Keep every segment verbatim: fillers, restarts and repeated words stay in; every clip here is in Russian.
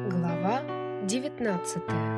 Глава девятнадцатая.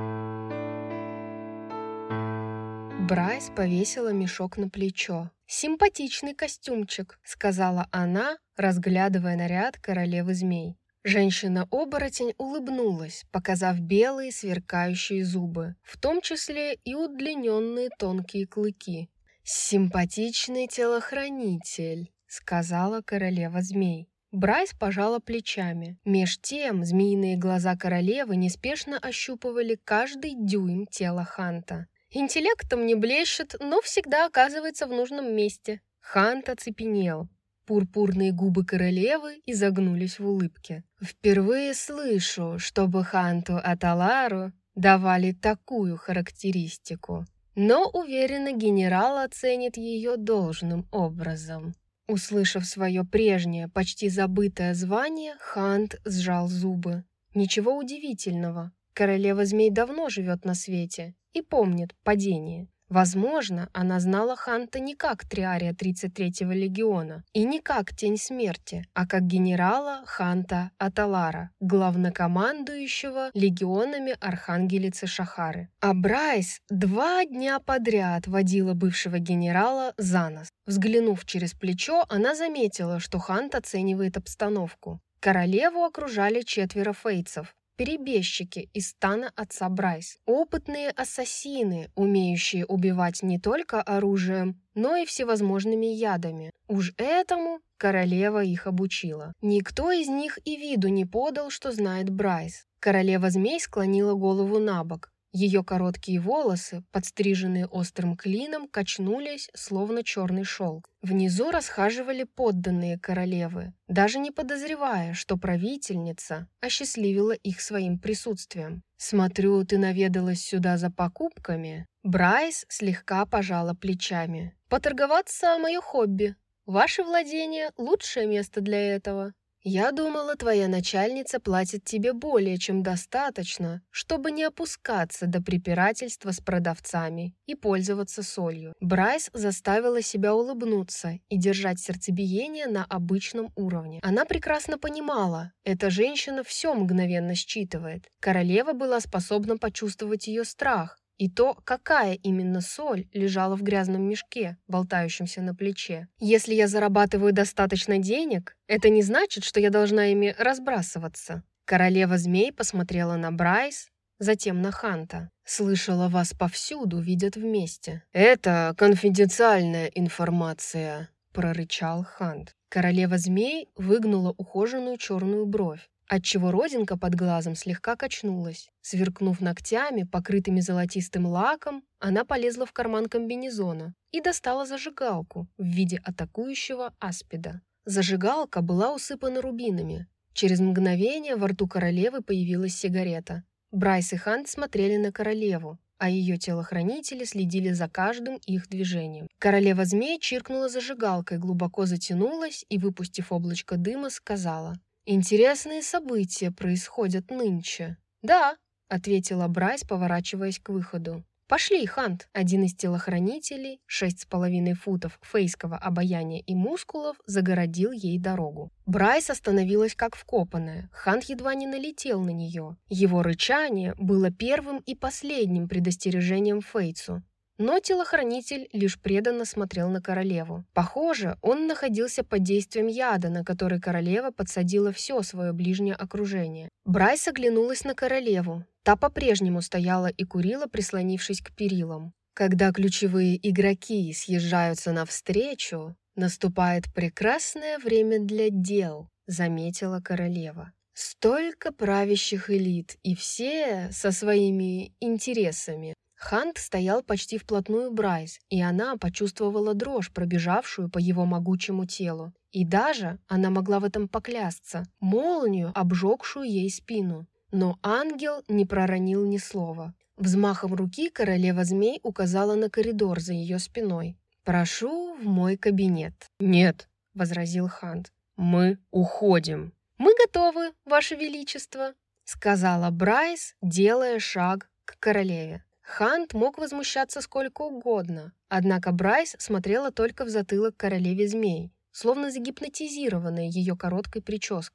Брайс повесила мешок на плечо. «Симпатичный костюмчик», — сказала она, разглядывая наряд королевы змей. Женщина-оборотень улыбнулась, показав белые сверкающие зубы, в том числе и удлиненные тонкие клыки. «Симпатичный телохранитель», — сказала королева змей. Брайс пожала плечами. Меж тем змеиные глаза королевы неспешно ощупывали каждый дюйм тела Ханта. «Интеллектом не блещет, но всегда оказывается в нужном месте». Хант оцепенел. Пурпурные губы королевы изогнулись в улыбке. «Впервые слышу, чтобы Ханту Аталару давали такую характеристику. Но, уверена, генерал оценит ее должным образом». Услышав свое прежнее, почти забытое звание, Хант сжал зубы. Ничего удивительного. Королева змей давно живет на свете и помнит падение. Возможно, она знала Ханта не как Триария тридцать третьего легиона и не как Тень Смерти, а как генерала Ханта Аталара, главнокомандующего легионами архангелицы Шахары. А Брайс два дня подряд водила бывшего генерала за нос. Взглянув через плечо, она заметила, что Хант оценивает обстановку. Королеву окружали четверо фейцев. Перебежчики из стана отца Брайс. Опытные ассасины, умеющие убивать не только оружием, но и всевозможными ядами. Уж этому королева их обучила. Никто из них и виду не подал, что знает Брайс. Королева змей склонила голову на бок. Ее короткие волосы, подстриженные острым клином, качнулись, словно черный шелк. Внизу расхаживали подданные королевы, даже не подозревая, что правительница осчастливила их своим присутствием. «Смотрю, ты наведалась сюда за покупками?» Брайс слегка пожала плечами. «Поторговаться – мое хобби. Ваше владение – лучшее место для этого». «Я думала, твоя начальница платит тебе более чем достаточно, чтобы не опускаться до препирательства с продавцами и пользоваться солью». Брайс заставила себя улыбнуться и держать сердцебиение на обычном уровне. Она прекрасно понимала, эта женщина все мгновенно считывает. Королева была способна почувствовать ее страх, и то, какая именно соль лежала в грязном мешке, болтающемся на плече. «Если я зарабатываю достаточно денег, это не значит, что я должна ими разбрасываться». Королева змей посмотрела на Брайс, затем на Ханта. «Слышала, вас повсюду видят вместе». «Это конфиденциальная информация», — прорычал Хант. Королева змей выгнула ухоженную черную бровь, отчего родинка под глазом слегка качнулась. Сверкнув ногтями, покрытыми золотистым лаком, она полезла в карман комбинезона и достала зажигалку в виде атакующего аспида. Зажигалка была усыпана рубинами. Через мгновение во рту королевы появилась сигарета. Брайс и Хант смотрели на королеву, а ее телохранители следили за каждым их движением. Королева змей чиркнула зажигалкой, глубоко затянулась и, выпустив облачко дыма, сказала: «Интересные события происходят нынче». «Да», — ответила Брайс, поворачиваясь к выходу. «Пошли, Хант». Один из телохранителей, шесть с половиной футов фейского обаяния и мускулов, загородил ей дорогу. Брайс остановилась как вкопанная. Хант едва не налетел на нее. Его рычание было первым и последним предостережением фейцу. Но телохранитель лишь преданно смотрел на королеву. Похоже, он находился под действием яда, на который королева подсадила все свое ближнее окружение. Брайс оглянулась на королеву. Та по-прежнему стояла и курила, прислонившись к перилам. «Когда ключевые игроки съезжаются навстречу, наступает прекрасное время для дел», — заметила королева. «Столько правящих элит, и все со своими интересами». Хант стоял почти вплотную Брайс, и она почувствовала дрожь, пробежавшую по его могучему телу. И даже, она могла в этом поклясться, молнию, обжегшую ей спину. Но ангел не проронил ни слова. Взмахом руки королева змей указала на коридор за ее спиной. «Прошу в мой кабинет». «Нет», — возразил Хант, — «мы уходим». «Мы готовы, Ваше Величество», — сказала Брайс, делая шаг к королеве. Хант мог возмущаться сколько угодно, однако Брайс смотрела только в затылок королеве змей, словно загипнотизированная ее короткой прической.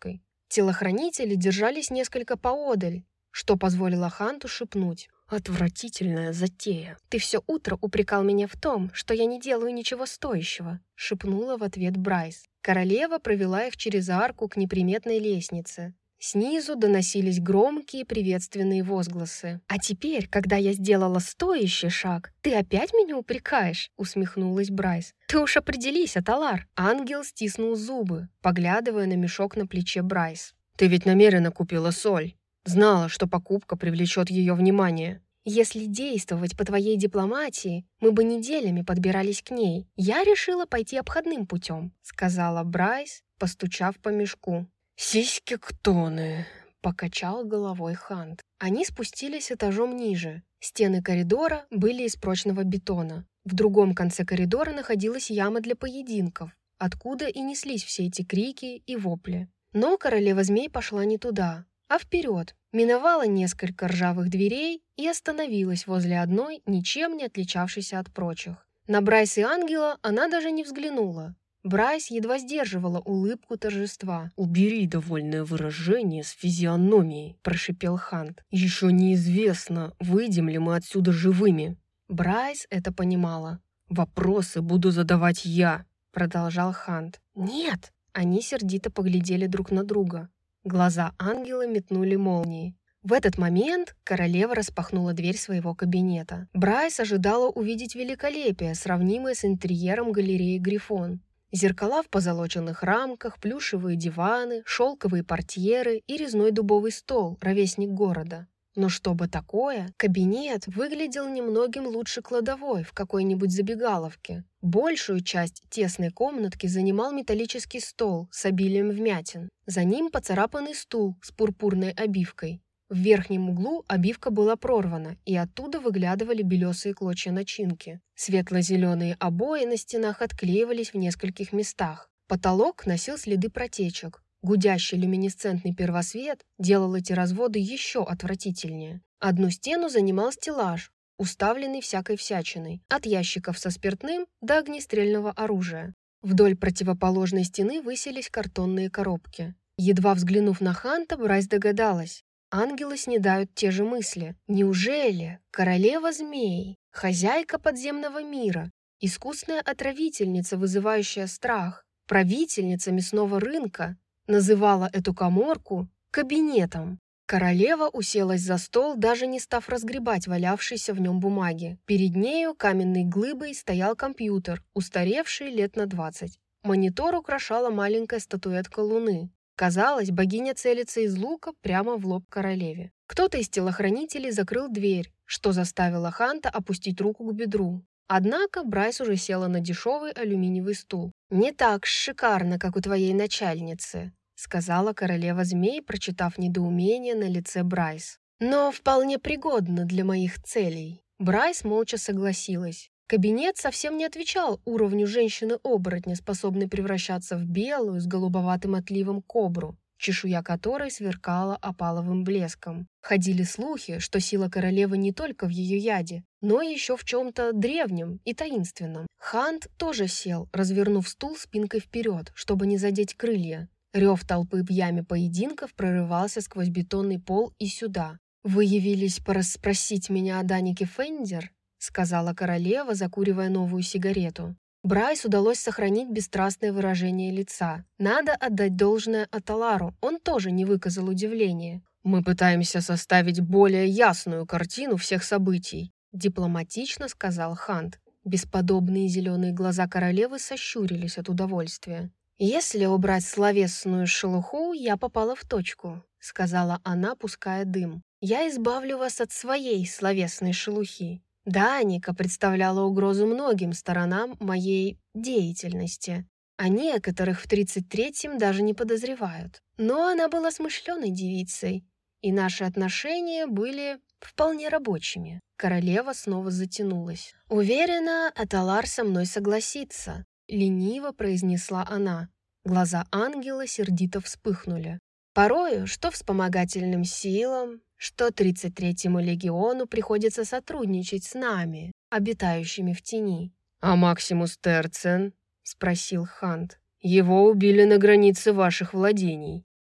Телохранители держались несколько поодаль, что позволило Ханту шепнуть: «Отвратительная затея. Ты все утро упрекал меня в том, что я не делаю ничего стоящего», — шепнула в ответ Брайс. Королева провела их через арку к неприметной лестнице. Снизу доносились громкие приветственные возгласы. «А теперь, когда я сделала стоящий шаг, ты опять меня упрекаешь?» — усмехнулась Брайс. «Ты уж определись, Аталар!» Ангел стиснул зубы, поглядывая на мешок на плече Брайс. «Ты ведь намеренно купила соль. Знала, что покупка привлечет ее внимание». «Если действовать по твоей дипломатии, мы бы неделями подбирались к ней. Я решила пойти обходным путем», — сказала Брайс, постучав по мешку. «Сиськи ктоны», — покачал головой Хант. Они спустились этажом ниже. Стены коридора были из прочного бетона. В другом конце коридора находилась яма для поединков, откуда и неслись все эти крики и вопли. Но королева змей пошла не туда, а вперед, миновала несколько ржавых дверей и остановилась возле одной, ничем не отличавшейся от прочих. На Брайс и Ангела она даже не взглянула. Брайс едва сдерживала улыбку торжества. «Убери довольное выражение с физиономией», – прошипел Хант. «Еще неизвестно, выйдем ли мы отсюда живыми». Брайс это понимала. «Вопросы буду задавать я», – продолжал Хант. «Нет!» Они сердито поглядели друг на друга. Глаза ангела метнули молнии. В этот момент королева распахнула дверь своего кабинета. Брайс ожидала увидеть великолепие, сравнимое с интерьером галереи «Грифон». Зеркала в позолоченных рамках, плюшевые диваны, шелковые портьеры и резной дубовый стол, ровесник города. Но чтобы такое, кабинет выглядел немногим лучше кладовой в какой-нибудь забегаловке. Большую часть тесной комнатки занимал металлический стол с обилием вмятин. За ним поцарапанный стул с пурпурной обивкой. В верхнем углу обивка была прорвана, и оттуда выглядывали белесые клочья начинки. Светло-зеленые обои на стенах отклеивались в нескольких местах. Потолок носил следы протечек. Гудящий люминесцентный первосвет делал эти разводы еще отвратительнее. Одну стену занимал стеллаж, уставленный всякой всячиной, от ящиков со спиртным до огнестрельного оружия. Вдоль противоположной стены высились картонные коробки. Едва взглянув на Ханта, Брайс догадалась. Ангелы снедают те же мысли. Неужели королева змей, хозяйка подземного мира, искусная отравительница, вызывающая страх, правительница мясного рынка, называла эту каморку кабинетом? Королева уселась за стол, даже не став разгребать валявшиеся в нем бумаги. Перед нею каменной глыбой стоял компьютер, устаревший лет на двадцать. Монитор украшала маленькая статуэтка луны. Казалось, богиня целится из лука прямо в лоб королеве. Кто-то из телохранителей закрыл дверь, что заставило Ханта опустить руку к бедру. Однако Брайс уже села на дешевый алюминиевый стул. «Не так шикарно, как у твоей начальницы», — сказала королева змей, прочитав недоумение на лице Брайс. «Но вполне пригодно для моих целей». Брайс молча согласилась. Кабинет совсем не отвечал уровню женщины-оборотня, способной превращаться в белую с голубоватым отливом кобру, чешуя которой сверкала опаловым блеском. Ходили слухи, что сила королевы не только в ее яде, но еще в чем-то древнем и таинственном. Хант тоже сел, развернув стул спинкой вперед, чтобы не задеть крылья. Рев толпы в яме поединков прорывался сквозь бетонный пол и сюда. «Вы явились порасспросить меня о Данике Фендер?» — сказала королева, закуривая новую сигарету. Брайс удалось сохранить бесстрастное выражение лица. Надо отдать должное Аталару, он тоже не выказал удивления. «Мы пытаемся составить более ясную картину всех событий», — дипломатично сказал Хант. Бесподобные зеленые глаза королевы сощурились от удовольствия. «Если убрать словесную шелуху, я попала в точку», — сказала она, пуская дым. «Я избавлю вас от своей словесной шелухи. Даника представляла угрозу многим сторонам моей деятельности. О некоторых в тридцать третьем даже не подозревают. Но она была смышленой девицей, и наши отношения были вполне рабочими». Королева снова затянулась. «Уверена, Аталар со мной согласится», — лениво произнесла она. Глаза ангела сердито вспыхнули. «Порою, что вспомогательным силам, что тридцать третьему легиону приходится сотрудничать с нами, обитающими в тени». «А Максимус Терцен?» — спросил Хант. «Его убили на границе ваших владений».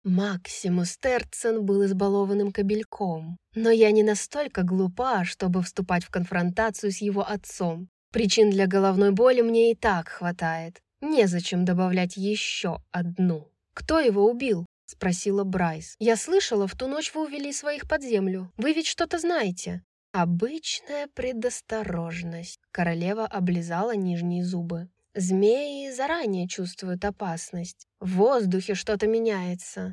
Максимус Терцен был избалованным кобельком, но я не настолько глупа, чтобы вступать в конфронтацию с его отцом. Причин для головной боли мне и так хватает. Незачем добавлять еще одну. «Кто его убил?» — спросила Брайс. «Я слышала, в ту ночь вы увели своих под землю. Вы ведь что-то знаете?» «Обычная предосторожность», — королева облизала нижние зубы. «Змеи заранее чувствуют опасность. В воздухе что-то меняется.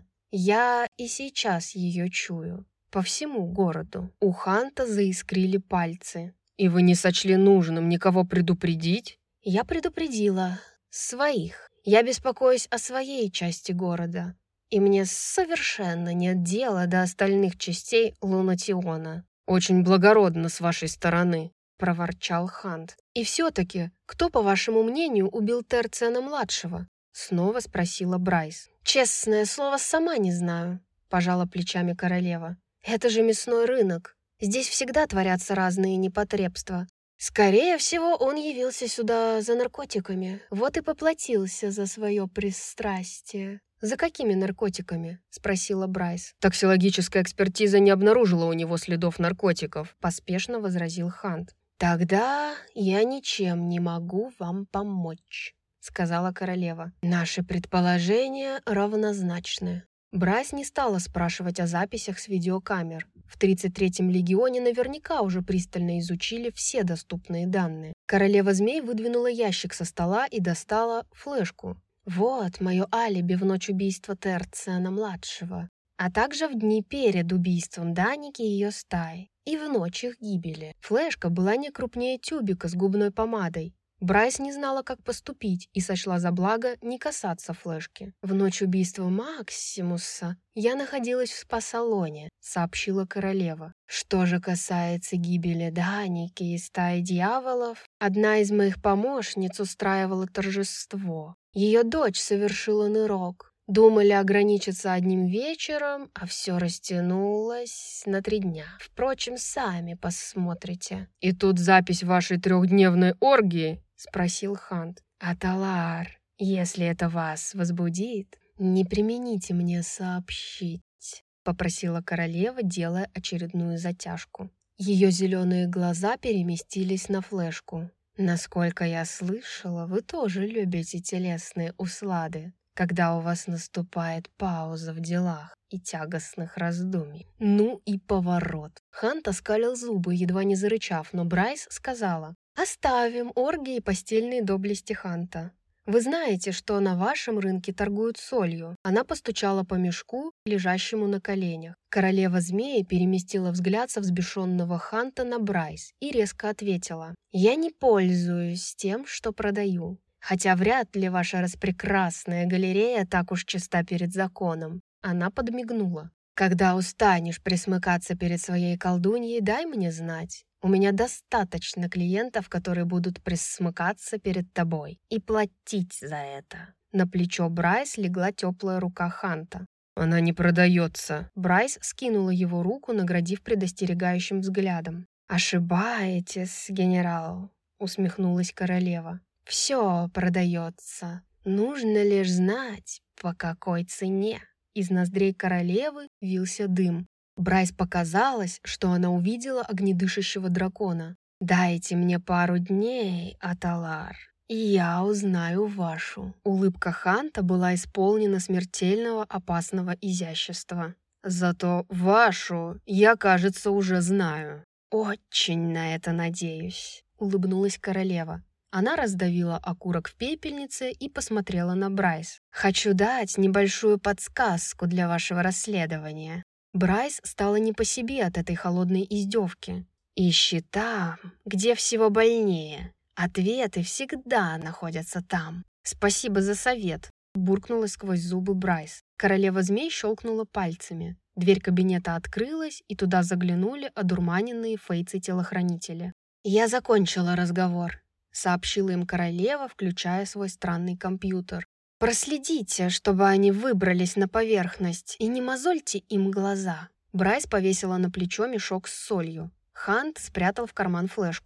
Я и сейчас ее чую. По всему городу». У Ханта заискрили пальцы. «И вы не сочли нужным никого предупредить?» «Я предупредила. Своих. Я беспокоюсь о своей части города. И мне совершенно нет дела до остальных частей Лунатиона». «Очень благородно с вашей стороны», — проворчал Хант. «И все-таки, кто, по вашему мнению, убил Терциана-младшего?» — снова спросила Брайс. «Честное слово, сама не знаю», — пожала плечами королева. «Это же мясной рынок. Здесь всегда творятся разные непотребства. Скорее всего, он явился сюда за наркотиками. Вот и поплатился за свое пристрастие». «За какими наркотиками?» — спросила Брайс. «Токсикологическая экспертиза не обнаружила у него следов наркотиков», — поспешно возразил Хант. «Тогда я ничем не могу вам помочь», — сказала королева. «Наши предположения равнозначны». Брайс не стала спрашивать о записях с видеокамер. В тридцать третьем легионе наверняка уже пристально изучили все доступные данные. Королева змей выдвинула ящик со стола и достала флешку. «Вот мое алиби в ночь убийства Терциана-младшего, а также в дни перед убийством Даники и ее стаи, и в ночь их гибели». Флешка была не крупнее тюбика с губной помадой. Брайс не знала, как поступить, и сочла за благо не касаться флешки. «В ночь убийства Максимуса я находилась в спа-салоне», — сообщила королева. «Что же касается гибели Даники и стаи дьяволов, одна из моих помощниц устраивала торжество. Ее дочь совершила нырок. Думали ограничиться одним вечером, а все растянулось на три дня. Впрочем, сами посмотрите». «И тут запись вашей трехдневной оргии?» — спросил Хант. «Аталар, если это вас возбудит, не примените мне сообщить», — попросила королева, делая очередную затяжку. Ее зеленые глаза переместились на флешку. «Насколько я слышала, вы тоже любите телесные услады, когда у вас наступает пауза в делах и тягостных раздумий». Ну и поворот. Хант оскалил зубы, едва не зарычав, но Брайс сказала: «Оставим оргии и постельные доблести Ханта. Вы знаете, что на вашем рынке торгуют солью». Она постучала по мешку, лежащему на коленях. Королева змеи переместила взгляд со взбешенного Ханта на Брайс и резко ответила: «Я не пользуюсь тем, что продаю. Хотя вряд ли ваша распрекрасная галерея так уж чиста перед законом». Она подмигнула. «Когда устанешь присмыкаться перед своей колдуньей, дай мне знать. У меня достаточно клиентов, которые будут присмыкаться перед тобой и платить за это». На плечо Брайс легла теплая рука Ханта. «Она не продается». Брайс скинула его руку, наградив предостерегающим взглядом. «Ошибаетесь, генерал», — усмехнулась королева. «Все продается. Нужно лишь знать, по какой цене». Из ноздрей королевы вился дым. Брайс показалось, что она увидела огнедышащего дракона. «Дайте мне пару дней, Аталар, и я узнаю вашу». Улыбка Ханта была исполнена смертельного опасного изящества. «Зато вашу я, кажется, уже знаю». «Очень на это надеюсь», — улыбнулась королева. Она раздавила окурок в пепельнице и посмотрела на Брайс. «Хочу дать небольшую подсказку для вашего расследования». Брайс стала не по себе от этой холодной издевки. «Ищи там, где всего больнее. Ответы всегда находятся там». «Спасибо за совет», — буркнула сквозь зубы Брайс. Королева змей щелкнула пальцами. Дверь кабинета открылась, и туда заглянули одурманенные фейцы-телохранители. «Я закончила разговор», — сообщила им королева, включая свой странный компьютер. «Проследите, чтобы они выбрались на поверхность, и не мозольте им глаза». Брайс повесила на плечо мешок с солью. Хант спрятал в карман флешку.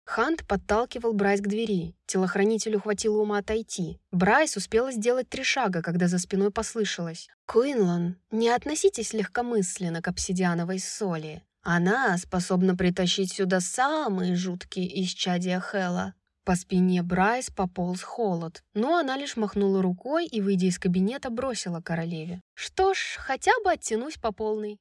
Хант подталкивал Брайс к двери. Телохранителю хватило ума отойти. Брайс успела сделать три шага, когда за спиной послышалось: «Куинлан, не относитесь легкомысленно к обсидиановой соли. Она способна притащить сюда самые жуткие исчадия Хела». По спине Брайс пополз холод, но она лишь махнула рукой и, выйдя из кабинета, бросила королеве: «Что ж, хотя бы оттянусь по полной».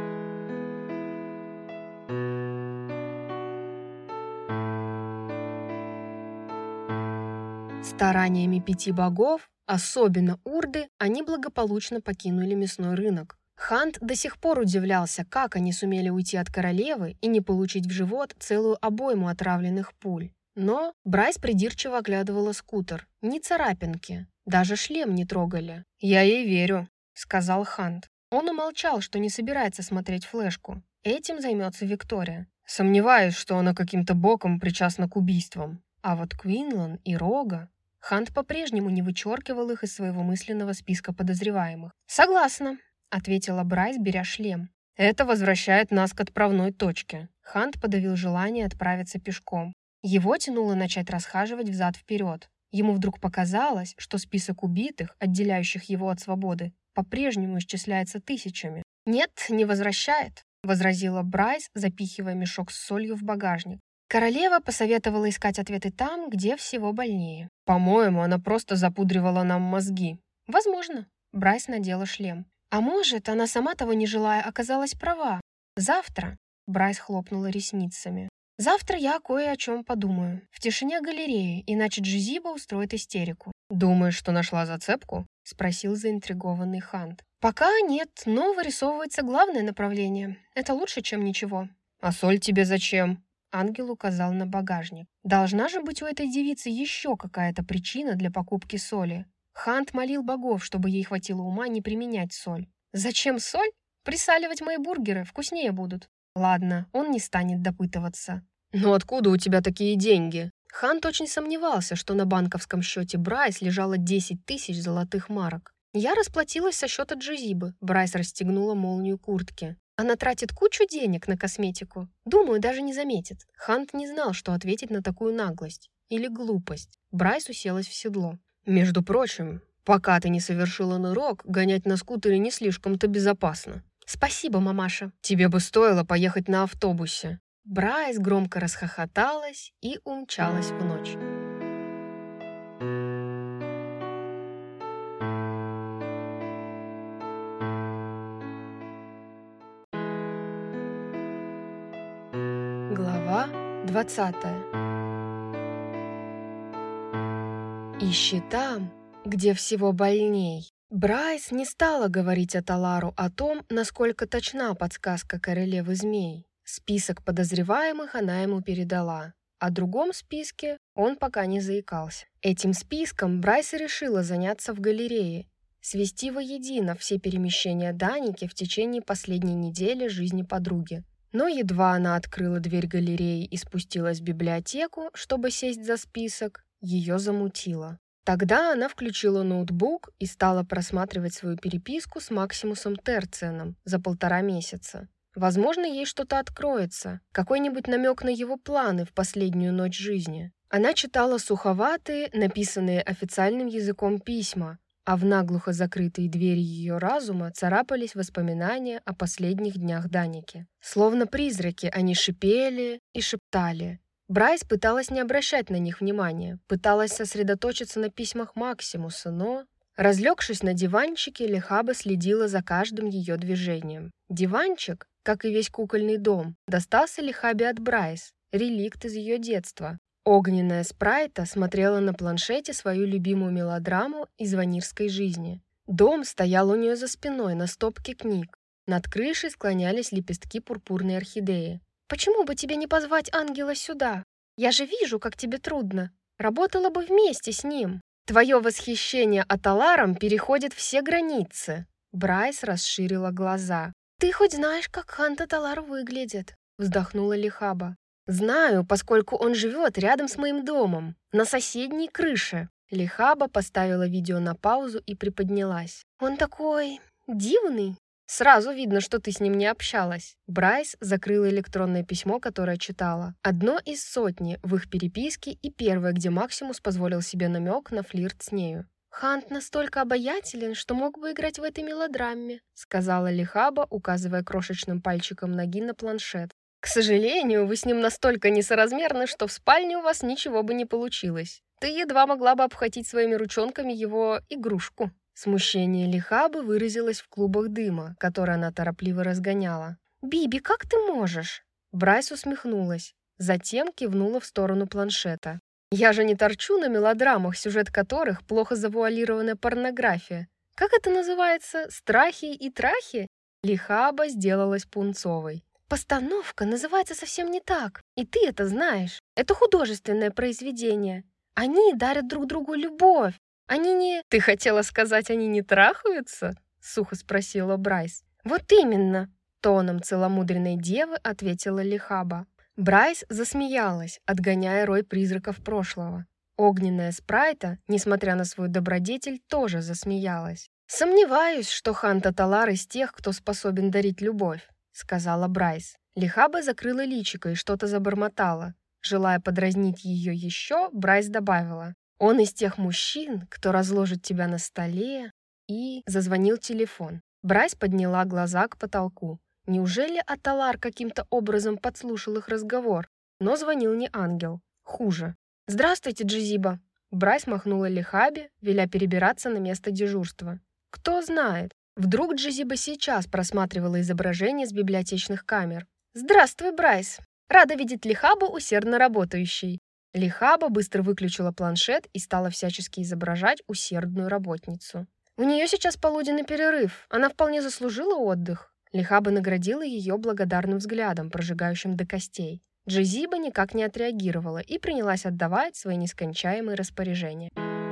Стараниями пяти богов, особенно Урды, они благополучно покинули мясной рынок. Хант до сих пор удивлялся, как они сумели уйти от королевы и не получить в живот целую обойму отравленных пуль. Но Брайс придирчиво оглядывала скутер. Ни царапинки, даже шлем не трогали. «Я ей верю», — сказал Хант. Он умолчал, что не собирается смотреть флешку. Этим займется Виктория. Сомневаюсь, что она каким-то боком причастна к убийствам. А вот Куинлан и Рога... Хант по-прежнему не вычеркивал их из своего мысленного списка подозреваемых. «Согласна», — ответила Брайс, беря шлем. «Это возвращает нас к отправной точке». Хант подавил желание отправиться пешком. Его тянуло начать расхаживать взад-вперед. Ему вдруг показалось, что список убитых, отделяющих его от свободы, по-прежнему исчисляется тысячами. «Нет, не возвращает», — возразила Брайс, запихивая мешок с солью в багажник. Королева посоветовала искать ответы там, где всего больнее. «По-моему, она просто запудривала нам мозги». «Возможно». Брайс надела шлем. «А может, она сама того не желая оказалась права. Завтра...» Брайс хлопнула ресницами. «Завтра я кое о чем подумаю. В тишине галереи, иначе Джизиба устроит истерику». «Думаешь, что нашла зацепку?» — спросил заинтригованный Хант. «Пока нет, но вырисовывается главное направление. Это лучше, чем ничего». «А соль тебе зачем?» Ангел указал на багажник. Должна же быть у этой девицы еще какая-то причина для покупки соли. Хант молил богов, чтобы ей хватило ума не применять соль. «Зачем соль? Присаливать мои бургеры вкуснее будут». Ладно, он не станет допытываться. «Но откуда у тебя такие деньги?» Хант очень сомневался, что на банковском счете Брайс лежало десять тысяч золотых марок. «Я расплатилась со счета Джизибы». Брайс расстегнула молнию куртки. «Она тратит кучу денег на косметику. Думаю, даже не заметит». Хант не знал, что ответить на такую наглость. Или глупость. Брайс уселась в седло. «Между прочим, пока ты не совершила нырок, гонять на скутере не слишком-то безопасно». «Спасибо, мамаша. Тебе бы стоило поехать на автобусе». Брайс громко расхохоталась и умчалась в ночь. Глава двадцатая. «Ищи там, где всего больней». Брайс не стала говорить Аталару о том, насколько точна подсказка королевы змей. Список подозреваемых она ему передала. О другом списке он пока не заикался. Этим списком Брайс решила заняться в галерее, свести воедино все перемещения Даники в течение последней недели жизни подруги. Но едва она открыла дверь галереи и спустилась в библиотеку, чтобы сесть за список, ее замутило. Тогда она включила ноутбук и стала просматривать свою переписку с Максимусом Терцианом за полтора месяца. Возможно, ей что-то откроется, какой-нибудь намек на его планы в последнюю ночь жизни. Она читала суховатые, написанные официальным языком письма, а в наглухо закрытые двери ее разума царапались воспоминания о последних днях Даники. Словно призраки они шипели и шептали. Брайс пыталась не обращать на них внимания, пыталась сосредоточиться на письмах Максимуса, но... Разлегшись на диванчике, Лихаба следила за каждым ее движением. Диванчик, как и весь кукольный дом, достался Лихабе от Брайс, реликт из ее детства. Огненная Спрайта смотрела на планшете свою любимую мелодраму из ванирской жизни. Дом стоял у нее за спиной на стопке книг. Над крышей склонялись лепестки пурпурной орхидеи. «Почему бы тебе не позвать ангела сюда? Я же вижу, как тебе трудно. Работала бы вместе с ним». «Твое восхищение Аталаром переходит все границы». Брайс расширила глаза. «Ты хоть знаешь, как Хант Аталар выглядит?» Вздохнула Лихаба. «Знаю, поскольку он живет рядом с моим домом, на соседней крыше». Лихаба поставила видео на паузу и приподнялась. «Он такой дивный». Сразу видно, что ты с ним не общалась». Брайс закрыла электронное письмо, которое читала. Одно из сотни в их переписке и первое, где Максимус позволил себе намек на флирт с нею. «Хант настолько обаятелен, что мог бы играть в этой мелодраме», сказала Лихаба, указывая крошечным пальчиком ноги на планшет. «К сожалению, вы с ним настолько несоразмерны, что в спальне у вас ничего бы не получилось. Ты едва могла бы обхватить своими ручонками его игрушку». Смущение Лихабы выразилось в клубах дыма, которые она торопливо разгоняла. «Биби, как ты можешь?» Брайс усмехнулась, затем кивнула в сторону планшета. «Я же не торчу на мелодрамах, сюжет которых плохо завуалированная порнография. Как это называется? Страхи и трахи?» Лихаба сделалась пунцовой. «Постановка называется совсем не так, и ты это знаешь. Это художественное произведение. Они дарят друг другу любовь. Они не...» «Ты хотела сказать, они не трахаются?» — сухо спросила Брайс. «Вот именно!» — тоном целомудренной девы ответила Лихаба. Брайс засмеялась, отгоняя рой призраков прошлого. Огненная Спрайта, несмотря на свою добродетель, тоже засмеялась. «Сомневаюсь, что Ханта Талар из тех, кто способен дарить любовь», — сказала Брайс. Лихаба закрыла личико и что-то забормотала. Желая подразнить ее еще, Брайс добавила: «Он из тех мужчин, кто разложит тебя на столе». И зазвонил телефон. Брайс подняла глаза к потолку. Неужели Аталар каким-то образом подслушал их разговор? Но звонил не ангел. Хуже. «Здравствуйте, Джизиба». Брайс махнула Лихабе, веля перебираться на место дежурства. Кто знает, вдруг Джизиба сейчас просматривала изображение с библиотечных камер. «Здравствуй, Брайс. Рада видеть Лихабу усердно работающей». Лихаба быстро выключила планшет и стала всячески изображать усердную работницу. «У нее сейчас полуденный перерыв. Она вполне заслужила отдых». Лихаба наградила ее благодарным взглядом, прожигающим до костей. Джизиба никак не отреагировала и принялась отдавать свои нескончаемые распоряжения.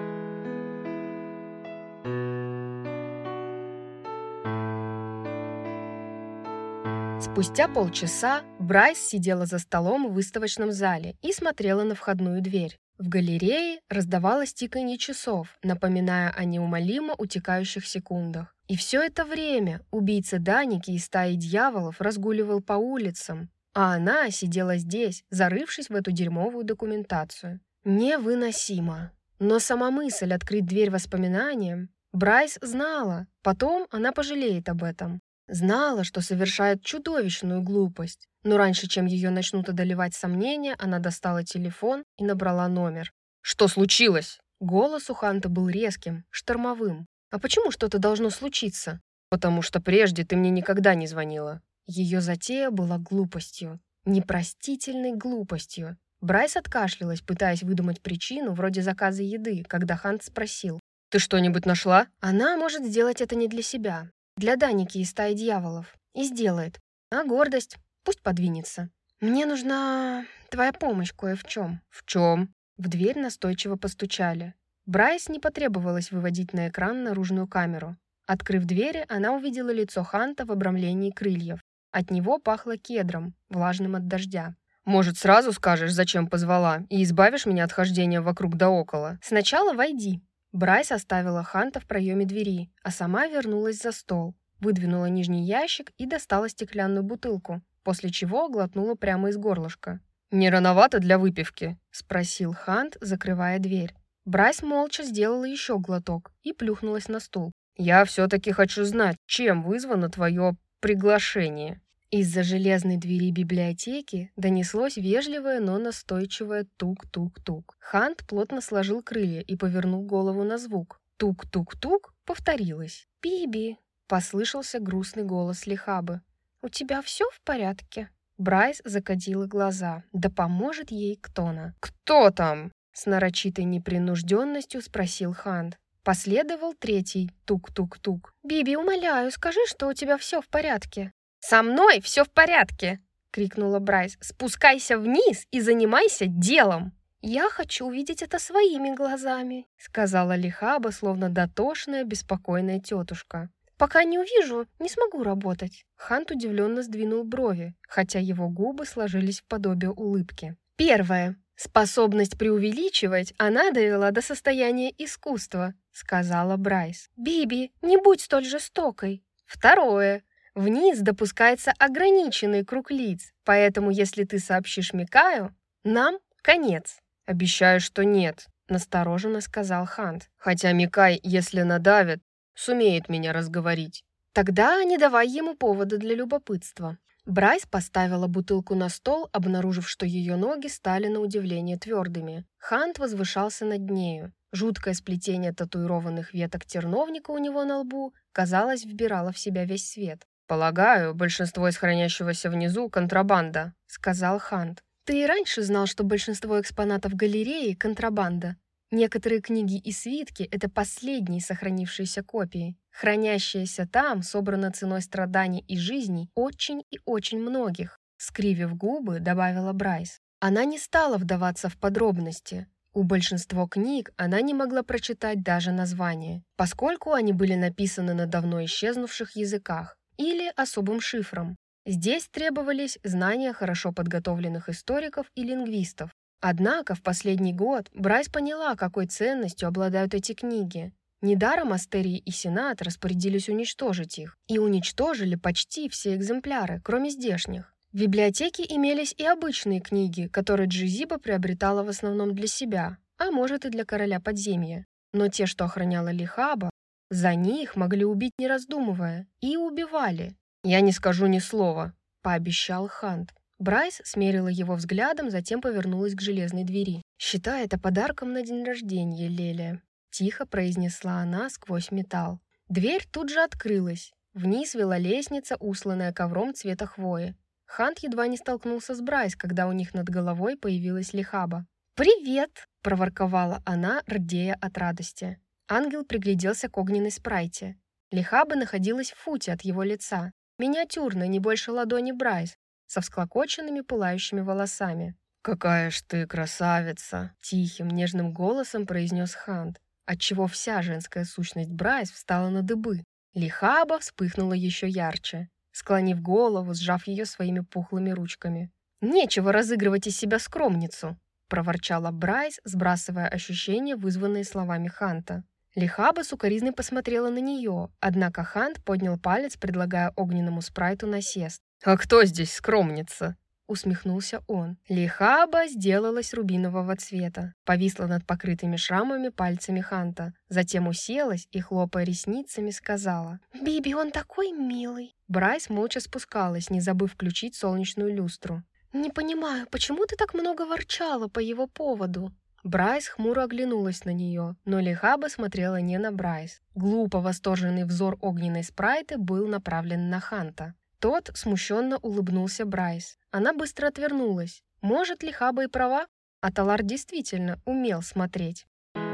Спустя полчаса Брайс сидела за столом в выставочном зале и смотрела на входную дверь. В галерее раздавалось тиканье часов, напоминая о неумолимо утекающих секундах. И все это время убийца Даники из стаи дьяволов разгуливал по улицам, а она сидела здесь, зарывшись в эту дерьмовую документацию. Невыносимо. Но сама мысль открыть дверь воспоминаниям, Брайс знала, потом она пожалеет об этом. Знала, что совершает чудовищную глупость, но раньше, чем ее начнут одолевать сомнения, она достала телефон и набрала номер. «Что случилось?» Голос у Ханта был резким, штормовым. «А почему что-то должно случиться?» «Потому что прежде ты мне никогда не звонила». Ее затея была глупостью, непростительной глупостью. Брайс откашлялась, пытаясь выдумать причину, вроде заказа еды, когда Хант спросил: «Ты что-нибудь нашла?» Она может сделать это не для себя, для Даники из стаи дьяволов. И сделает. А гордость пусть подвинется. «Мне нужна твоя помощь кое в чем». «В чем?» В дверь настойчиво постучали. Брайс не потребовалось выводить на экран наружную камеру. Открыв двери, она увидела лицо Ханта в обрамлении крыльев. От него пахло кедром, влажным от дождя. «Может, сразу скажешь, зачем позвала, и избавишь меня от хождения вокруг да около?» «Сначала войди». Брайс оставила Ханта в проеме двери, а сама вернулась за стол, выдвинула нижний ящик и достала стеклянную бутылку, после чего глотнула прямо из горлышка. «Не рановато для выпивки?» — спросил Хант, закрывая дверь. Брайс молча сделала еще глоток и плюхнулась на стул. «Я все-таки хочу знать, чем вызвано твое приглашение». Из-за железной двери библиотеки донеслось вежливое, но настойчивое тук-тук-тук. Хант плотно сложил крылья и повернул голову на звук. Тук-тук-тук повторилось. «Биби!» — послышался грустный голос Лихабы. «У тебя все в порядке?» Брайс закатила глаза. Да поможет ей Ктона. «Кто там?» — с нарочитой непринужденностью спросил Хант. Последовал третий тук-тук-тук. «Биби, умоляю, скажи, что у тебя все в порядке». «Со мной все в порядке!» — крикнула Брайс. «Спускайся вниз и занимайся делом!» «Я хочу увидеть это своими глазами», — сказала Лихаба, словно дотошная, беспокойная тетушка. «Пока не увижу, не смогу работать». Хант удивленно сдвинул брови, хотя его губы сложились в подобие улыбки. «Первое. Способность преувеличивать она довела до состояния искусства», — сказала Брайс. «Биби, не будь столь жестокой». Второе. Вниз допускается ограниченный круг лиц, поэтому если ты сообщишь Микаю, нам конец. Обещаю, что нет, настороженно сказал Хант. Хотя Микай, если надавит, сумеет меня разговорить. Тогда не давай ему повода для любопытства. Брайс поставила бутылку на стол, обнаружив, что ее ноги стали на удивление твердыми. Хант возвышался над нею. Жуткое сплетение татуированных веток терновника у него на лбу, казалось, вбирало в себя весь свет. «Полагаю, большинство из хранящегося внизу — контрабанда», — сказал Хант. «Ты и раньше знал, что большинство экспонатов галереи — контрабанда. Некоторые книги и свитки — это последние сохранившиеся копии. Хранящиеся там собрано ценой страданий и жизней очень и очень многих», — скривив губы, добавила Брайс. Она не стала вдаваться в подробности. У большинства книг она не могла прочитать даже название, поскольку они были написаны на давно исчезнувших языках или особым шифром. Здесь требовались знания хорошо подготовленных историков и лингвистов. Однако в последний год Брайс поняла, какой ценностью обладают эти книги. Недаром Астерий и Сенат распорядились уничтожить их, и уничтожили почти все экземпляры, кроме здешних. В библиотеке имелись и обычные книги, которые Джизиба приобретала в основном для себя, а может и для короля подземья. Но те, что охраняла Лихаба, за них могли убить не раздумывая, и убивали. «Я не скажу ни слова», — пообещал Хант. Брайс смерила его взглядом, затем повернулась к железной двери. «Считай это подарком на день рождения, Лелия», — тихо произнесла она сквозь металл. Дверь тут же открылась. Вниз вела лестница, усланная ковром цвета хвои. Хант едва не столкнулся с Брайс, когда у них над головой появилась Лихаба. «Привет!» — проворковала она, рдея от радости. Ангел пригляделся к огненной спрайте. Лихаба находилась в футе от его лица. Миниатюрная, не больше ладони Брайс, со всклокоченными пылающими волосами. «Какая ж ты красавица!» — тихим, нежным голосом произнес Хант, отчего вся женская сущность Брайс встала на дыбы. Лихаба вспыхнула еще ярче, склонив голову, сжав ее своими пухлыми ручками. «Нечего разыгрывать из себя скромницу!» — проворчала Брайс, сбрасывая ощущения, вызванные словами Ханта. Лихаба сукоризной посмотрела на нее, однако Хант поднял палец, предлагая огненному спрайту насест. «А кто здесь скромница?» — усмехнулся он. Лихаба сделалась рубинового цвета, повисла над покрытыми шрамами пальцами Ханта, затем уселась и, хлопая ресницами, сказала: «Биби, он такой милый!» Брайс молча спускалась, не забыв включить солнечную люстру. «Не понимаю, почему ты так много ворчала по его поводу?» Брайс хмуро оглянулась на нее, но Лихаба смотрела не на Брайс. Глупо восторженный взор огненной спрайты был направлен на Ханта. Тот смущенно улыбнулся Брайс. Она быстро отвернулась. Может, Лихаба и права? А Талар действительно умел смотреть.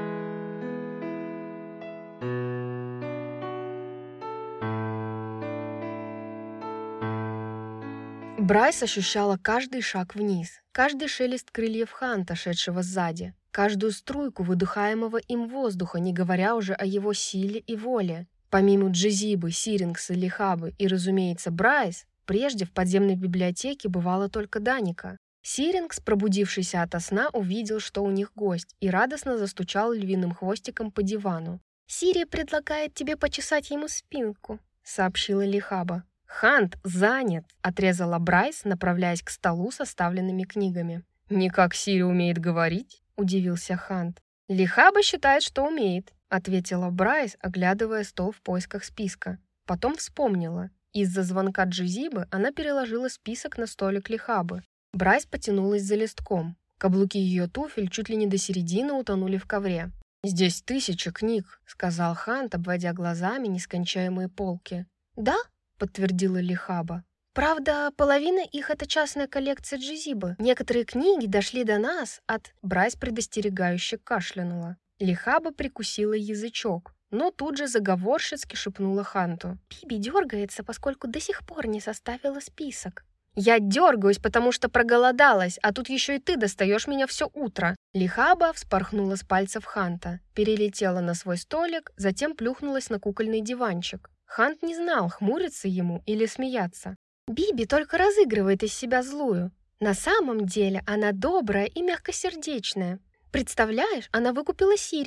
Брайс ощущала каждый шаг вниз, каждый шелест крыльев Ханта, шедшего сзади, каждую струйку выдыхаемого им воздуха, не говоря уже о его силе и воле. Помимо Джизибы, Сирингса, Лихабы и, разумеется, Брайс, прежде в подземной библиотеке бывала только Даника. Сирингс, пробудившийся ото сна, увидел, что у них гость, и радостно застучал львиным хвостиком по дивану. «Сири предлагает тебе почесать ему спинку», — сообщила Лихаба. «Хант занят», — отрезала Брайс, направляясь к столу с оставленными книгами. «Не как Сири умеет говорить?» — удивился Хант. «Лихаба считает, что умеет», — ответила Брайс, оглядывая стол в поисках списка. Потом вспомнила. Из-за звонка Джизибы она переложила список на столик Лихабы. Брайс потянулась за листком. Каблуки ее туфель чуть ли не до середины утонули в ковре. «Здесь тысяча книг», — сказал Хант, обводя глазами нескончаемые полки. «Да?» — подтвердила Лихаба. «Правда, половина их — это частная коллекция Джизибы. Некоторые книги дошли до нас от...» Брайс предостерегающе кашлянула. Лихаба прикусила язычок, но тут же заговорщицки шепнула Ханту. «Биби дергается, поскольку до сих пор не составила список». «Я дергаюсь, потому что проголодалась, а тут еще и ты достаешь меня все утро». Лихаба вспорхнула с пальцев Ханта, перелетела на свой столик, затем плюхнулась на кукольный диванчик. Хант не знал, хмуриться ему или смеяться. «Биби только разыгрывает из себя злую. На самом деле она добрая и мягкосердечная. Представляешь, она выкупила Сири.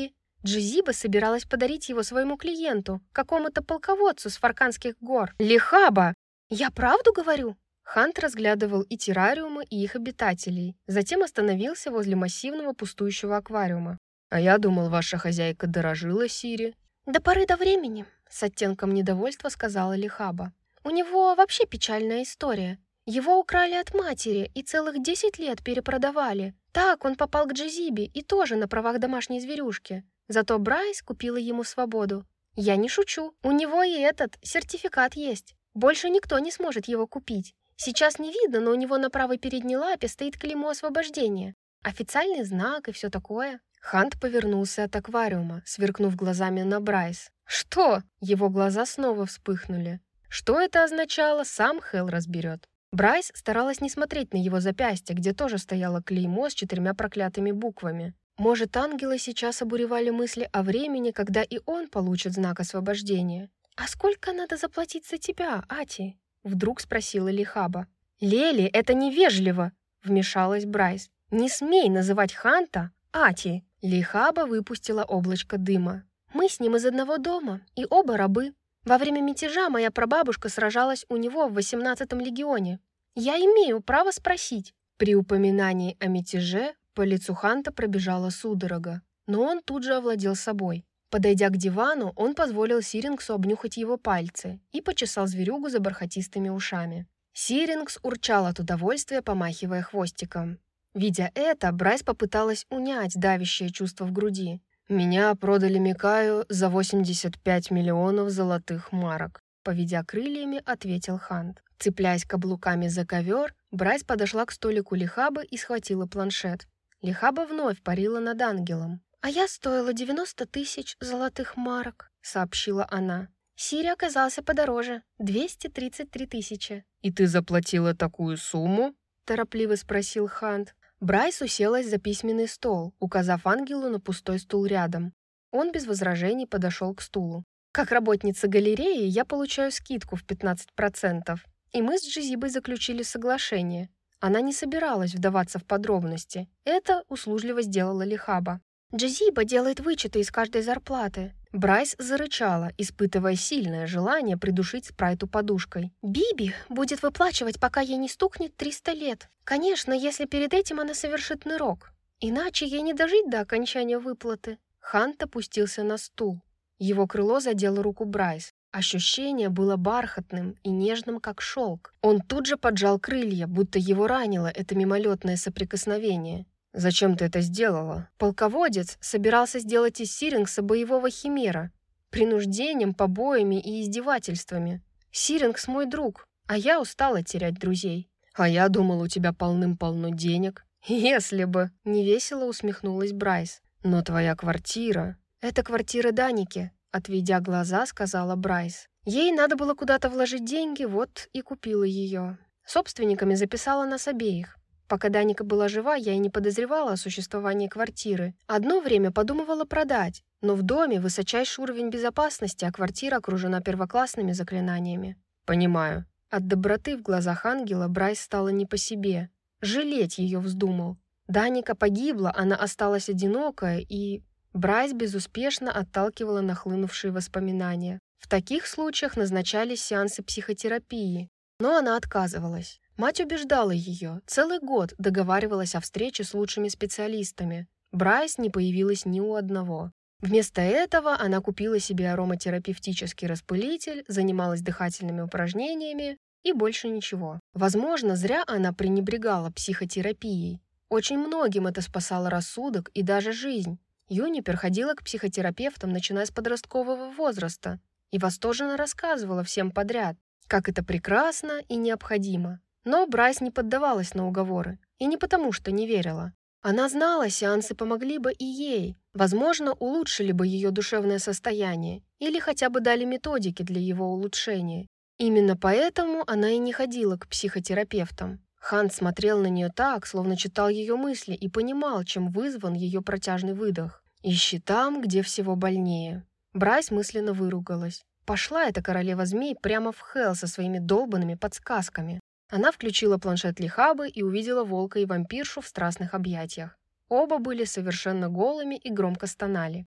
Джизиба собиралась подарить его своему клиенту, какому-то полководцу с Фарканских гор. Лихаба! Я правду говорю? Хант разглядывал и террариумы, и их обитателей, затем остановился возле массивного пустующего аквариума. «А я думал, ваша хозяйка дорожила Сири». «До поры до времени», — с оттенком недовольства сказала Лихаба. «У него вообще печальная история. Его украли от матери и целых десять лет перепродавали. Так он попал к Джизибе и тоже на правах домашней зверюшки. Зато Брайс купила ему свободу. Я не шучу, у него и этот сертификат есть. Больше никто не сможет его купить. Сейчас не видно, но у него на правой передней лапе стоит клеймо освобождения. Официальный знак и все такое». Хант повернулся от аквариума, сверкнув глазами на Брайс. «Что?» Его глаза снова вспыхнули. Что это означало, сам Хэл разберет. Брайс старалась не смотреть на его запястье, где тоже стояло клеймо с четырьмя проклятыми буквами. Может, ангелы сейчас обуревали мысли о времени, когда и он получит знак освобождения. «А сколько надо заплатить за тебя, Ати?» Вдруг спросила Лихаба. «Лели, это невежливо!» Вмешалась Брайс. «Не смей называть Ханта Ати!» Лихаба выпустила облачко дыма. «Мы с ним из одного дома, и оба рабы. Во время мятежа моя прабабушка сражалась у него в восемнадцатом легионе. Я имею право спросить». При упоминании о мятеже по лицу Ханта пробежала судорога, но он тут же овладел собой. Подойдя к дивану, он позволил Сирингсу обнюхать его пальцы и почесал зверюгу за бархатистыми ушами. Сирингс урчал от удовольствия, помахивая хвостиком. Видя это, Брайс попыталась унять давящее чувство в груди. «Меня продали Микаю за восемьдесят пять миллионов золотых марок», поведя крыльями, ответил Хант. Цепляясь каблуками за ковер, Брайс подошла к столику Лихабы и схватила планшет. Лихаба вновь парила над ангелом. «А я стоила девяносто тысяч золотых марок», — сообщила она. «Сири оказался подороже — двести тридцать три тысячи». «И ты заплатила такую сумму?» — торопливо спросил Хант. Брайс уселась за письменный стол, указав ангелу на пустой стул рядом. Он без возражений подошел к стулу. «Как работница галереи я получаю скидку в пятнадцать процентов. И мы с Джизибой заключили соглашение. Она не собиралась вдаваться в подробности. Это услужливо сделала Лихаба. «Джизиба делает вычеты из каждой зарплаты». Брайс зарычала, испытывая сильное желание придушить Спрайту подушкой. «Биби будет выплачивать, пока ей не стукнет триста лет. Конечно, если перед этим она совершит нырок. Иначе ей не дожить до окончания выплаты». Хант опустился на стул. Его крыло задело руку Брайс. Ощущение было бархатным и нежным, как шелк. Он тут же поджал крылья, будто его ранило это мимолетное соприкосновение. «Зачем ты это сделала?» Полководец собирался сделать из Сирингса боевого химера. Принуждением, побоями и издевательствами. Сирингс мой друг, а я устала терять друзей. «А я думал, у тебя полным-полно денег». «Если бы!» — невесело усмехнулась Брайс. «Но твоя квартира...» «Это квартира Даники», — отведя глаза, сказала Брайс. Ей надо было куда-то вложить деньги, вот и купила ее. Собственниками записала нас обеих. Пока Даника была жива, я и не подозревала о существовании квартиры. Одно время подумывала продать, но в доме высочайший уровень безопасности, а квартира окружена первоклассными заклинаниями. «Понимаю». От доброты в глазах ангела Брайс стала не по себе. Жалеть ее вздумал. Даника погибла, она осталась одинокая, и... Брайс безуспешно отталкивала нахлынувшие воспоминания. В таких случаях назначались сеансы психотерапии, но она отказывалась. Мать убеждала ее, целый год договаривалась о встрече с лучшими специалистами. Брайс не появилась ни у одного. Вместо этого она купила себе ароматерапевтический распылитель, занималась дыхательными упражнениями и больше ничего. Возможно, зря она пренебрегала психотерапией. Очень многим это спасало рассудок и даже жизнь. Юнипер ходила к психотерапевтам, начиная с подросткового возраста, и восторженно рассказывала всем подряд, как это прекрасно и необходимо. Но Брайс не поддавалась на уговоры, и не потому, что не верила. Она знала, сеансы помогли бы и ей, возможно, улучшили бы ее душевное состояние или хотя бы дали методики для его улучшения. Именно поэтому она и не ходила к психотерапевтам. Хант смотрел на нее так, словно читал ее мысли и понимал, чем вызван ее протяжный выдох. «Ищи там, где всего больнее». Брайс мысленно выругалась. Пошла эта королева змей прямо в Хелл со своими долбанными подсказками. Она включила планшет Лихабы и увидела волка и вампиршу в страстных объятиях. Оба были совершенно голыми и громко стонали.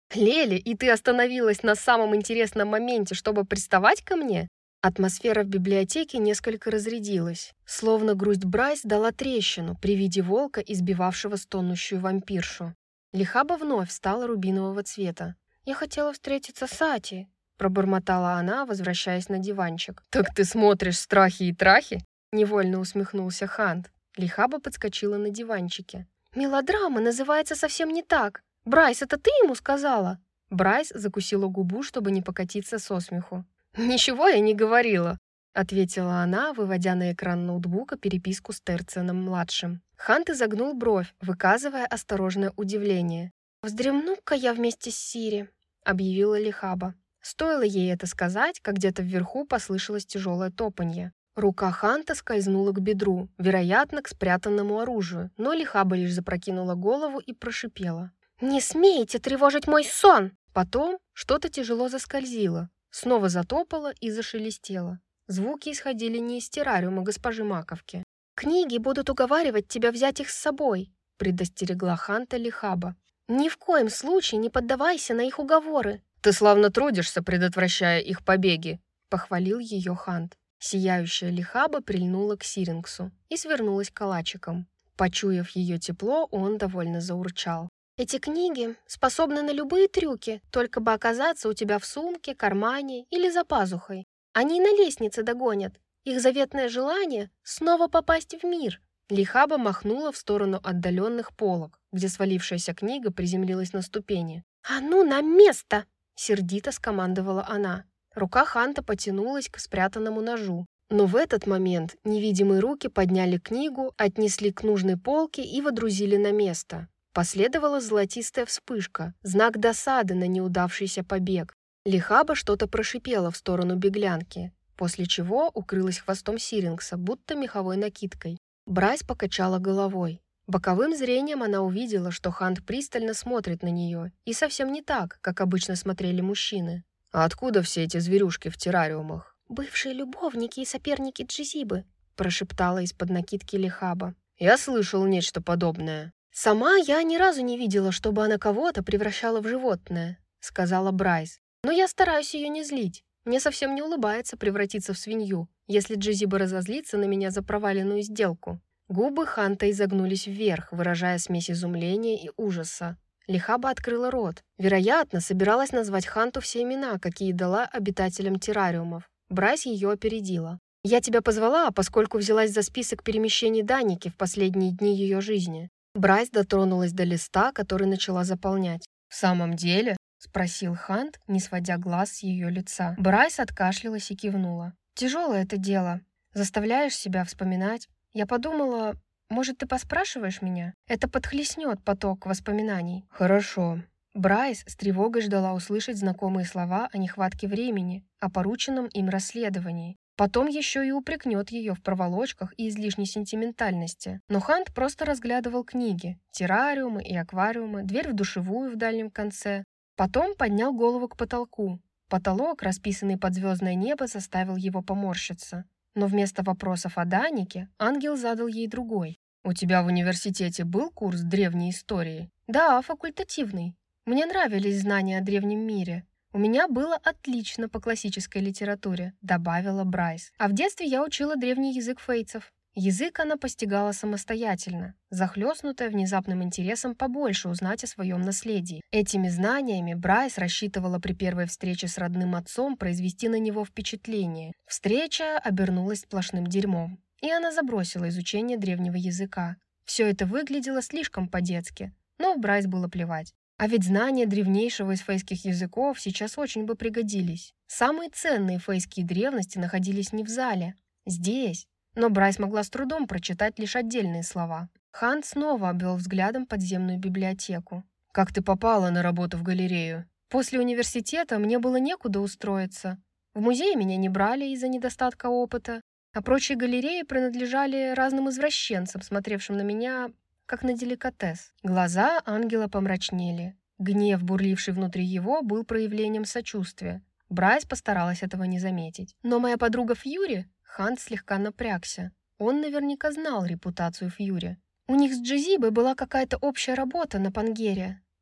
Лели, и ты остановилась на самом интересном моменте, чтобы приставать ко мне?» Атмосфера в библиотеке несколько разрядилась, словно грусть Брайс дала трещину при виде волка, избивавшего стонущую вампиршу. Лихаба вновь стала рубинового цвета. «Я хотела встретиться с Ати», — пробормотала она, возвращаясь на диванчик. «Так ты смотришь «Страхи и трахи»?» — невольно усмехнулся Хант. Лихаба подскочила на диванчике. «Мелодрама называется совсем не так. Брайс, это ты ему сказала?» Брайс закусила губу, чтобы не покатиться со смеху. «Ничего я не говорила», — ответила она, выводя на экран ноутбука переписку с Терцианом-младшим. Хант изогнул бровь, выказывая осторожное удивление. «Вздремну-ка я вместе с Сири», — объявила Лихаба. Стоило ей это сказать, как где-то вверху послышалось тяжелое топанье. Рука Ханта скользнула к бедру, вероятно, к спрятанному оружию, но Лихаба лишь запрокинула голову и прошипела. «Не смейте тревожить мой сон!» Потом что-то тяжело заскользило, снова затопало и зашелестело. Звуки исходили не из террариума госпожи Маковки. «Книги будут уговаривать тебя взять их с собой», — предостерегла Ханта Лихаба. «Ни в коем случае не поддавайся на их уговоры». «Ты славно трудишься, предотвращая их побеги», — похвалил ее Хант. Сияющая Лихаба прильнула к Сирингсу и свернулась калачиком. Почуяв ее тепло, он довольно заурчал. «Эти книги способны на любые трюки, только бы оказаться у тебя в сумке, кармане или за пазухой. Они и на лестнице догонят. Их заветное желание — снова попасть в мир». Лихаба махнула в сторону отдаленных полок, где свалившаяся книга приземлилась на ступени. «А ну, на место!» — сердито скомандовала она. Рука Ханта потянулась к спрятанному ножу. Но в этот момент невидимые руки подняли книгу, отнесли к нужной полке и водрузили на место. Последовала золотистая вспышка, знак досады на неудавшийся побег. Лихаба что-то прошипела в сторону беглянки, после чего укрылась хвостом Сирингса, будто меховой накидкой. Брайс покачала головой. Боковым зрением она увидела, что Хант пристально смотрит на нее, и совсем не так, как обычно смотрели мужчины. «А откуда все эти зверюшки в террариумах?» «Бывшие любовники и соперники Джизибы», — прошептала из-под накидки Лихаба. «Я слышал нечто подобное». «Сама я ни разу не видела, чтобы она кого-то превращала в животное», — сказала Брайс. «Но я стараюсь ее не злить. Мне совсем не улыбается превратиться в свинью, если Джизиба разозлится на меня за проваленную сделку». Губы Ханта изогнулись вверх, выражая смесь изумления и ужаса. Лихаба открыла рот. Вероятно, собиралась назвать Ханту все имена, какие дала обитателям террариумов. Брайс ее опередила. «Я тебя позвала, поскольку взялась за список перемещений Даники в последние дни ее жизни». Брайс дотронулась до листа, который начала заполнять. «В самом деле?» — спросил Хант, не сводя глаз с ее лица. Брайс откашлялась и кивнула. «Тяжелое это дело. Заставляешь себя вспоминать. Я подумала, может, ты поспрашиваешь меня? Это подхлестнет поток воспоминаний». «Хорошо». Брайс с тревогой ждала услышать знакомые слова о нехватке времени, о порученном им расследовании. Потом еще и упрекнет ее в проволочках и излишней сентиментальности. Но Хант просто разглядывал книги, террариумы и аквариумы, дверь в душевую в дальнем конце. Потом поднял голову к потолку. Потолок, расписанный под звездное небо, заставил его поморщиться. Но вместо вопросов о Данике ангел задал ей другой. «У тебя в университете был курс древней истории?» «Да, факультативный. Мне нравились знания о древнем мире. У меня было отлично по классической литературе», — добавила Брайс. «А в детстве я учила древний язык фейцев». Язык она постигала самостоятельно, захлестнутая внезапным интересом побольше узнать о своем наследии. Этими знаниями Брайс рассчитывала при первой встрече с родным отцом произвести на него впечатление. Встреча обернулась сплошным дерьмом, и она забросила изучение древнего языка. Все это выглядело слишком по-детски, но Брайс было плевать. А ведь знания древнейшего из фейских языков сейчас очень бы пригодились. Самые ценные фейские древности находились не в зале, здесь. Но Брайс могла с трудом прочитать лишь отдельные слова. Хант снова обвел взглядом подземную библиотеку. «Как ты попала на работу в галерею?» «После университета мне было некуда устроиться. В музее меня не брали из-за недостатка опыта, а прочие галереи принадлежали разным извращенцам, смотревшим на меня как на деликатес». Глаза ангела помрачнели. Гнев, бурливший внутри его, был проявлением сочувствия. Брайс постаралась этого не заметить. «Но моя подруга Фьюри...» Хант слегка напрягся. Он наверняка знал репутацию Фьюри. У них с Джизибой была какая-то общая работа на Пангере.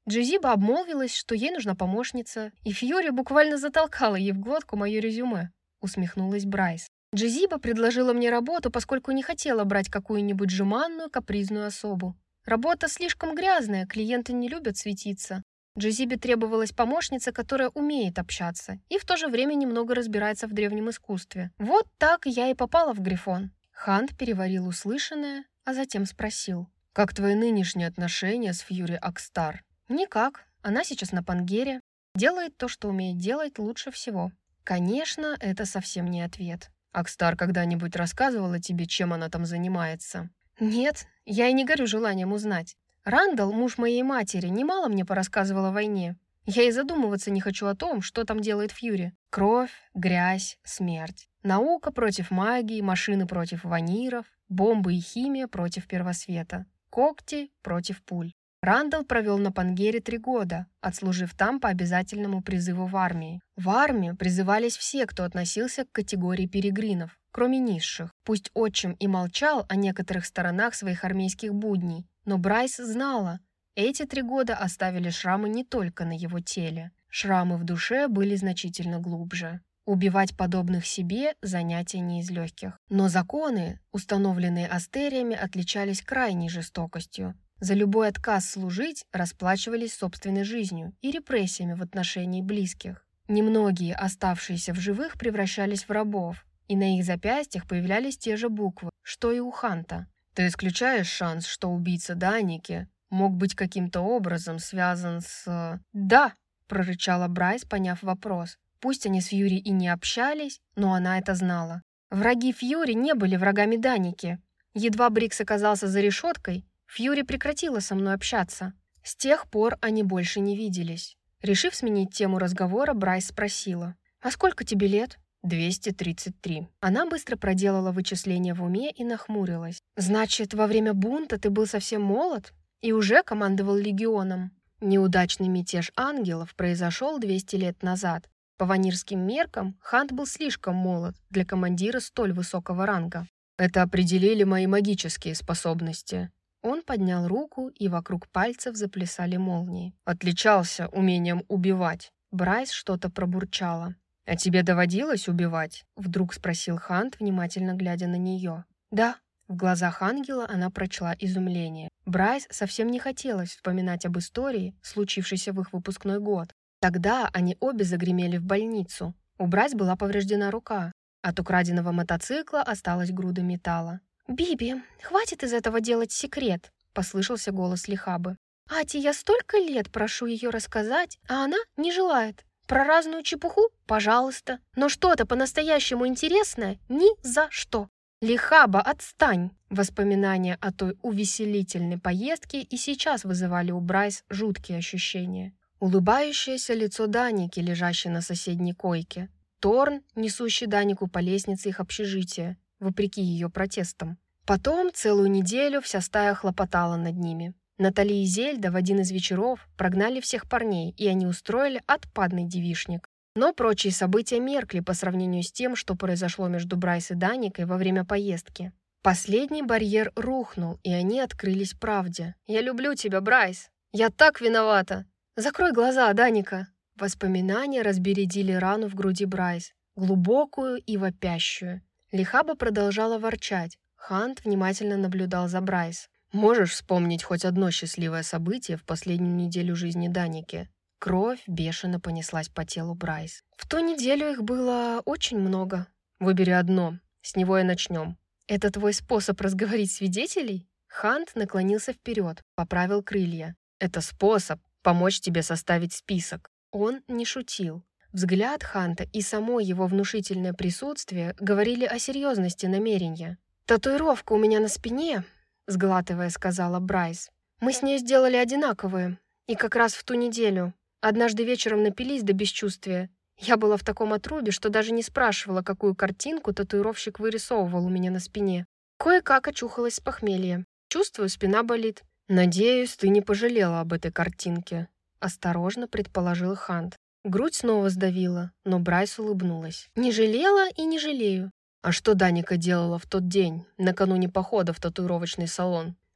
Джизиба обмолвилась, что ей нужна помощница, и Фьюри буквально затолкала ей в глотку мое резюме, усмехнулась Брайс. Джизиба предложила мне работу, поскольку не хотела брать какую-нибудь жеманную, капризную особу. Работа слишком грязная, клиенты не любят светиться. Джизибе требовалась помощница, которая умеет общаться и в то же время немного разбирается в древнем искусстве. Вот так я и попала в Грифон. Хант переварил услышанное, а затем спросил: «Как твои нынешние отношения с Фьюри Акстар?» «Никак. Она сейчас на Пангере. Делает то, что умеет делать лучше всего». Конечно, это совсем не ответ. «Акстар когда-нибудь рассказывала тебе, чем она там занимается?» «Нет, я и не горю желанием узнать. Рандall, муж моей матери, немало мне порассказывал о войне. Я и задумываться не хочу о том, что там делает Фьюри. Кровь, грязь, смерть. Наука против магии, машины против ваниров, бомбы и химия против первосвета. Когти против пуль. Рандall провел на Пангере три года, отслужив там по обязательному призыву в армии. В армию призывались все, кто относился к категории перегринов, кроме низших. Пусть отчим и молчал о некоторых сторонах своих армейских будней, но Брайс знала, эти три года оставили шрамы не только на его теле. Шрамы в душе были значительно глубже. Убивать подобных себе – занятие не из легких. Но законы, установленные астериями, отличались крайней жестокостью. За любой отказ служить расплачивались собственной жизнью и репрессиями в отношении близких. Немногие, оставшиеся в живых, превращались в рабов, и на их запястьях появлялись те же буквы, что и у Ханта. «Ты исключаешь шанс, что убийца Даники мог быть каким-то образом связан с...» «Да», — прорычала Брайс, поняв вопрос. Пусть они с Фьюри и не общались, но она это знала. Враги Фьюри не были врагами Даники. Едва Брикс оказался за решеткой, Фьюри прекратила со мной общаться. С тех пор они больше не виделись. Решив сменить тему разговора, Брайс спросила: «А сколько тебе лет?» «двести тридцать три». Она быстро проделала вычисления в уме и нахмурилась. «Значит, во время бунта ты был совсем молод и уже командовал легионом?» Неудачный мятеж ангелов произошел двести лет назад. По ванирским меркам Хант был слишком молод для командира столь высокого ранга. «Это определили мои магические способности». Он поднял руку, и вокруг пальцев заплясали молнии. «Отличался умением убивать». Брайс что-то пробурчала. «А тебе доводилось убивать?» — вдруг спросил Хант, внимательно глядя на нее. «Да». В глазах ангела она прочла изумление. Брайс совсем не хотелось вспоминать об истории, случившейся в их выпускной год. Тогда они обе загремели в больницу. У Брайс была повреждена рука. От украденного мотоцикла осталась груда металла. «Биби, хватит из этого делать секрет», — послышался голос Лихабы. «Ати, я столько лет прошу ее рассказать, а она не желает. Про разную чепуху? Пожалуйста. Но что-то по-настоящему интересное? Ни за что». «Лихаба, отстань!» Воспоминания о той увеселительной поездке и сейчас вызывали у Брайс жуткие ощущения. Улыбающееся лицо Даники, лежащее на соседней койке. Торн, несущий Данику по лестнице их общежития, вопреки ее протестам. Потом целую неделю вся стая хлопотала над ними. Натали и Зельда в один из вечеров прогнали всех парней, и они устроили отпадный девичник. Но прочие события меркли по сравнению с тем, что произошло между Брайс и Даникой во время поездки. Последний барьер рухнул, и они открылись правде. «Я люблю тебя, Брайс! Я так виновата! Закрой глаза, Даника!» Воспоминания разбередили рану в груди Брайс, глубокую и вопящую. Лихаба продолжала ворчать. Хант внимательно наблюдал за Брайс. «Можешь вспомнить хоть одно счастливое событие в последнюю неделю жизни Даники?» Кровь бешено понеслась по телу Брайс. «В ту неделю их было очень много». «Выбери одно. С него и начнем». «Это твой способ разговорить свидетелей?» Хант наклонился вперед, поправил крылья. «Это способ помочь тебе составить список». Он не шутил. Взгляд Ханта и само его внушительное присутствие говорили о серьезности намерения. «Татуировка у меня на спине», — сглатывая, сказала Брайс. «Мы с ней сделали одинаковые. И как раз в ту неделю. Однажды вечером напились до бесчувствия. Я была в таком отрубе, что даже не спрашивала, какую картинку татуировщик вырисовывал у меня на спине. Кое-как очухалась с похмелья. Чувствую, спина болит». «Надеюсь, ты не пожалела об этой картинке», — осторожно предположил Хант. Грудь снова сдавила, но Брайс улыбнулась. «Не жалела и не жалею». «А что Даника делала в тот день, накануне похода в татуировочный салон?»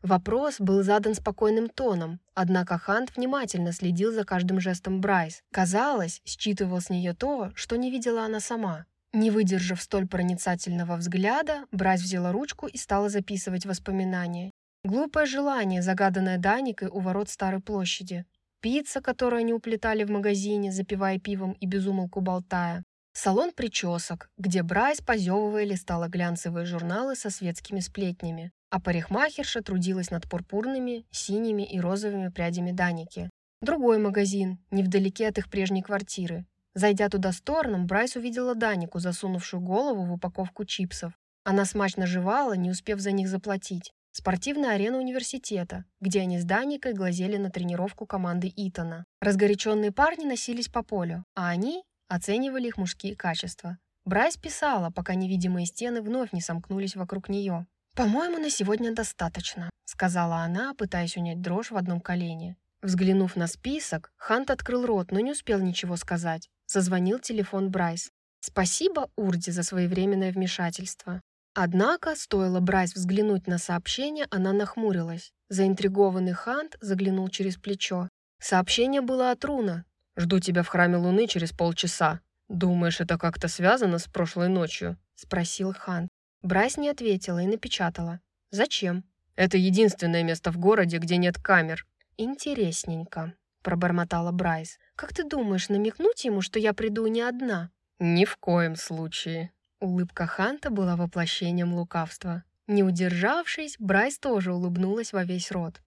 Вопрос был задан спокойным тоном, однако Хант внимательно следил за каждым жестом Брайс. Казалось, считывал с нее то, что не видела она сама. Не выдержав столь проницательного взгляда, Брайс взяла ручку и стала записывать воспоминания. Глупое желание, загаданное Даникой у ворот Старой площади. Пицца, которую они уплетали в магазине, запивая пивом и безумолку болтая. Салон причесок, где Брайс, позевывая, листала глянцевые журналы со светскими сплетнями, а парикмахерша трудилась над пурпурными, синими и розовыми прядями Даники. Другой магазин, невдалеке от их прежней квартиры. Зайдя туда с Торном, Брайс увидела Данику, засунувшую голову в упаковку чипсов. Она смачно жевала, не успев за них заплатить. Спортивная арена университета, где они с Даникой глазели на тренировку команды Итана. Разгоряченные парни носились по полю, а они оценивали их мужские качества. Брайс писала, пока невидимые стены вновь не сомкнулись вокруг нее. «По-моему, на сегодня достаточно», — сказала она, пытаясь унять дрожь в одном колене. Взглянув на список, Хант открыл рот, но не успел ничего сказать. Зазвонил телефон Брайс. «Спасибо, Урди, за своевременное вмешательство». Однако, стоило Брайс взглянуть на сообщение, она нахмурилась. Заинтригованный Хант заглянул через плечо. Сообщение было от Руна. «Жду тебя в храме Луны через полчаса. Думаешь, это как-то связано с прошлой ночью?» — спросил Хант. Брайс не ответила и напечатала. «Зачем?» «Это единственное место в городе, где нет камер». «Интересненько», — пробормотала Брайс. «Как ты думаешь, намекнуть ему, что я приду не одна?» «Ни в коем случае». Улыбка Ханта была воплощением лукавства. Не удержавшись, Брайс тоже улыбнулась во весь рот.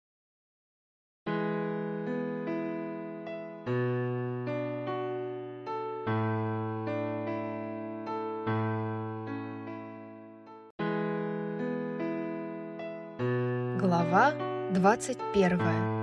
Глава двадцать первая.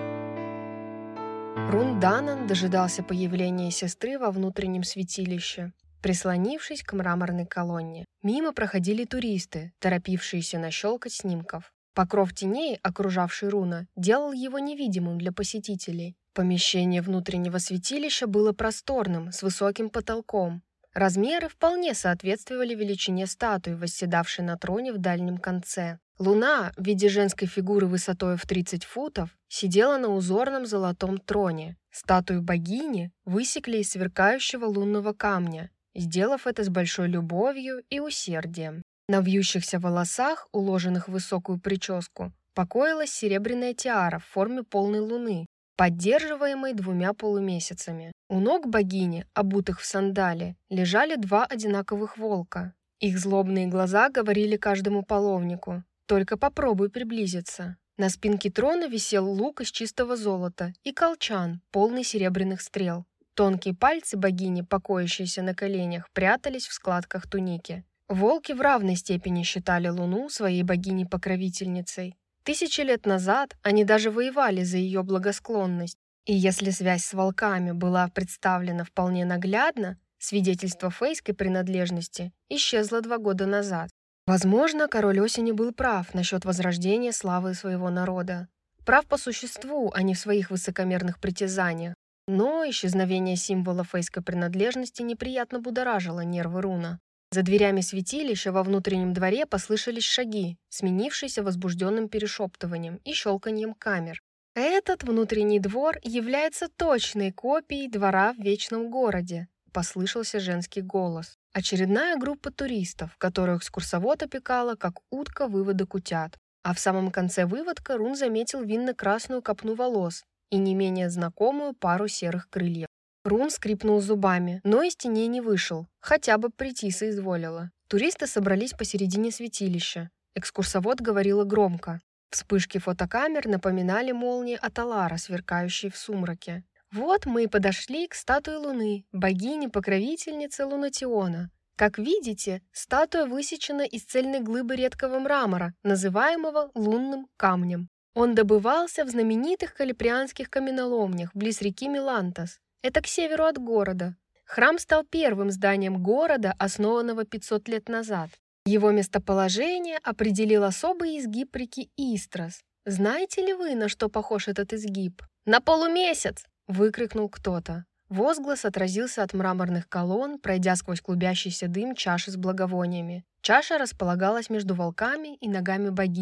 Рун Данан дожидался появления сестры во внутреннем святилище, прислонившись к мраморной колонне. Мимо проходили туристы, торопившиеся нащелкать снимков. Покров теней, окружавший Руна, делал его невидимым для посетителей. Помещение внутреннего святилища было просторным, с высоким потолком. Размеры вполне соответствовали величине статуи, восседавшей на троне в дальнем конце. Луна, в виде женской фигуры высотой в тридцать футов, сидела на узорном золотом троне. Статую богини высекли из сверкающего лунного камня, сделав это с большой любовью и усердием. На вьющихся волосах, уложенных в высокую прическу, покоилась серебряная тиара в форме полной луны, поддерживаемой двумя полумесяцами. У ног богини, обутых в сандали, лежали два одинаковых волка. Их злобные глаза говорили каждому половнику: «Только попробуй приблизиться». На спинке трона висел лук из чистого золота и колчан, полный серебряных стрел. Тонкие пальцы богини, покоящиеся на коленях, прятались в складках туники. Волки в равной степени считали Луну своей богиней-покровительницей. Тысячи лет назад они даже воевали за ее благосклонность. И если связь с волками была представлена вполне наглядно, свидетельство фейской принадлежности исчезло два года назад. Возможно, король Осени был прав насчет возрождения славы своего народа. Прав по существу, а не в своих высокомерных притязаниях. Но исчезновение символа фейской принадлежности неприятно будоражило нервы Руна. За дверями святилища во внутреннем дворе послышались шаги, сменившиеся возбужденным перешептыванием и щелканьем камер. «Этот внутренний двор является точной копией двора в Вечном городе», — послышался женский голос. Очередная группа туристов, которую экскурсовод опекала, как утка выводок утят. А в самом конце выводка Рун заметил винно-красную копну волос и не менее знакомую пару серых крыльев. Рун скрипнул зубами, но из теней не вышел, хотя бы прийти соизволило. Туристы собрались посередине святилища. Экскурсовод говорила громко. Вспышки фотокамер напоминали молнии Аталара, сверкающие в сумраке. Вот мы и подошли к статуе Луны, богини-покровительницы Лунатиона. Как видите, статуя высечена из цельной глыбы редкого мрамора, называемого лунным камнем. Он добывался в знаменитых калиприанских каменоломнях близ реки Мелантос. Это к северу от города. Храм стал первым зданием города, основанного пятьсот лет назад. Его местоположение определил особый изгиб реки Истрос. Знаете ли вы, на что похож этот изгиб? «На полумесяц!» — выкрикнул кто-то. Возглас отразился от мраморных колонн, пройдя сквозь клубящийся дым чаши с благовониями. Чаша располагалась между волками и ногами богини.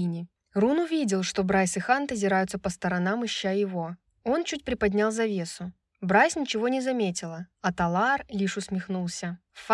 Рун увидел, что Брайс и Хант озираются по сторонам, ища его. Он чуть приподнял завесу. Брайс ничего не заметила, а Талар лишь усмехнулся.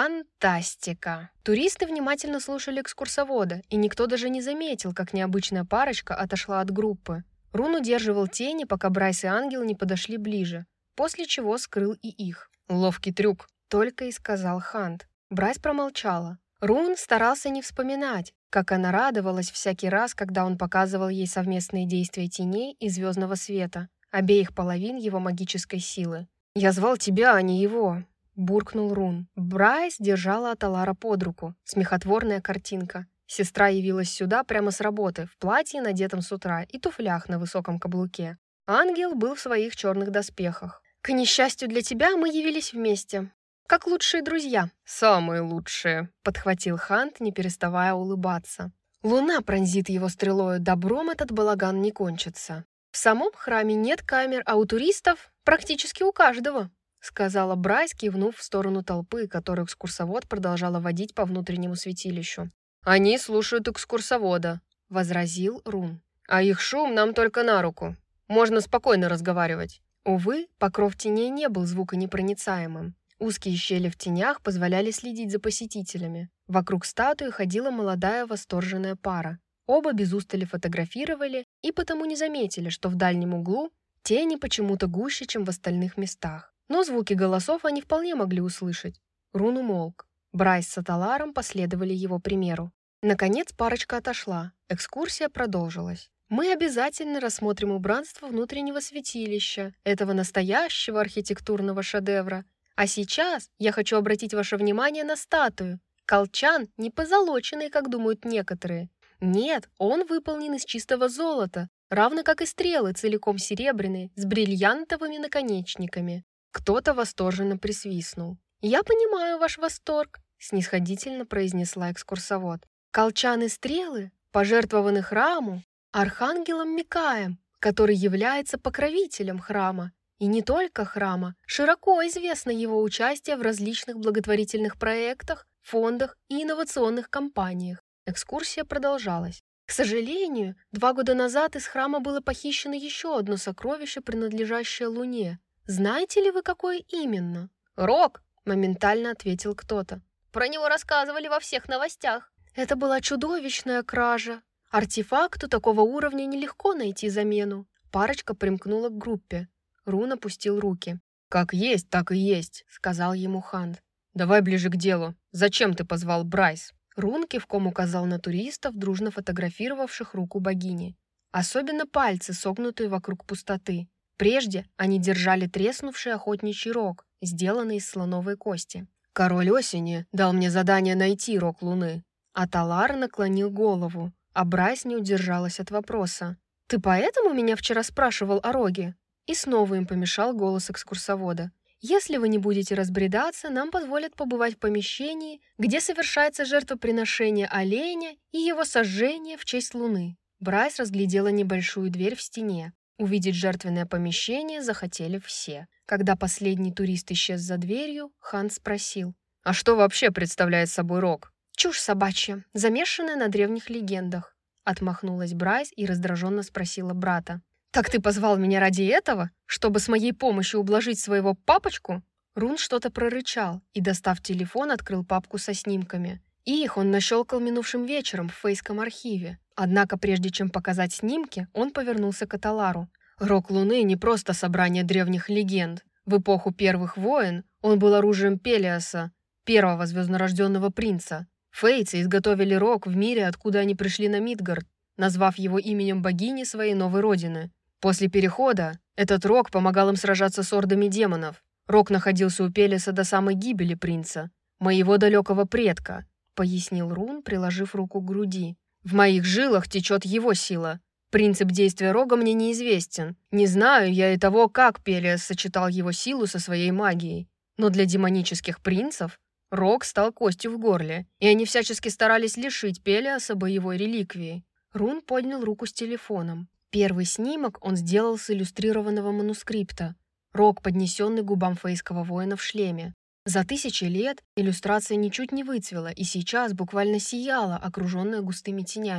Фантастика! Туристы внимательно слушали экскурсовода, и никто даже не заметил, как необычная парочка отошла от группы. Рун удерживал тени, пока Брайс и Ангел не подошли ближе, после чего скрыл и их. «Ловкий трюк», — только и сказал Хант. Брайс промолчала. Рун старался не вспоминать, как она радовалась всякий раз, когда он показывал ей совместные действия теней и звездного света, обеих половин его магической силы. «Я звал тебя, а не его», — буркнул Рун. Брайс держала Аталара под руку. Смехотворная картинка. Сестра явилась сюда прямо с работы, в платье, надетом с утра, и туфлях на высоком каблуке. Ангел был в своих черных доспехах. «К несчастью для тебя, мы явились вместе. Как лучшие друзья». «Самые лучшие», — подхватил Хант, не переставая улыбаться. «Луна пронзит его стрелою, добром этот балаган не кончится. В самом храме нет камер, а у туристов практически у каждого», — сказала Брайс, кивнув в сторону толпы, которую экскурсовод продолжала водить по внутреннему святилищу. «Они слушают экскурсовода», — возразил Рун. «А их шум нам только на руку. Можно спокойно разговаривать». Увы, покров теней не был звуконепроницаемым. Узкие щели в тенях позволяли следить за посетителями. Вокруг статуи ходила молодая восторженная пара. Оба без устали фотографировали и потому не заметили, что в дальнем углу тени почему-то гуще, чем в остальных местах. Но звуки голосов они вполне могли услышать. Рун умолк. Брайс с Аталаром последовали его примеру. Наконец парочка отошла. Экскурсия продолжилась. «Мы обязательно рассмотрим убранство внутреннего святилища, этого настоящего архитектурного шедевра. А сейчас я хочу обратить ваше внимание на статую. Колчан не позолоченный, как думают некоторые. Нет, он выполнен из чистого золота, равно как и стрелы, целиком серебряные, с бриллиантовыми наконечниками». Кто-то восторженно присвистнул. «Я понимаю ваш восторг», — снисходительно произнесла экскурсовод. «Колчан и стрелы пожертвованы храму архангелом Микаем, который является покровителем храма. И не только храма. Широко известно его участие в различных благотворительных проектах, фондах и инновационных компаниях». Экскурсия продолжалась. К сожалению, два года назад из храма было похищено еще одно сокровище, принадлежащее Луне. Знаете ли вы, какое именно? «Рок», — моментально ответил кто-то. «Про него рассказывали во всех новостях». Это была чудовищная кража. Артефакту такого уровня нелегко найти замену. Парочка примкнула к группе. Рун опустил руки. «Как есть, так и есть», — сказал ему Хант. «Давай ближе к делу. Зачем ты позвал Брайс?» Рун кивком указал на туристов, дружно фотографировавших руку богини. Особенно пальцы, согнутые вокруг пустоты. Прежде они держали треснувший охотничий рог, сделанный из слоновой кости. «Король осени дал мне задание найти рог Луны». Аталар наклонил голову, а Брайс не удержалась от вопроса. «Ты поэтому меня вчера спрашивал о роге?» И снова им помешал голос экскурсовода. «Если вы не будете разбредаться, нам позволят побывать в помещении, где совершается жертвоприношение оленя и его сожжение в честь Луны». Брайс разглядела небольшую дверь в стене. Увидеть жертвенное помещение захотели все. Когда последний турист исчез за дверью, Хант спросил. «А что вообще представляет собой рог?» «Чушь собачья, замешанная на древних легендах», — отмахнулась Брайс и раздраженно спросила брата. «Так ты позвал меня ради этого, чтобы с моей помощью ублажить своего папочку?» Рун что-то прорычал и, достав телефон, открыл папку со снимками. Их он нащелкал минувшим вечером в фейском архиве. Однако, прежде чем показать снимки, он повернулся к Аталару. «Рог Луны не просто собрание древних легенд. В эпоху первых войн он был оружием Пелиаса, первого звезднорожденного принца. Фейцы изготовили рог в мире, откуда они пришли на Мидгард, назвав его именем богини своей новой родины. После перехода этот рог помогал им сражаться с ордами демонов. Рог находился у Пелиаса до самой гибели принца, моего далекого предка», — пояснил Рун, приложив руку к груди. «В моих жилах течет его сила. Принцип действия рога мне неизвестен. Не знаю я и того, как Пелиас сочетал его силу со своей магией. Но для демонических принцев рог стал костью в горле, и они всячески старались лишить Пелиаса боевой реликвии». Рун поднял руку с телефоном. Первый снимок он сделал с иллюстрированного манускрипта. Рог, поднесенный губам фейского воина в шлеме. За тысячи лет иллюстрация ничуть не выцвела и сейчас буквально сияла, окруженная густыми тенями.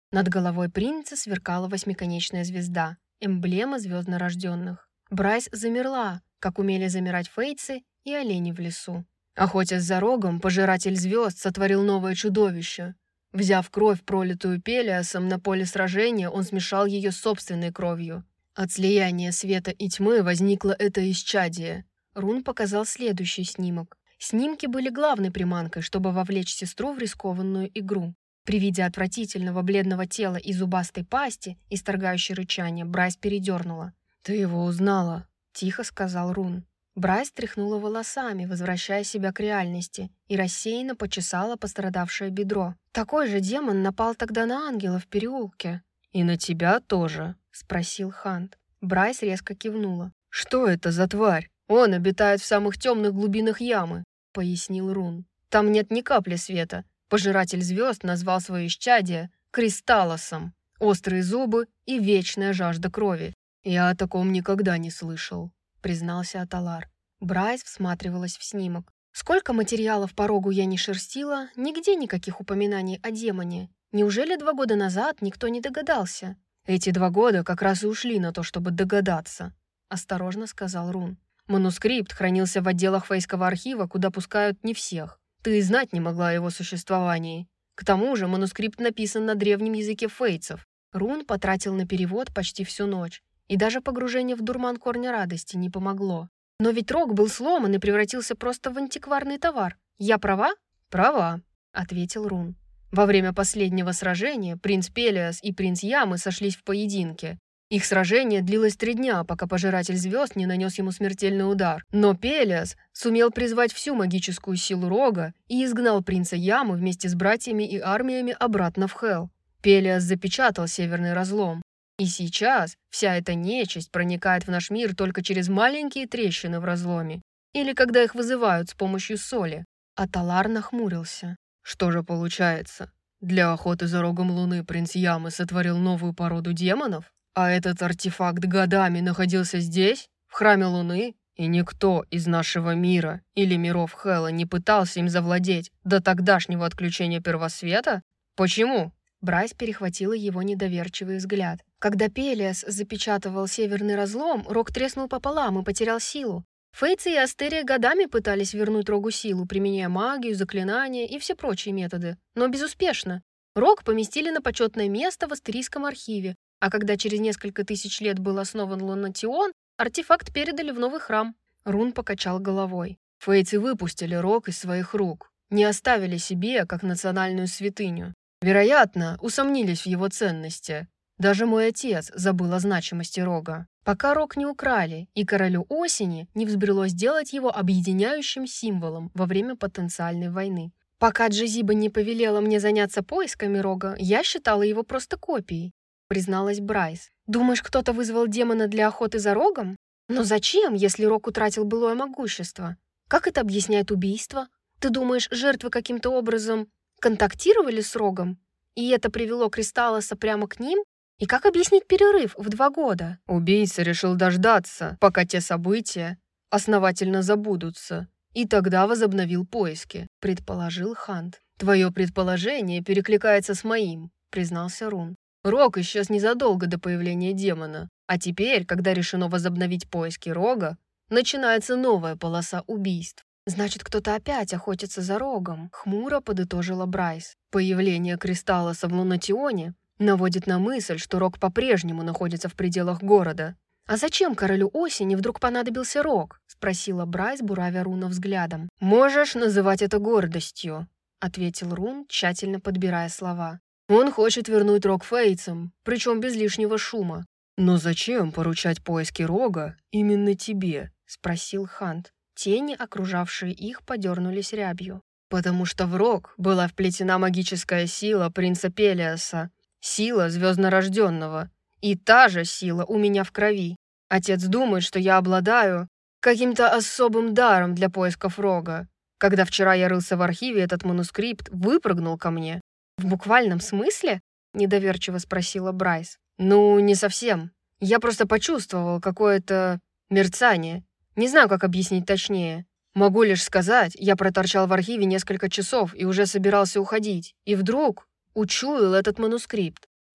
Над головой принца сверкала восьмиконечная звезда, эмблема звезднорожденных. Брайс замерла, как умели замирать фейцы и олени в лесу. Охотясь за рогом, пожиратель звезд сотворил новое чудовище. Взяв кровь, пролитую Пелиасом на поле сражения, он смешал ее с собственной кровью. От слияния света и тьмы возникло это исчадие. Рун показал следующий снимок. Снимки были главной приманкой, чтобы вовлечь сестру в рискованную игру. При виде отвратительного бледного тела и зубастой пасти, исторгающей рычание, Брайс передернула. «Ты его узнала», — тихо сказал Рун. Брайс тряхнула волосами, возвращая себя к реальности, и рассеянно почесала пострадавшее бедро. «Такой же демон напал тогда на ангела в переулке». «И на тебя тоже?» — спросил Хант. Брайс резко кивнула. «Что это за тварь? Он обитает в самых темных глубинах ямы», — пояснил Рун. «Там нет ни капли света. Пожиратель звезд назвал свое исчадие Кристаллосом. Острые зубы и вечная жажда крови. Я о таком никогда не слышал», — признался Аталар. Брайс всматривалась в снимок. «Сколько материалов по рогу я не шерстила, нигде никаких упоминаний о демоне. Неужели два года назад никто не догадался?» «Эти два года как раз и ушли на то, чтобы догадаться», — осторожно сказал Рун. «Манускрипт хранился в отделах фейского архива, куда пускают не всех. Ты и знать не могла о его существовании. К тому же манускрипт написан на древнем языке фейцев». Рун потратил на перевод почти всю ночь, и даже погружение в дурман корня радости не помогло. «Но ведь рог был сломан и превратился просто в антикварный товар. Я права?» «Права», — ответил Рун. «Во время последнего сражения принц Пелиас и принц Ямы сошлись в поединке. Их сражение длилось три дня, пока пожиратель звезд не нанес ему смертельный удар. Но Пелиас сумел призвать всю магическую силу рога и изгнал принца Ямы вместе с братьями и армиями обратно в Хелл. Пелиас запечатал северный разлом. И сейчас вся эта нечисть проникает в наш мир только через маленькие трещины в разломе. Или когда их вызывают с помощью соли». Аталар нахмурился. «Что же получается? Для охоты за рогом луны принц Ямы сотворил новую породу демонов? А этот артефакт годами находился здесь, в храме луны, и никто из нашего мира или миров Хэлла не пытался им завладеть до тогдашнего отключения первосвета? Почему?» Брайс перехватила его недоверчивый взгляд. «Когда Пелиас запечатывал северный разлом, рог треснул пополам и потерял силу. Фейцы и Астерия годами пытались вернуть рогу силу, применяя магию, заклинания и все прочие методы, но безуспешно. Рог поместили на почетное место в Астерийском архиве, а когда через несколько тысяч лет был основан Лунатион, артефакт передали в новый храм». Рун покачал головой. «Фейцы выпустили рог из своих рук, не оставили себе как национальную святыню. Вероятно, усомнились в его ценности. Даже мой отец забыл о значимости рога. Пока рог не украли, и королю осени не взбрело сделать его объединяющим символом во время потенциальной войны. Пока Джезиба не повелела мне заняться поисками рога, я считала его просто копией», — призналась Брайс. «Думаешь, кто-то вызвал демона для охоты за рогом? Но зачем, если рог утратил былое могущество? Как это объясняет убийство? Ты думаешь, жертвы каким-то образом контактировали с рогом, и это привело Кристаллоса прямо к ним? И как объяснить перерыв в два года?» «Убийца решил дождаться, пока те события основательно забудутся, и тогда возобновил поиски», — предположил Хант. «Твое предположение перекликается с моим», — признался Рун. «Рог исчез незадолго до появления демона, а теперь, когда решено возобновить поиски рога, начинается новая полоса убийств». «Значит, кто-то опять охотится за рогом», — хмуро подытожила Брайс. «Появление Кристаллоса в Лунатионе наводит на мысль, что рог по-прежнему находится в пределах города». «А зачем королю осени вдруг понадобился рог?» — спросила Брайс, буравя Руна взглядом. «Можешь называть это гордостью», — ответил Рун, тщательно подбирая слова. «Он хочет вернуть рог фейцам, причем без лишнего шума». «Но зачем поручать поиски рога именно тебе?» — спросил Хант. Тени, окружавшие их, подернулись рябью. «Потому что в рог была вплетена магическая сила принца Пелиаса, сила звезднорожденного, и та же сила у меня в крови. Отец думает, что я обладаю каким-то особым даром для поисков рога. Когда вчера я рылся в архиве, этот манускрипт выпрыгнул ко мне». «В буквальном смысле?» — недоверчиво спросила Брайс. «Ну, не совсем. Я просто почувствовал какое-то мерцание. Не знаю, как объяснить точнее. Могу лишь сказать, я проторчал в архиве несколько часов и уже собирался уходить. И вдруг учуял этот манускрипт.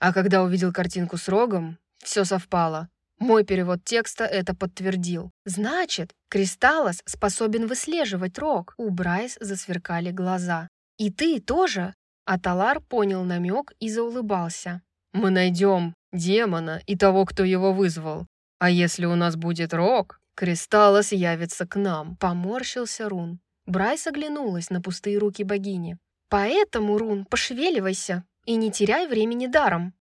А когда увидел картинку с рогом, все совпало. Мой перевод текста это подтвердил. Значит, Кристаллос способен выслеживать рог. У Брайс засверкали глаза. И ты тоже? Аталар понял намек и заулыбался. Мы найдем демона и того, кто его вызвал. А если у нас будет рог, Кристаллос явится к нам. Поморщился Рун. Брайс оглянулась на пустые руки богини. Поэтому, Рун, пошевеливайся и не теряй времени даром.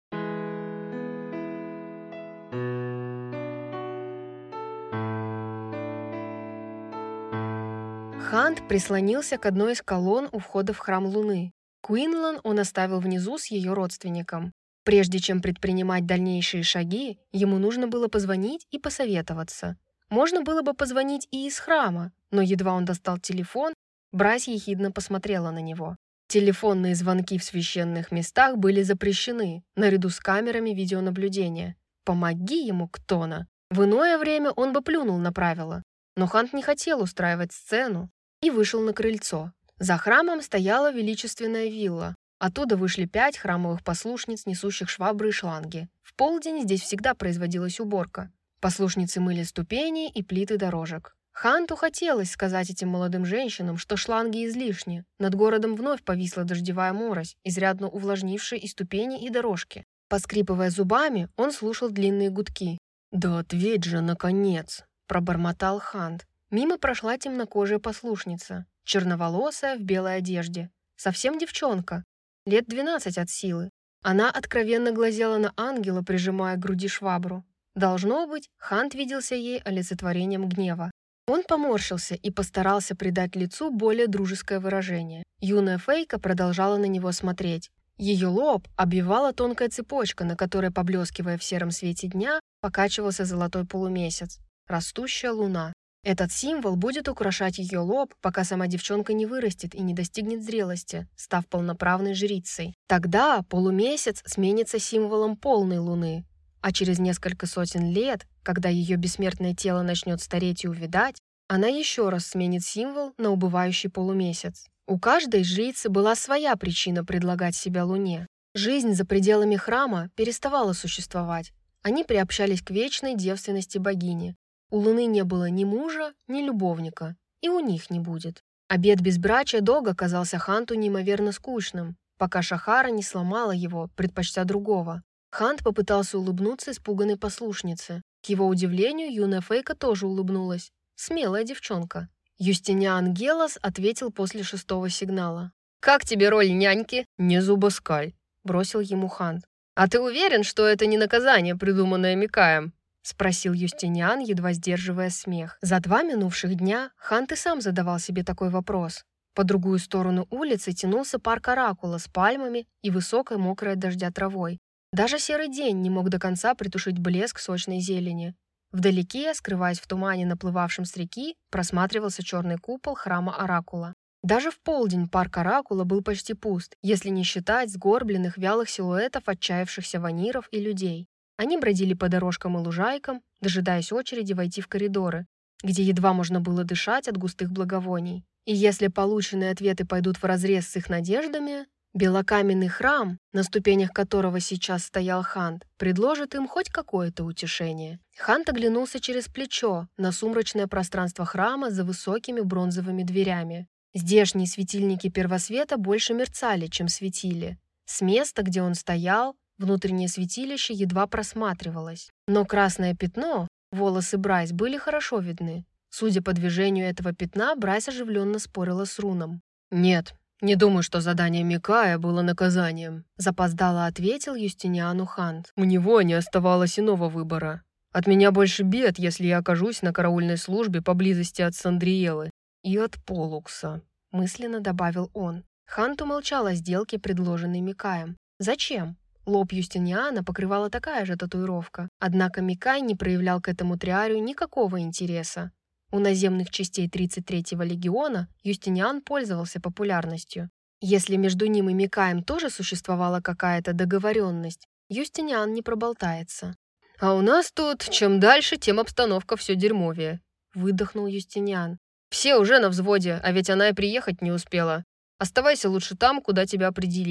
Хант прислонился к одной из колонн у входа в храм Луны. Куинлан он оставил внизу с ее родственником. Прежде чем предпринимать дальнейшие шаги, ему нужно было позвонить и посоветоваться. Можно было бы позвонить и из храма, но едва он достал телефон, Брайс ехидно посмотрела на него. Телефонные звонки в священных местах были запрещены, наряду с камерами видеонаблюдения. Помоги ему, Ктона! В иное время он бы плюнул на правила. Но Хант не хотел устраивать сцену и вышел на крыльцо. За храмом стояла величественная вилла. Оттуда вышли пять храмовых послушниц, несущих швабры и шланги. В полдень здесь всегда производилась уборка. Послушницы мыли ступени и плиты дорожек. Ханту хотелось сказать этим молодым женщинам, что шланги излишни. Над городом вновь повисла дождевая морось, изрядно увлажнившая и ступени, и дорожки. Поскрипывая зубами, он слушал длинные гудки. «Да ответь же, наконец!» – пробормотал Хант. Мимо прошла темнокожая послушница, черноволосая в белой одежде. Совсем девчонка, лет двенадцать от силы. Она откровенно глазела на ангела, прижимая к груди швабру. Должно быть, Хант виделся ей олицетворением гнева. Он поморщился и постарался придать лицу более дружеское выражение. Юная фейка продолжала на него смотреть. Ее лоб обвивала тонкая цепочка, на которой, поблескивая в сером свете дня, покачивался золотой полумесяц. Растущая луна. Этот символ будет украшать ее лоб, пока сама девчонка не вырастет и не достигнет зрелости, став полноправной жрицей. Тогда полумесяц сменится символом полной луны. А через несколько сотен лет, когда ее бессмертное тело начнет стареть и увядать, она еще раз сменит символ на убывающий полумесяц. У каждой жрицы была своя причина предлагать себя Луне. Жизнь за пределами храма переставала существовать. Они приобщались к вечной девственности богини. У Луны не было ни мужа, ни любовника. И у них не будет. Обет безбрачия долго казался Ханту неимоверно скучным, пока Шахара не сломала его, предпочтя другого. Хант попытался улыбнуться испуганной послушнице. К его удивлению, юная фейка тоже улыбнулась. Смелая девчонка. Юстиниан Гелос ответил после шестого сигнала. «Как тебе роль няньки?» «Не зубоскаль», — бросил ему Хант. «А ты уверен, что это не наказание, придуманное Микаем?» — спросил Юстиниан, едва сдерживая смех. За два минувших дня Хант и сам задавал себе такой вопрос. По другую сторону улицы тянулся парк Оракула с пальмами и высокой мокрой от дождя травой. Даже серый день не мог до конца притушить блеск сочной зелени. Вдалеке, скрываясь в тумане, наплывавшем с реки, просматривался черный купол храма Оракула. Даже в полдень парк Оракула был почти пуст, если не считать сгорбленных вялых силуэтов отчаявшихся ваниров и людей. Они бродили по дорожкам и лужайкам, дожидаясь очереди войти в коридоры, где едва можно было дышать от густых благовоний. И если полученные ответы пойдут вразрез с их надеждами, белокаменный храм, на ступенях которого сейчас стоял Хант, предложит им хоть какое-то утешение. Хант оглянулся через плечо на сумрачное пространство храма за высокими бронзовыми дверями. Здешние светильники первосвета больше мерцали, чем светили. С места, где он стоял, внутреннее святилище едва просматривалось. Но красное пятно, волосы Брайс, были хорошо видны. Судя по движению этого пятна, Брайс оживленно спорила с Руном. «Нет, не думаю, что задание Микая было наказанием», — запоздало ответил Юстиниану Хант. «У него не оставалось иного выбора. От меня больше бед, если я окажусь на караульной службе поблизости от Сандриэлы и от Полукса», — мысленно добавил он. Хант умолчал о сделке, предложенной Микаем. Зачем? Лоб Юстиниана покрывала такая же татуировка. Однако Микай не проявлял к этому триарию никакого интереса. У наземных частей тридцать третьего легиона Юстиниан пользовался популярностью. Если между ним и Микаем тоже существовала какая-то договоренность, Юстиниан не проболтается. «А у нас тут, чем дальше, тем обстановка все дерьмовее», — выдохнул Юстиниан. «Все уже на взводе, а ведь она и приехать не успела. Оставайся лучше там, куда тебя определили».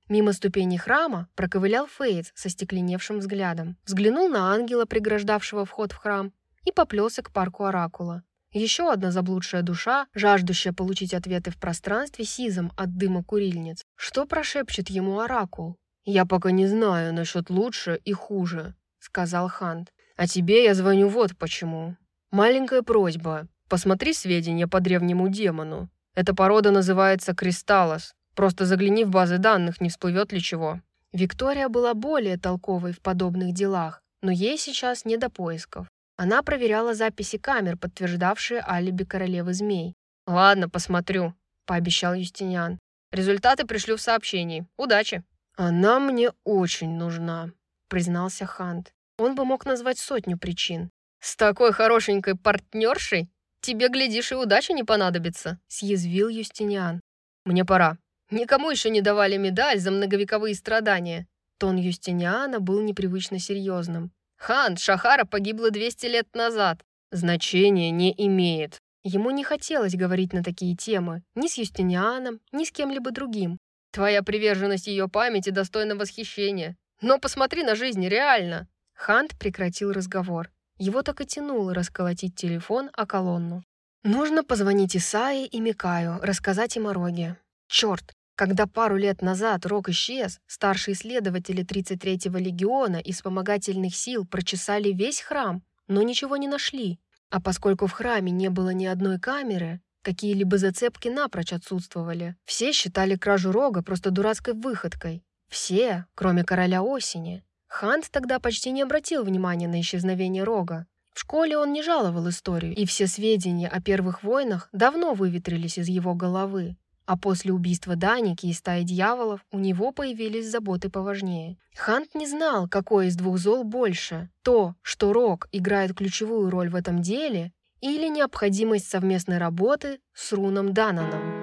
Мимо ступеней храма проковылял Фейтс со стекленевшим взглядом, взглянул на ангела, преграждавшего вход в храм, и поплелся к парку Оракула. Еще одна заблудшая душа, жаждущая получить ответы в пространстве сизом от дыма курильниц. Что прошепчет ему Оракул? «Я пока не знаю насчет лучше и хуже», — сказал Хант. «А тебе я звоню вот почему. Маленькая просьба. Посмотри сведения по древнему демону. Эта порода называется Кристаллос. Просто загляни в базы данных, не всплывет ли чего». Виктория была более толковой в подобных делах, но ей сейчас не до поисков. Она проверяла записи камер, подтверждавшие алиби королевы змей. «Ладно, посмотрю», — пообещал Юстиниан. «Результаты пришлю в сообщении. Удачи!» «Она мне очень нужна», — признался Хант. Он бы мог назвать сотню причин. «С такой хорошенькой партнершей тебе, глядишь, и удача не понадобится», — съязвил Юстиниан. «Мне пора. Никому еще не давали медаль за многовековые страдания». Тон Юстиниана был непривычно серьезным. «Хант, Шахара погибла двести лет назад. Значения не имеет». Ему не хотелось говорить на такие темы ни с Юстинианом, ни с кем-либо другим. «Твоя приверженность ее памяти достойна восхищения. Но посмотри на жизнь реально». Хант прекратил разговор. Его так и тянуло расколотить телефон о колонну. Нужно позвонить Исае и Микаю, рассказать им о Роге. Черт, когда пару лет назад Рог исчез, старшие исследователи тридцать третьего легиона и вспомогательных сил прочесали весь храм, но ничего не нашли. А поскольку в храме не было ни одной камеры, какие-либо зацепки напрочь отсутствовали. Все считали кражу Рога просто дурацкой выходкой. Все, кроме короля осени. Хант тогда почти не обратил внимания на исчезновение Рога. В школе он не жаловал историю, и все сведения о первых войнах давно выветрились из его головы. А после убийства Даники и стаи дьяволов у него появились заботы поважнее. Хант не знал, какое из двух зол больше. То, что Рог играет ключевую роль в этом деле, или необходимость совместной работы с Руном Дананом.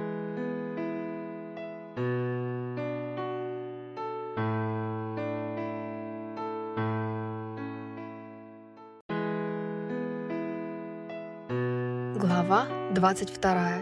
Глава двадцать вторая.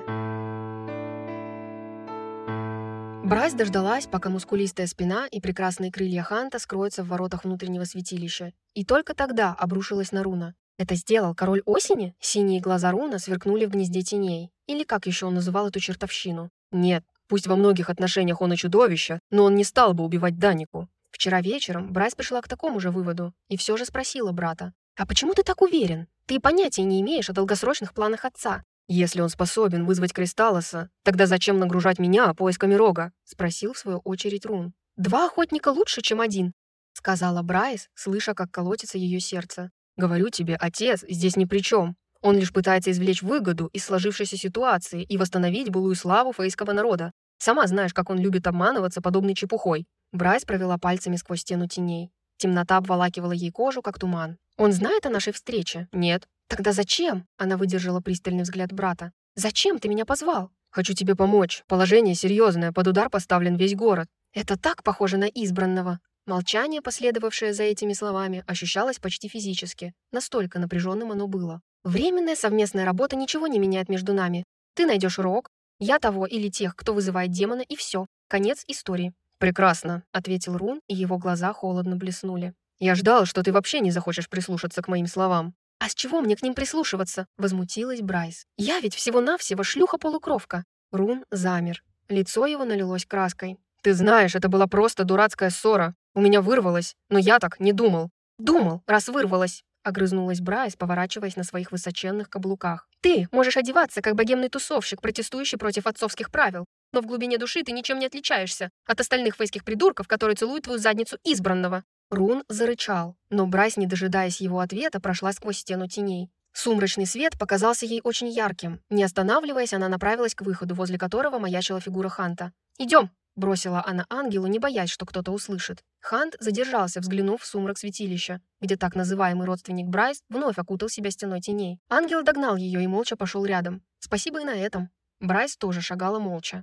Брайс дождалась, пока мускулистая спина и прекрасные крылья Ханта скроются в воротах внутреннего святилища, и только тогда обрушилась на Руна. Это сделал король осени? Синие глаза Руна сверкнули в гнезде теней. Или как еще он называл эту чертовщину? Нет, пусть во многих отношениях он и чудовище, но он не стал бы убивать Данику. Вчера вечером Брайс пришла к такому же выводу и все же спросила брата. «А почему ты так уверен? Ты и понятия не имеешь о долгосрочных планах отца». «Если он способен вызвать Кристаллоса, тогда зачем нагружать меня поисками Рога?» — спросил в свою очередь Рун. «Два охотника лучше, чем один», — сказала Брайс, слыша, как колотится ее сердце. «Говорю тебе, отец здесь ни при чем. Он лишь пытается извлечь выгоду из сложившейся ситуации и восстановить былую славу фейского народа. Сама знаешь, как он любит обманываться подобной чепухой». Брайс провела пальцами сквозь стену теней. Темнота обволакивала ей кожу, как туман. «Он знает о нашей встрече?» «Нет». «Тогда зачем?» — она выдержала пристальный взгляд брата. «Зачем ты меня позвал?» «Хочу тебе помочь. Положение серьезное, под удар поставлен весь город». «Это так похоже на избранного». Молчание, последовавшее за этими словами, ощущалось почти физически. Настолько напряженным оно было. «Временная совместная работа ничего не меняет между нами. Ты найдешь Рог, я того или тех, кто вызывает демона, и все. Конец истории». «Прекрасно», — ответил Рун, и его глаза холодно блеснули. «Я ждал, что ты вообще не захочешь прислушаться к моим словам». «А с чего мне к ним прислушиваться?» — возмутилась Брайс. «Я ведь всего-навсего шлюха-полукровка». Рун замер. Лицо его налилось краской. «Ты знаешь, это была просто дурацкая ссора. У меня вырвалось, но я так не думал». «Думал, раз вырвалось», — огрызнулась Брайс, поворачиваясь на своих высоченных каблуках. «Ты можешь одеваться, как богемный тусовщик, протестующий против отцовских правил, но в глубине души ты ничем не отличаешься от остальных фейских придурков, которые целуют твою задницу избранного». Рун зарычал, но Брайс, не дожидаясь его ответа, прошла сквозь стену теней. Сумрачный свет показался ей очень ярким. Не останавливаясь, она направилась к выходу, возле которого маячила фигура Ханта. «Идем!» — бросила она ангелу, не боясь, что кто-то услышит. Хант задержался, взглянув в сумрак святилища, где так называемый родственник Брайс вновь окутал себя стеной теней. Ангел догнал ее и молча пошел рядом. Спасибо и на этом. Брайс тоже шагала молча.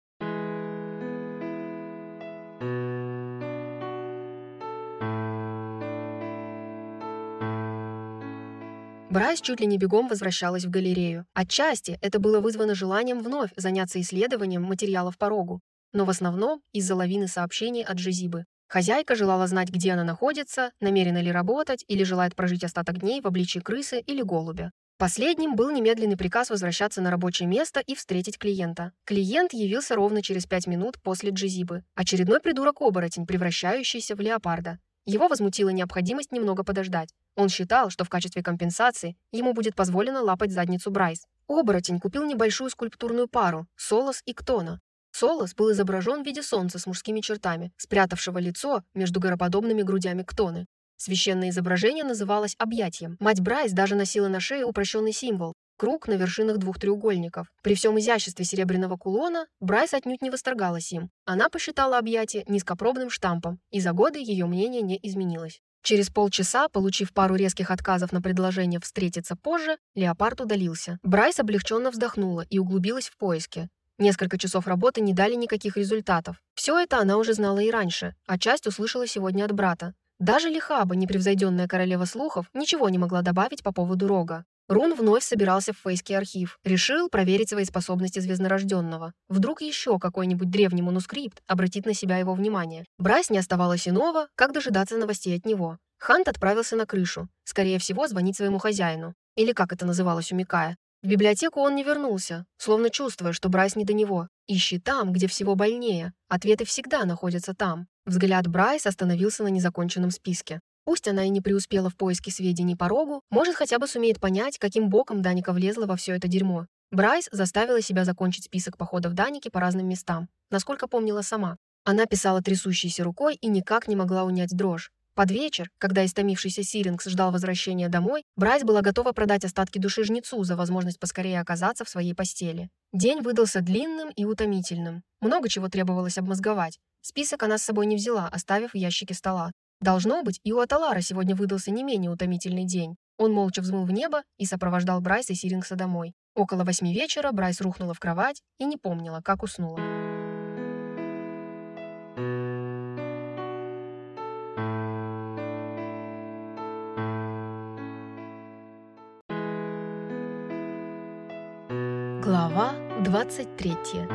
Брайс чуть ли не бегом возвращалась в галерею. Отчасти это было вызвано желанием вновь заняться исследованием материалов по Рогу. но в основном из-за лавины сообщений от Джезибы. Хозяйка желала знать, где она находится, намерена ли работать или желает прожить остаток дней в обличии крысы или голубя. Последним был немедленный приказ возвращаться на рабочее место и встретить клиента. Клиент явился ровно через пять минут после Джезибы. Очередной придурок-оборотень, превращающийся в леопарда. Его возмутила необходимость немного подождать. Он считал, что в качестве компенсации ему будет позволено лапать задницу Брайс. Оборотень купил небольшую скульптурную пару – Солос и Ктона. Солос был изображен в виде солнца с мужскими чертами, спрятавшего лицо между гороподобными грудями Ктоны. Священное изображение называлось объятием. Мать Брайс даже носила на шее упрощенный символ – круг на вершинах двух треугольников. При всем изяществе серебряного кулона Брайс отнюдь не восторгалась им. Она посчитала объятие низкопробным штампом, и за годы ее мнение не изменилось. Через полчаса, получив пару резких отказов на предложение встретиться позже, леопард удалился. Брайс облегченно вздохнула и углубилась в поиски. Несколько часов работы не дали никаких результатов. Все это она уже знала и раньше, а часть услышала сегодня от брата. Даже Лихаба, непревзойденная королева слухов, ничего не могла добавить по поводу Рога. Рун вновь собирался в фейский архив. Решил проверить свои способности звезднорожденного. Вдруг еще какой-нибудь древний манускрипт обратит на себя его внимание. Брайс не оставалось иного, как дожидаться новостей от него. Хант отправился на крышу. Скорее всего, звонить своему хозяину. Или как это называлось у Микая. В библиотеку он не вернулся, словно чувствуя, что Брайс не до него. Ищи там, где всего больнее. Ответы всегда находятся там. Взгляд Брайс остановился на незаконченном списке. Пусть она и не преуспела в поиске сведений по Рогу, может, хотя бы сумеет понять, каким боком Даника влезла во все это дерьмо. Брайс заставила себя закончить список походов Даники по разным местам, насколько помнила сама. Она писала трясущейся рукой и никак не могла унять дрожь. Под вечер, когда истомившийся Сирингс ждал возвращения домой, Брайс была готова продать остатки души жнецу за возможность поскорее оказаться в своей постели. День выдался длинным и утомительным. Много чего требовалось обмозговать. Список она с собой не взяла, оставив в ящике стола. Должно быть, и у Аталара сегодня выдался не менее утомительный день. Он молча взмыл в небо и сопровождал Брайс и Сирингса домой. Около восьми вечера Брайс рухнула в кровать и не помнила, как уснула. Глава двадцать третья.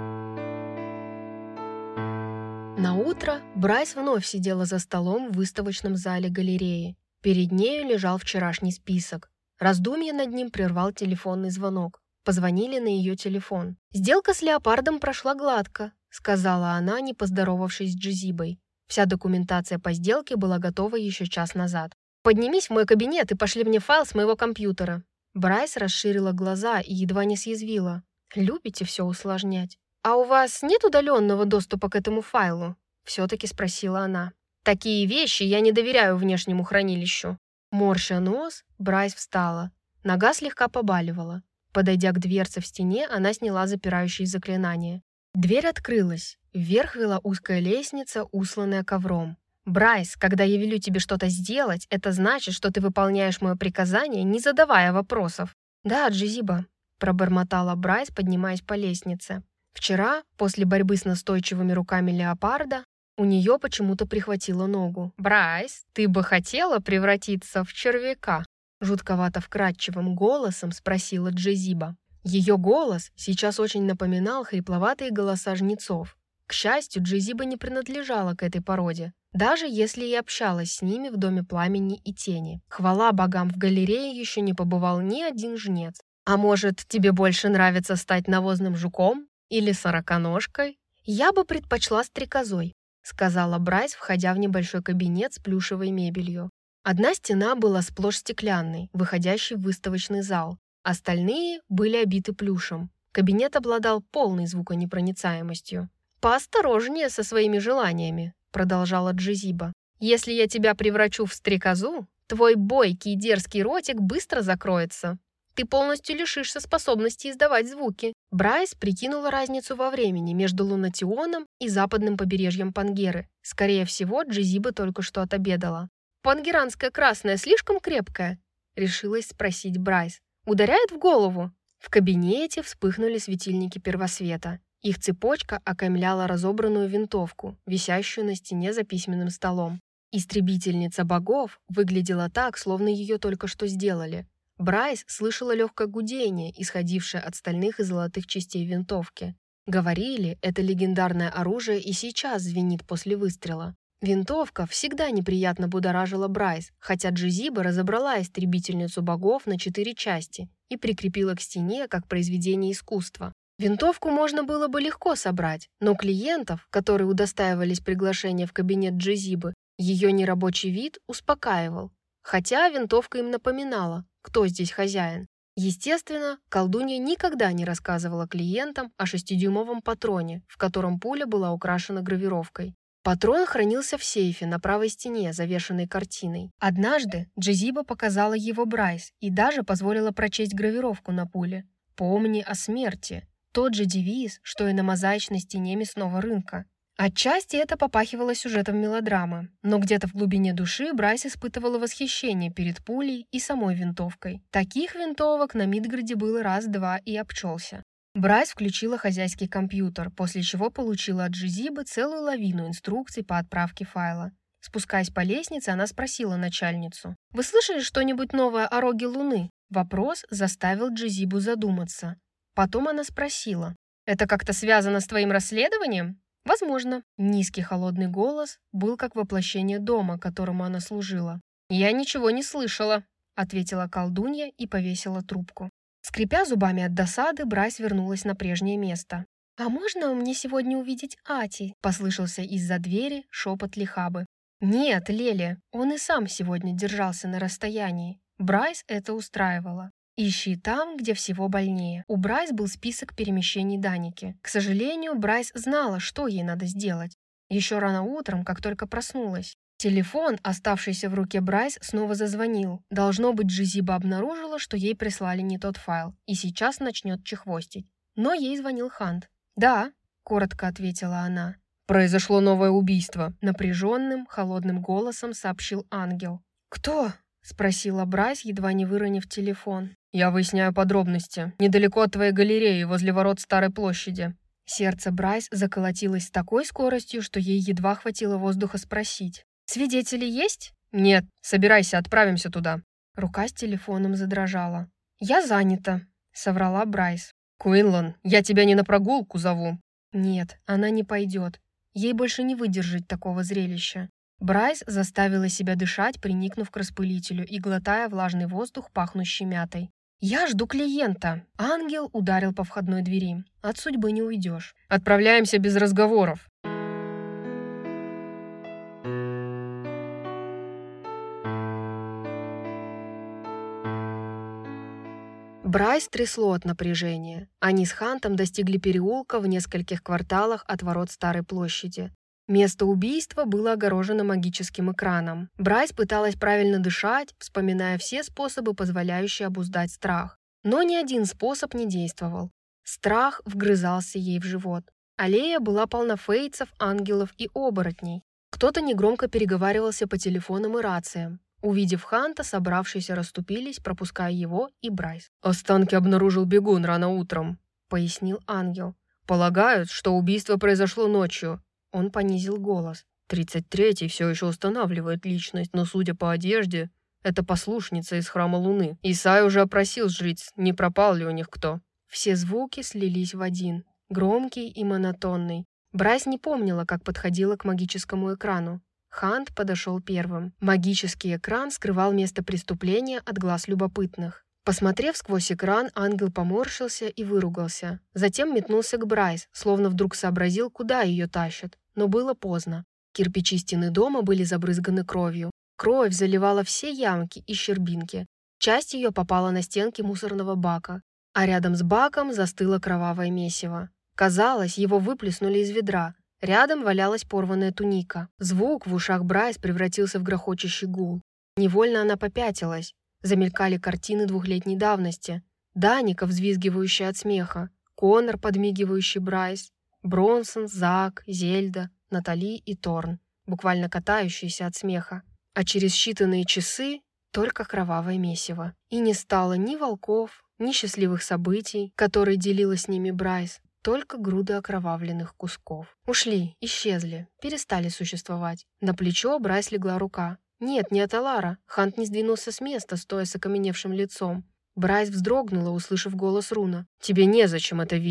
На утро Брайс вновь сидела за столом в выставочном зале галереи. Перед нею лежал вчерашний список. Раздумье над ним прервал телефонный звонок. Позвонили на ее телефон. «Сделка с леопардом прошла гладко», — сказала она, не поздоровавшись с Джезибой. Вся документация по сделке была готова еще час назад. «Поднимись в мой кабинет и пошли мне файл с моего компьютера». Брайс расширила глаза и едва не съязвила. «Любите все усложнять». «А у вас нет удаленного доступа к этому файлу?» — все-таки спросила она. «Такие вещи я не доверяю внешнему хранилищу». Морща нос, Брайс встала. Нога слегка побаливала. Подойдя к дверце в стене, она сняла запирающие заклинания. Дверь открылась. Вверх вела узкая лестница, усланная ковром. «Брайс, когда я велю тебе что-то сделать, это значит, что ты выполняешь мое приказание, не задавая вопросов». «Да, Джезиба», — пробормотала Брайс, поднимаясь по лестнице. Вчера, после борьбы с настойчивыми руками леопарда, у нее почему-то прихватило ногу. «Брайс, ты бы хотела превратиться в червяка?» Жутковато вкрадчивым голосом спросила Джезиба. Ее голос сейчас очень напоминал хрипловатые голоса жнецов. К счастью, Джезиба не принадлежала к этой породе, даже если и общалась с ними в Доме Пламени и Тени. Хвала богам, в галерее еще не побывал ни один жнец. «А может, тебе больше нравится стать навозным жуком? Или сороконожкой?» «Я бы предпочла стрекозой», — сказала Брайс, входя в небольшой кабинет с плюшевой мебелью. Одна стена была сплошь стеклянной, выходящей в выставочный зал. Остальные были обиты плюшем. Кабинет обладал полной звуконепроницаемостью. «Поосторожнее со своими желаниями», — продолжала Джезиба. «Если я тебя превращу в стрекозу, твой бойкий дерзкий ротик быстро закроется. Ты полностью лишишься способности издавать звуки». Брайс прикинула разницу во времени между Лунатионом и западным побережьем Пангеры. Скорее всего, Джезиба только что отобедала. «Пангеранская красная слишком крепкая?» — решилась спросить Брайс. «Ударяет в голову?» В кабинете вспыхнули светильники первосвета. Их цепочка окаймляла разобранную винтовку, висящую на стене за письменным столом. Истребительница богов выглядела так, словно ее только что сделали. Брайс слышала легкое гудение, исходившее от стальных и золотых частей винтовки. Говорили, это легендарное оружие и сейчас звенит после выстрела. Винтовка всегда неприятно будоражила Брайс, хотя Джезиба разобрала истребительницу богов на четыре части и прикрепила к стене как произведение искусства. Винтовку можно было бы легко собрать, но клиентов, которые удостаивались приглашения в кабинет Джезибы, ее нерабочий вид успокаивал. Хотя винтовка им напоминала, кто здесь хозяин. Естественно, колдунья никогда не рассказывала клиентам о шестидюймовом патроне, в котором пуля была украшена гравировкой. Патрон хранился в сейфе на правой стене, завешенной картиной. Однажды Джезиба показала его Брайс и даже позволила прочесть гравировку на пуле. «Помни о смерти». Тот же девиз, что и на мозаичной стене мясного рынка. Отчасти это попахивало сюжетом мелодрамы, но где-то в глубине души Брайс испытывала восхищение перед пулей и самой винтовкой. Таких винтовок на Мидгарде было раз-два и обчелся. Брайс включила хозяйский компьютер, после чего получила от Джезибы целую лавину инструкций по отправке файла. Спускаясь по лестнице, она спросила начальницу: «Вы слышали что-нибудь новое о роге Луны?» Вопрос заставил Джезибу задуматься. Потом она спросила: «Это как-то связано с твоим расследованием?» «Возможно». Низкий холодный голос был как воплощение дома, которому она служила. «Я ничего не слышала», — ответила колдунья и повесила трубку. Скрипя зубами от досады, Брайс вернулась на прежнее место. «А можно мне сегодня увидеть Ати?» — послышался из-за двери шепот Лихабы. «Нет, Леля, он и сам сегодня держался на расстоянии». Брайс это устраивало. «Ищи там, где всего больнее». У Брайс был список перемещений Даники. К сожалению, Брайс знала, что ей надо сделать. Еще рано утром, как только проснулась. Телефон, оставшийся в руке Брайс, снова зазвонил. Должно быть, Джезиба обнаружила, что ей прислали не тот файл, и сейчас начнет чехвостить. Но ей звонил Хант. «Да», — коротко ответила она. «Произошло новое убийство», — напряженным, холодным голосом сообщил ангел. «Кто?» — спросила Брайс, едва не выронив телефон. «Я выясняю подробности. Недалеко от твоей галереи, возле ворот Старой площади». Сердце Брайс заколотилось с такой скоростью, что ей едва хватило воздуха спросить: «Свидетели есть?» «Нет, собирайся, отправимся туда». Рука с телефоном задрожала. «Я занята», — соврала Брайс. «Куинлан, я тебя не на прогулку зову». Нет, она не пойдет. Ей больше не выдержать такого зрелища. Брайс заставила себя дышать, приникнув к распылителю и глотая влажный воздух, пахнущий мятой. «Я жду клиента». Ангел ударил по входной двери. От судьбы не уйдешь. «Отправляемся без разговоров». Брайс трясло от напряжения. Они с Хантом достигли переулка в нескольких кварталах от ворот Старой площади. Место убийства было огорожено магическим экраном. Брайс пыталась правильно дышать, вспоминая все способы, позволяющие обуздать страх. Но ни один способ не действовал. Страх вгрызался ей в живот. Аллея была полна фейцев, ангелов и оборотней. Кто-то негромко переговаривался по телефонам и рациям. Увидев Ханта, собравшиеся расступились, пропуская его и Брайс. «Останки обнаружил бегун рано утром», — пояснил ангел. «Полагают, что убийство произошло ночью». Он понизил голос. «тридцать третий все еще устанавливает личность, но, судя по одежде, это послушница из храма Луны. Исай уже опросил жриц, не пропал ли у них кто». Все звуки слились в один, громкий и монотонный. Брайс не помнила, как подходила к магическому экрану. Хант подошел первым. Магический экран скрывал место преступления от глаз любопытных. Посмотрев сквозь экран, ангел поморщился и выругался. Затем метнулся к Брайс, словно вдруг сообразил, куда ее тащат. Но было поздно. Кирпичи стены дома были забрызганы кровью. Кровь заливала все ямки и щербинки. Часть ее попала на стенки мусорного бака, а рядом с баком застыло кровавое месиво. Казалось, его выплеснули из ведра. Рядом валялась порванная туника. Звук в ушах Брайс превратился в грохочущий гул. Невольно она попятилась. Замелькали картины двухлетней давности. Даника, взвизгивающая от смеха. Конор, подмигивающий Брайс. Бронсон, Зак, Зельда, Натали и Торн, буквально катающиеся от смеха. А через считанные часы только кровавое месиво. И не стало ни волков, ни счастливых событий, которые делила с ними Брайс. Только груды окровавленных кусков. Ушли, исчезли, перестали существовать. На плечо Брайс легла рука. Нет, не от Алара. Хант не сдвинулся с места, стоя с окаменевшим лицом. Брайс вздрогнула, услышав голос Руна. «Тебе незачем это видеть».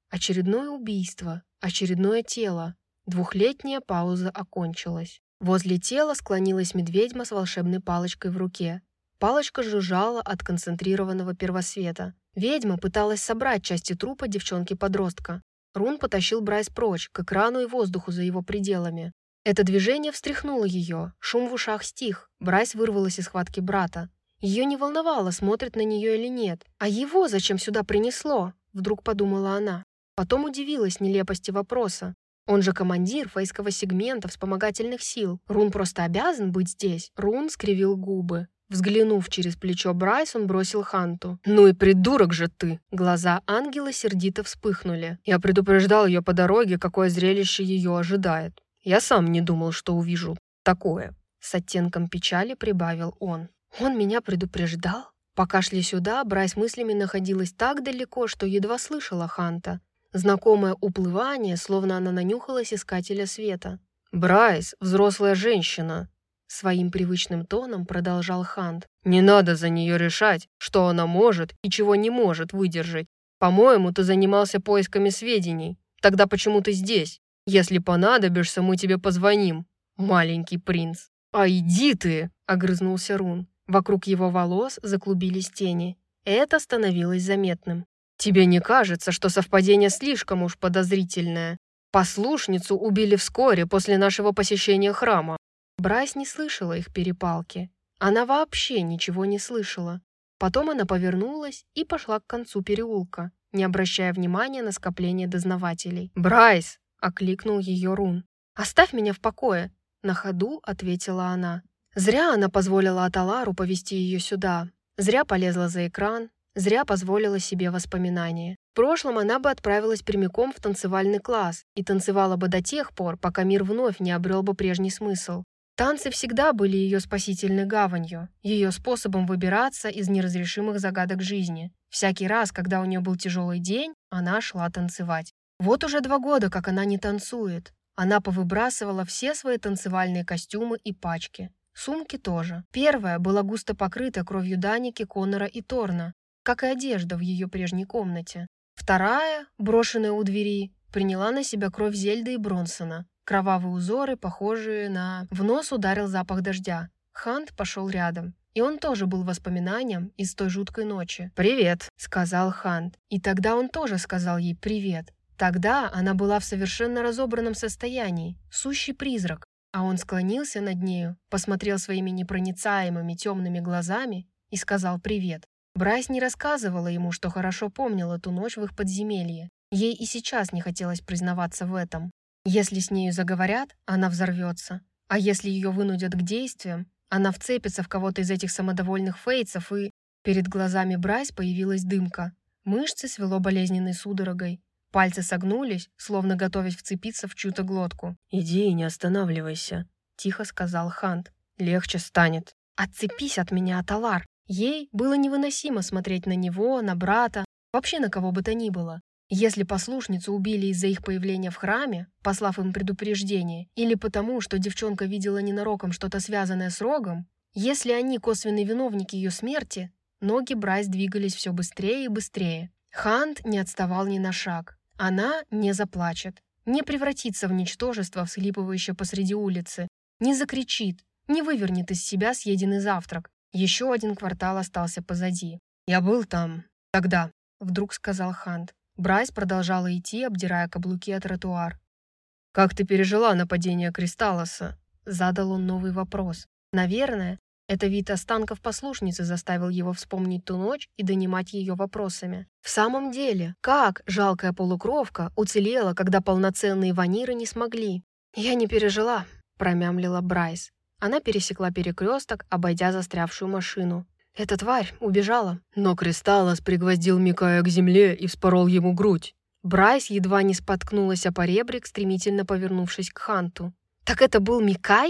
Очередное убийство, очередное тело. Двухлетняя пауза окончилась. Возле тела склонилась медведьма с волшебной палочкой в руке. Палочка жужжала от концентрированного первосвета. Ведьма пыталась собрать части трупа девчонки-подростка. Рун потащил Брайс прочь, к экрану и воздуху за его пределами. Это движение встряхнуло ее, шум в ушах стих. Брайс вырвалась из схватки брата. Ее не волновало, смотрит на нее или нет. А его зачем сюда принесло? Вдруг подумала она. Потом удивилась нелепости вопроса. Он же командир фейского сегмента вспомогательных сил. Рун просто обязан быть здесь. Рун скривил губы. Взглянув через плечо Брайс, он бросил Ханту. «Ну и придурок же ты!» Глаза ангела сердито вспыхнули. Я предупреждал ее по дороге, какое зрелище ее ожидает. Я сам не думал, что увижу такое. С оттенком печали прибавил он. Он меня предупреждал? Пока шли сюда, Брайс мыслями находилась так далеко, что едва слышала Ханта. Знакомое уплывание, словно она нанюхалась искателя света. «Брайс, взрослая женщина!» Своим привычным тоном продолжал Хант. «Не надо за нее решать, что она может и чего не может выдержать. По-моему, ты занимался поисками сведений. Тогда почему ты здесь? Если понадобишься, мы тебе позвоним, маленький принц». «А иди ты!» — огрызнулся Рун. Вокруг его волос заклубились тени. Это становилось заметным. «Тебе не кажется, что совпадение слишком уж подозрительное? Послушницу убили вскоре после нашего посещения храма». Брайс не слышала их перепалки. Она вообще ничего не слышала. Потом она повернулась и пошла к концу переулка, не обращая внимания на скопление дознавателей. «Брайс!» — окликнул ее Рун. «Оставь меня в покое!» — на ходу ответила она. Зря она позволила Аталару повести ее сюда. Зря полезла за экран. Зря позволила себе воспоминания. В прошлом она бы отправилась прямиком в танцевальный класс и танцевала бы до тех пор, пока мир вновь не обрел бы прежний смысл. Танцы всегда были ее спасительной гаванью, ее способом выбираться из неразрешимых загадок жизни. Всякий раз, когда у нее был тяжелый день, она шла танцевать. Вот уже два года, как она не танцует. Она повыбрасывала все свои танцевальные костюмы и пачки. Сумки тоже. Первая была густо покрыта кровью Даники, Коннора и Торна, как и одежда в ее прежней комнате. Вторая, брошенная у двери, приняла на себя кровь Зельды и Бронсона. Кровавые узоры, похожие на... В нос ударил запах дождя. Хант пошел рядом. И он тоже был воспоминанием из той жуткой ночи. «Привет», — сказал Хант. И тогда он тоже сказал ей «привет». Тогда она была в совершенно разобранном состоянии, сущий призрак. А он склонился над нею, посмотрел своими непроницаемыми темными глазами и сказал «привет». Брайс не рассказывала ему, что хорошо помнила ту ночь в их подземелье. Ей и сейчас не хотелось признаваться в этом. Если с нею заговорят, она взорвется. А если ее вынудят к действиям, она вцепится в кого-то из этих самодовольных фейцев и... Перед глазами Брайс появилась дымка. Мышцы свело болезненной судорогой. Пальцы согнулись, словно готовясь вцепиться в чью-то глотку. «Иди и не останавливайся», — тихо сказал Хант. «Легче станет». «Отцепись от меня, Аталар». Ей было невыносимо смотреть на него, на брата, вообще на кого бы то ни было. Если послушницу убили из-за их появления в храме, послав им предупреждение, или потому, что девчонка видела ненароком что-то связанное с Рогом, если они косвенные виновники ее смерти, ноги Брайс двигались все быстрее и быстрее. Хант не отставал ни на шаг. Она не заплачет, не превратится в ничтожество, всхлипывающее посреди улицы, не закричит, не вывернет из себя съеденный завтрак. Еще один квартал остался позади. «Я был там тогда», — вдруг сказал Хант. Брайс продолжала идти, обдирая каблуки о тротуар. «Как ты пережила нападение Кристаллоса?» Задал он новый вопрос. Наверное, это вид останков послушницы заставил его вспомнить ту ночь и донимать ее вопросами. В самом деле, как жалкая полукровка уцелела, когда полноценные ваниры не смогли? «Я не пережила», — промямлила Брайс. Она пересекла перекресток, обойдя застрявшую машину. Эта тварь убежала. Но Кристаллос пригвоздил Микая к земле и вспорол ему грудь. Брайс едва не споткнулась о поребрик, стремительно повернувшись к Ханту. «Так это был Микай?»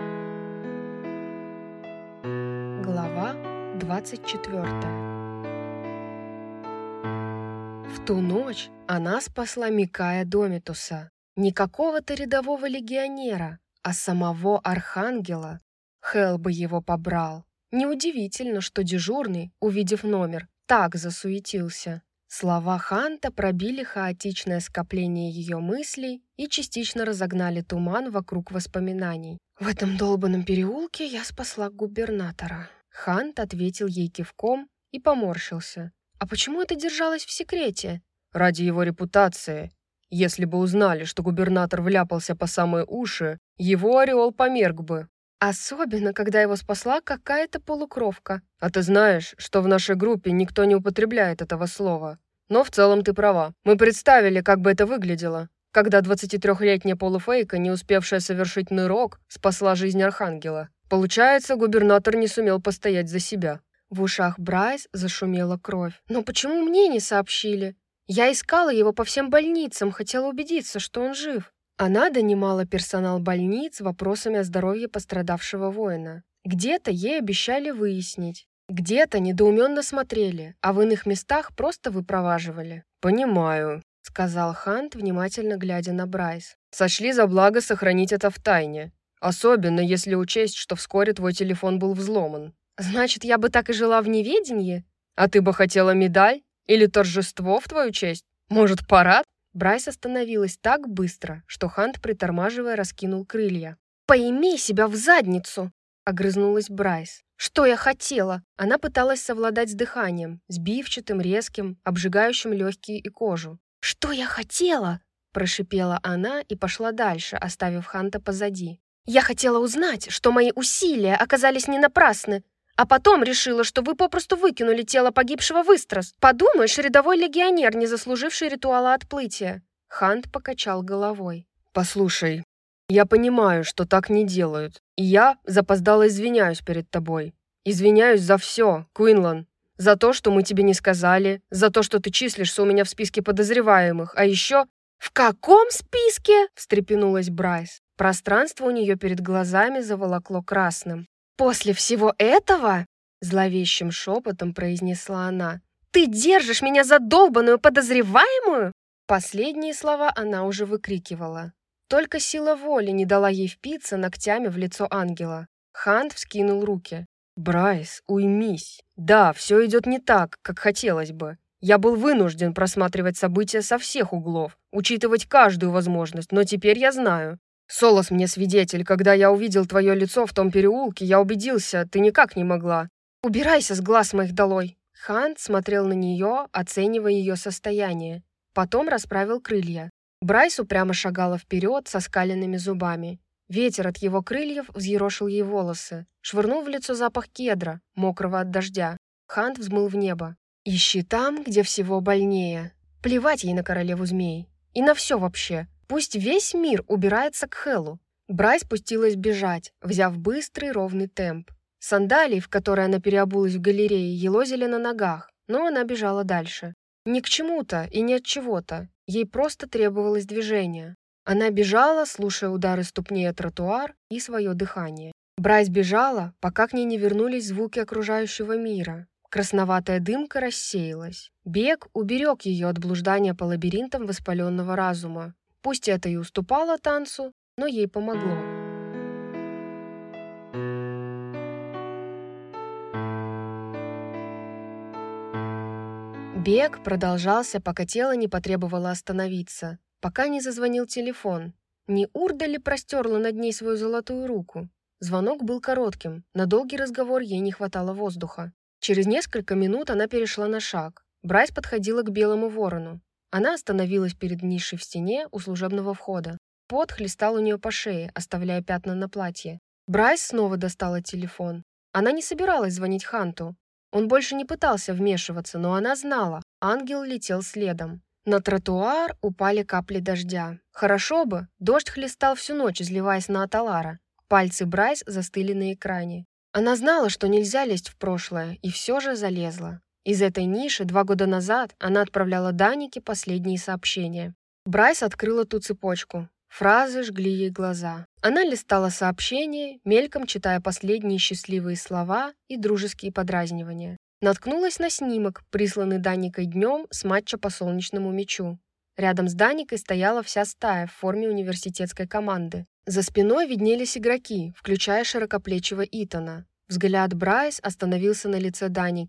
Глава двадцать четвёртая. В ту ночь она спасла Микая Домитуса. Не какого-то рядового легионера, а самого Архангела. Хелл бы его побрал. Неудивительно, что дежурный, увидев номер, так засуетился. Слова Ханта пробили хаотичное скопление ее мыслей и частично разогнали туман вокруг воспоминаний. «В этом долбанном переулке я спасла губернатора». Хант ответил ей кивком и поморщился. «А почему это держалось в секрете?» «Ради его репутации. Если бы узнали, что губернатор вляпался по самые уши, его ореол померк бы». «Особенно, когда его спасла какая-то полукровка». «А ты знаешь, что в нашей группе никто не употребляет этого слова? Но в целом ты права. Мы представили, как бы это выглядело, когда двадцатитрёхлетняя полуфейка, не успевшая совершить нырок, спасла жизнь Архангела. Получается, губернатор не сумел постоять за себя». В ушах Брайс зашумела кровь. «Но почему мне не сообщили? Я искала его по всем больницам, хотела убедиться, что он жив». Она донимала персонал больниц вопросами о здоровье пострадавшего воина. Где-то ей обещали выяснить, где-то недоуменно смотрели, а в иных местах просто выпроваживали. «Понимаю», — сказал Хант, внимательно глядя на Брайс. «Сочли за благо сохранить это в тайне, особенно если учесть, что вскоре твой телефон был взломан». «Значит, я бы так и жила в неведении?» «А ты бы хотела медаль? Или торжество в твою честь? Может, парад?» Брайс остановилась так быстро, что Хант, притормаживая, раскинул крылья. «Поимей себя в задницу!» — огрызнулась Брайс. «Что я хотела?» Она пыталась совладать с дыханием, сбивчатым, резким, обжигающим легкие и кожу. «Что я хотела?» — прошипела она и пошла дальше, оставив Ханта позади. «Я хотела узнать, что мои усилия оказались не напрасны, а потом решила, что вы попросту выкинули тело погибшего в Истрас. Подумаешь, рядовой легионер, не заслуживший ритуала отплытия». Хант покачал головой. «Послушай, я понимаю, что так не делают, и я запоздало извиняюсь перед тобой. Извиняюсь за все, Куинлан. За то, что мы тебе не сказали, за то, что ты числишься у меня в списке подозреваемых, а еще...» «В каком списке?» — встрепенулась Брайс. Пространство у нее перед глазами заволокло красным. «После всего этого?» — зловещим шепотом произнесла она. «Ты держишь меня за долбаную подозреваемую?» Последние слова она уже выкрикивала. Только сила воли не дала ей впиться ногтями в лицо ангела. Хант вскинул руки. «Брайс, уймись. Да, все идет не так, как хотелось бы. Я был вынужден просматривать события со всех углов, учитывать каждую возможность, но теперь я знаю. Солос мне свидетель, когда я увидел твое лицо в том переулке, я убедился, ты никак не могла». «Убирайся с глаз моих долой!» Хант смотрел на нее, оценивая ее состояние. Потом расправил крылья. Брайс упрямо шагала вперед со скаленными зубами. Ветер от его крыльев взъерошил ей волосы, швырнул в лицо запах кедра, мокрого от дождя. Хант взмыл в небо. «Ищи там, где всего больнее». Плевать ей на королеву змей. И на все вообще. Пусть весь мир убирается к Хеллу. Брайс пустилась бежать, взяв быстрый ровный темп. Сандалии, в которые она переобулась в галерее, елозили на ногах, но она бежала дальше. Ни к чему-то и ни от чего-то. Ей просто требовалось движение. Она бежала, слушая удары ступней о тротуар и свое дыхание. Брайс бежала, пока к ней не вернулись звуки окружающего мира. Красноватая дымка рассеялась. Бег уберег ее от блуждания по лабиринтам воспаленного разума. Пусть это и уступало танцу, но ей помогло. Бег продолжался, пока тело не потребовало остановиться, пока не зазвонил телефон. Не Урда ли простерла над ней свою золотую руку? Звонок был коротким, на долгий разговор ей не хватало воздуха. Через несколько минут она перешла на шаг. Брайс подходила к белому ворону. Она остановилась перед нишей в стене у служебного входа. Пот хлестал у нее по шее, оставляя пятна на платье. Брайс снова достала телефон. Она не собиралась звонить Ханту. Он больше не пытался вмешиваться, но она знала, ангел летел следом. На тротуар упали капли дождя. Хорошо бы, дождь хлестал всю ночь, изливаясь на Аталара. Пальцы Брайс застыли на экране. Она знала, что нельзя лезть в прошлое, и все же залезла. Из этой ниши два года назад она отправляла Данике последние сообщения. Брайс открыла ту цепочку. Фразы жгли ей глаза. Она листала сообщения, мельком читая последние счастливые слова и дружеские подразнивания. Наткнулась на снимок, присланный Даникой днем с матча по солнечному мячу. Рядом с Даникой стояла вся стая в форме университетской команды. За спиной виднелись игроки, включая широкоплечего Итана. Взгляд Брайс остановился на лице Даники.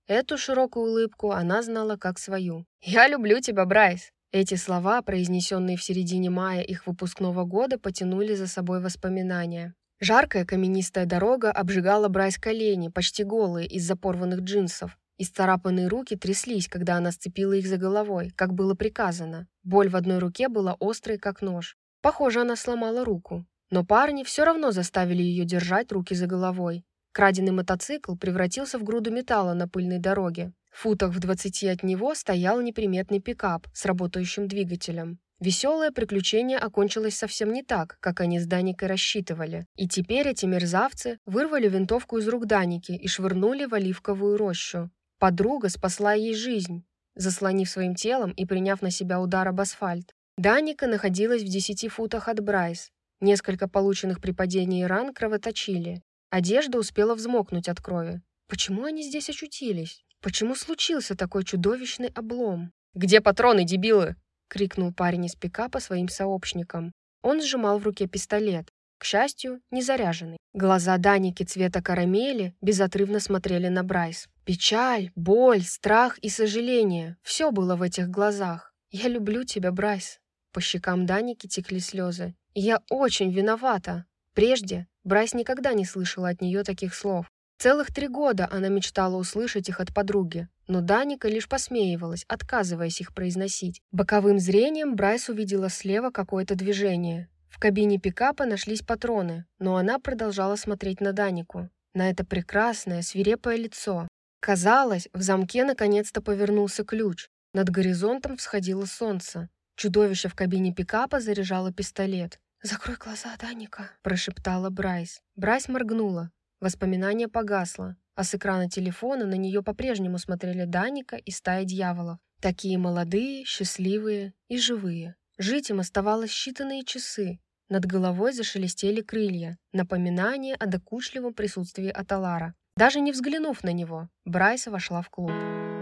Эту широкую улыбку она знала как свою. «Я люблю тебя, Брайс!» Эти слова, произнесенные в середине мая их выпускного года, потянули за собой воспоминания. Жаркая каменистая дорога обжигала Брайс колени, почти голые из-за порванных джинсов. Исцарапанные руки тряслись, когда она сцепила их за головой, как было приказано. Боль в одной руке была острой, как нож. Похоже, она сломала руку. Но парни все равно заставили ее держать руки за головой. Краденый мотоцикл превратился в груду металла на пыльной дороге. В футах в двадцати от него стоял неприметный пикап с работающим двигателем. Веселое приключение окончилось совсем не так, как они с Даникой рассчитывали. И теперь эти мерзавцы вырвали винтовку из рук Даники и швырнули в оливковую рощу. Подруга спасла ей жизнь, заслонив своим телом и приняв на себя удар об асфальт. Даника находилась в десяти футах от Брайс. Несколько полученных при падении ран кровоточили. Одежда успела взмокнуть от крови. Почему они здесь очутились? Почему случился такой чудовищный облом? «Где патроны, дебилы?» — крикнул парень из пикапа своим сообщникам. Он сжимал в руке пистолет, к счастью, не заряженный. Глаза Даники цвета карамели безотрывно смотрели на Брайс. Печаль, боль, страх и сожаление — все было в этих глазах. «Я люблю тебя, Брайс». По щекам Даники текли слезы. И «Я очень виновата». Прежде Брайс никогда не слышала от нее таких слов. Целых три года она мечтала услышать их от подруги, но Даника лишь посмеивалась, отказываясь их произносить. Боковым зрением Брайс увидела слева какое-то движение. В кабине пикапа нашлись патроны, но она продолжала смотреть на Данику, на это прекрасное, свирепое лицо. Казалось, в замке наконец-то повернулся ключ. Над горизонтом всходило солнце. Чудовище в кабине пикапа заряжало пистолет. «Закрой глаза, Даника», – прошептала Брайс. Брайс моргнула. Воспоминание погасло, а с экрана телефона на нее по-прежнему смотрели Даника и стая дьяволов. Такие молодые, счастливые и живые. Жить им оставалось считанные часы. Над головой зашелестели крылья, напоминание о докучливом присутствии Аталара. Даже не взглянув на него, Брайс вошла в клуб.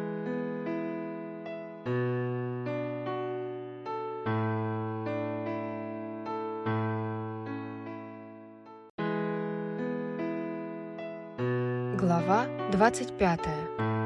Глава двадцать пятая.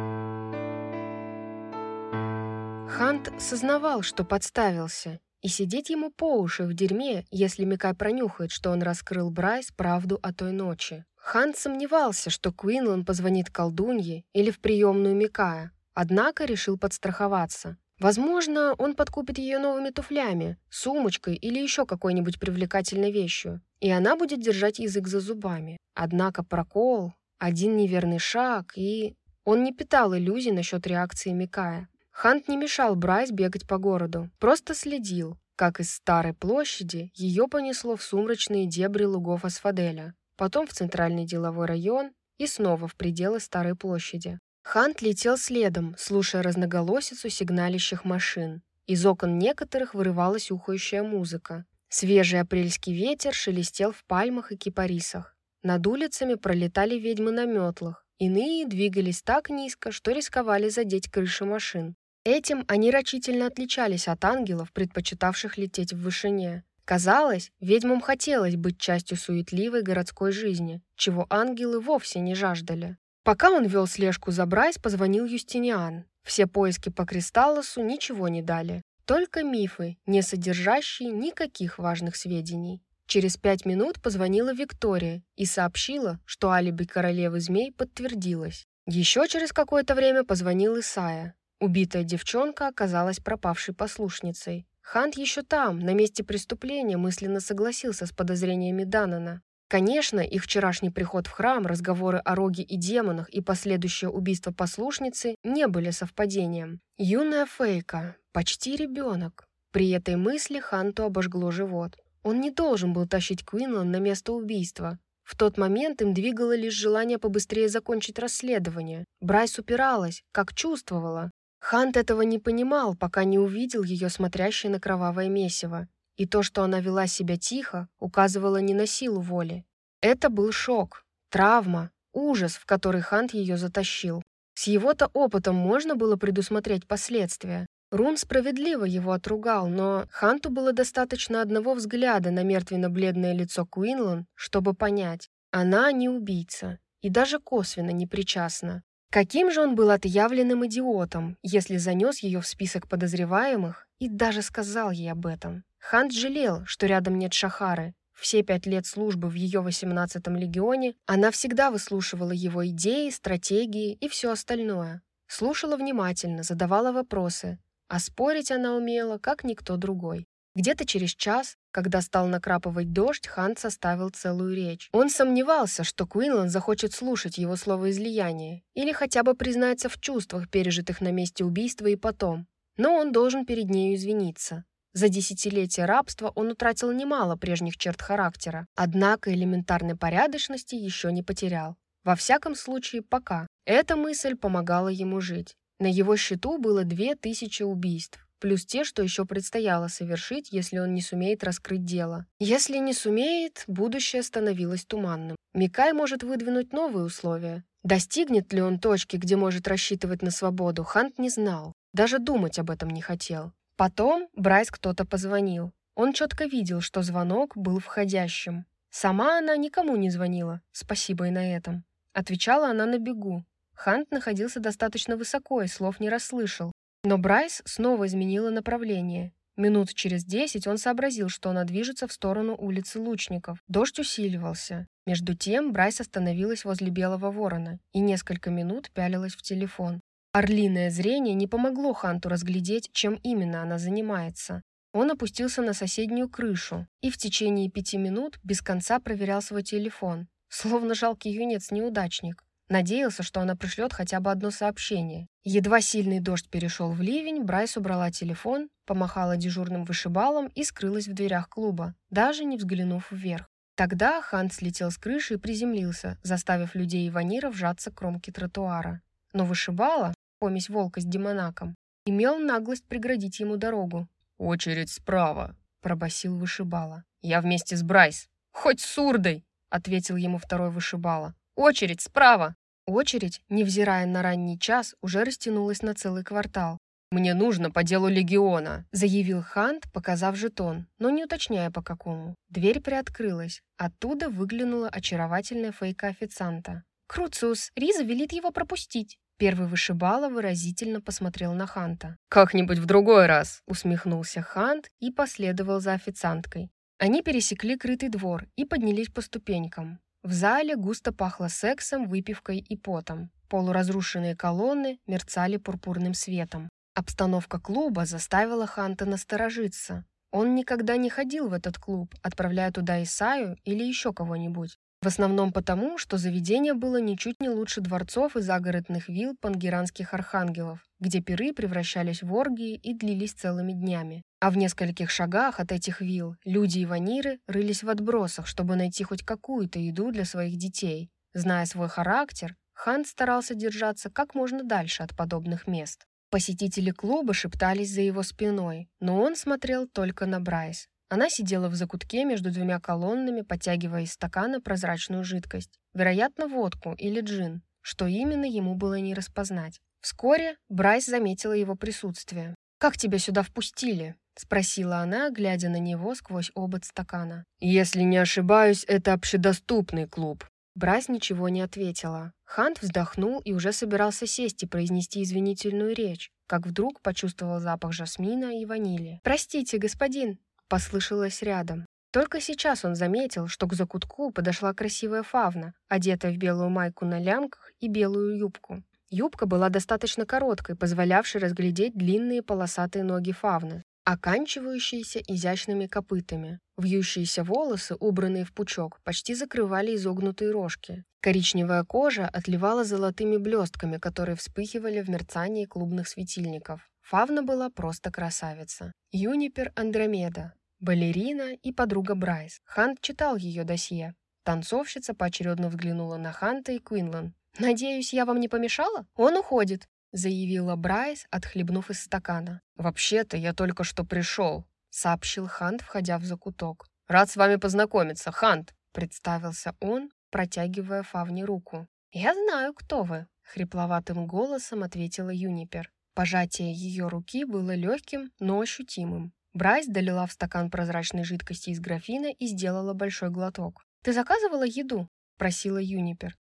Хант сознавал, что подставился, и сидеть ему по уши в дерьме, если Микай пронюхает, что он раскрыл Брайс правду о той ночи. Хант сомневался, что Куинлан позвонит колдунье или в приемную Микая, однако решил подстраховаться. Возможно, он подкупит ее новыми туфлями, сумочкой или еще какой-нибудь привлекательной вещью, и она будет держать язык за зубами. Однако прокол... Один неверный шаг, и... Он не питал иллюзий насчет реакции Микая. Хант не мешал Брайс бегать по городу, просто следил, как из старой площади ее понесло в сумрачные дебри лугов Асфаделя, потом в центральный деловой район и снова в пределы старой площади. Хант летел следом, слушая разноголосицу сигналящих машин. Из окон некоторых вырывалась ухающая музыка. Свежий апрельский ветер шелестел в пальмах и кипарисах. Над улицами пролетали ведьмы на метлах, иные двигались так низко, что рисковали задеть крыши машин. Этим они рачительно отличались от ангелов, предпочитавших лететь в вышине. Казалось, ведьмам хотелось быть частью суетливой городской жизни, чего ангелы вовсе не жаждали. Пока он вел слежку за Брайс, позвонил Юстиниан. Все поиски по Кристаллосу ничего не дали, только мифы, не содержащие никаких важных сведений. Через пять минут позвонила Виктория и сообщила, что алиби королевы змей подтвердилось. Еще через какое-то время позвонил Исайя. Убитая девчонка оказалась пропавшей послушницей. Хант еще там, на месте преступления, мысленно согласился с подозрениями Даннона. Конечно, их вчерашний приход в храм, разговоры о Роге и демонах и последующее убийство послушницы не были совпадением. Юная Фейка, почти ребенок. При этой мысли Ханту обожгло живот. Он не должен был тащить Куинлан на место убийства. В тот момент им двигало лишь желание побыстрее закончить расследование. Брайс упиралась, как чувствовала. Хант этого не понимал, пока не увидел ее смотрящей на кровавое месиво. И то, что она вела себя тихо, указывало не на силу воли. Это был шок, травма, ужас, в который Хант ее затащил. С его-то опытом можно было предусмотреть последствия. Рун справедливо его отругал, но Ханту было достаточно одного взгляда на мертвенно-бледное лицо Куинлан, чтобы понять, она не убийца и даже косвенно не причастна. Каким же он был отъявленным идиотом, если занес ее в список подозреваемых и даже сказал ей об этом. Хант жалел, что рядом нет Шахары. Все пять лет службы в ее восемнадцатом легионе она всегда выслушивала его идеи, стратегии и все остальное. Слушала внимательно, задавала вопросы, а спорить она умела, как никто другой. Где-то через час, когда стал накрапывать дождь, Хант составил целую речь. Он сомневался, что Куинлан захочет слушать его словоизлияние или хотя бы признается в чувствах, пережитых на месте убийства и потом. Но он должен перед нею извиниться. За десятилетия рабства он утратил немало прежних черт характера, однако элементарной порядочности еще не потерял. Во всяком случае, пока. Эта мысль помогала ему жить. На его счету было две тысячи убийств, плюс те, что еще предстояло совершить, если он не сумеет раскрыть дело. Если не сумеет, будущее становилось туманным. Микай может выдвинуть новые условия. Достигнет ли он точки, где может рассчитывать на свободу, Хант не знал. Даже думать об этом не хотел. Потом Брайс кто-то позвонил. Он четко видел, что звонок был входящим. Сама она никому не звонила, спасибо и на этом. Отвечала она на бегу. Хант находился достаточно высоко и слов не расслышал. Но Брайс снова изменила направление. Минут через десять он сообразил, что она движется в сторону улицы Лучников. Дождь усиливался. Между тем Брайс остановилась возле Белого Ворона и несколько минут пялилась в телефон. Орлиное зрение не помогло Ханту разглядеть, чем именно она занимается. Он опустился на соседнюю крышу и в течение пяти минут без конца проверял свой телефон, словно жалкий юнец-неудачник. Надеялся, что она пришлет хотя бы одно сообщение. Едва сильный дождь перешел в ливень, Брайс убрала телефон, помахала дежурным вышибалом и скрылась в дверях клуба, даже не взглянув вверх. Тогда Хант слетел с крыши и приземлился, заставив людей и Ванира вжаться к кромке тротуара. Но вышибала, помесь волка с демонаком, имел наглость преградить ему дорогу. «Очередь справа», — пробасил вышибала. «Я вместе с Брайс». «Хоть с Урдой», — ответил ему второй вышибала. «Очередь справа!» Очередь, невзирая на ранний час, уже растянулась на целый квартал. «Мне нужно по делу легиона», — заявил Хант, показав жетон, но не уточняя по какому. Дверь приоткрылась. Оттуда выглянула очаровательная фейка официанта. «Круциус, Риза велит его пропустить». Первый вышибала выразительно посмотрел на Ханта. «Как-нибудь в другой раз», — усмехнулся Хант и последовал за официанткой. Они пересекли крытый двор и поднялись по ступенькам. В зале густо пахло сексом, выпивкой и потом. Полуразрушенные колонны мерцали пурпурным светом. Обстановка клуба заставила Ханта насторожиться. Он никогда не ходил в этот клуб, отправляя туда Исаю или еще кого-нибудь. В основном потому, что заведение было ничуть не лучше дворцов и загородных вилл пангеранских архангелов, где пиры превращались в оргии и длились целыми днями. А в нескольких шагах от этих вилл люди и ваниры рылись в отбросах, чтобы найти хоть какую-то еду для своих детей. Зная свой характер, Хант старался держаться как можно дальше от подобных мест. Посетители клуба шептались за его спиной, но он смотрел только на Брайс. Она сидела в закутке между двумя колоннами, подтягивая из стакана прозрачную жидкость. Вероятно, водку или джин, что именно ему было не распознать. Вскоре Брайс заметила его присутствие. «Как тебя сюда впустили?» — спросила она, глядя на него сквозь обод стакана. «Если не ошибаюсь, это общедоступный клуб». Брайс ничего не ответила. Хант вздохнул и уже собирался сесть и произнести извинительную речь, как вдруг почувствовал запах жасмина и ванили. «Простите, господин!» — послышалось рядом. Только сейчас он заметил, что к закутку подошла красивая фавна, одетая в белую майку на лямках и белую юбку. Юбка была достаточно короткой, позволявшей разглядеть длинные полосатые ноги фавны, оканчивающиеся изящными копытами. Вьющиеся волосы, убранные в пучок, почти закрывали изогнутые рожки. Коричневая кожа отливала золотыми блестками, которые вспыхивали в мерцании клубных светильников. Фавна была просто красавица. Юнипер Андромеда, балерина и подруга Брайс. Хант читал ее досье. Танцовщица поочередно взглянула на Ханта и Куинлан. «Надеюсь, я вам не помешала? Он уходит», — заявила Брайс, отхлебнув из стакана. «Вообще-то я только что пришел», — сообщил Хант, входя в закуток. «Рад с вами познакомиться, Хант», — представился он, протягивая Фавне руку. «Я знаю, кто вы», — хрипловатым голосом ответила Юнипер. Пожатие ее руки было легким, но ощутимым. Брайс долила в стакан прозрачной жидкости из графина и сделала большой глоток. «Ты заказывала еду?» — просила Юнипер.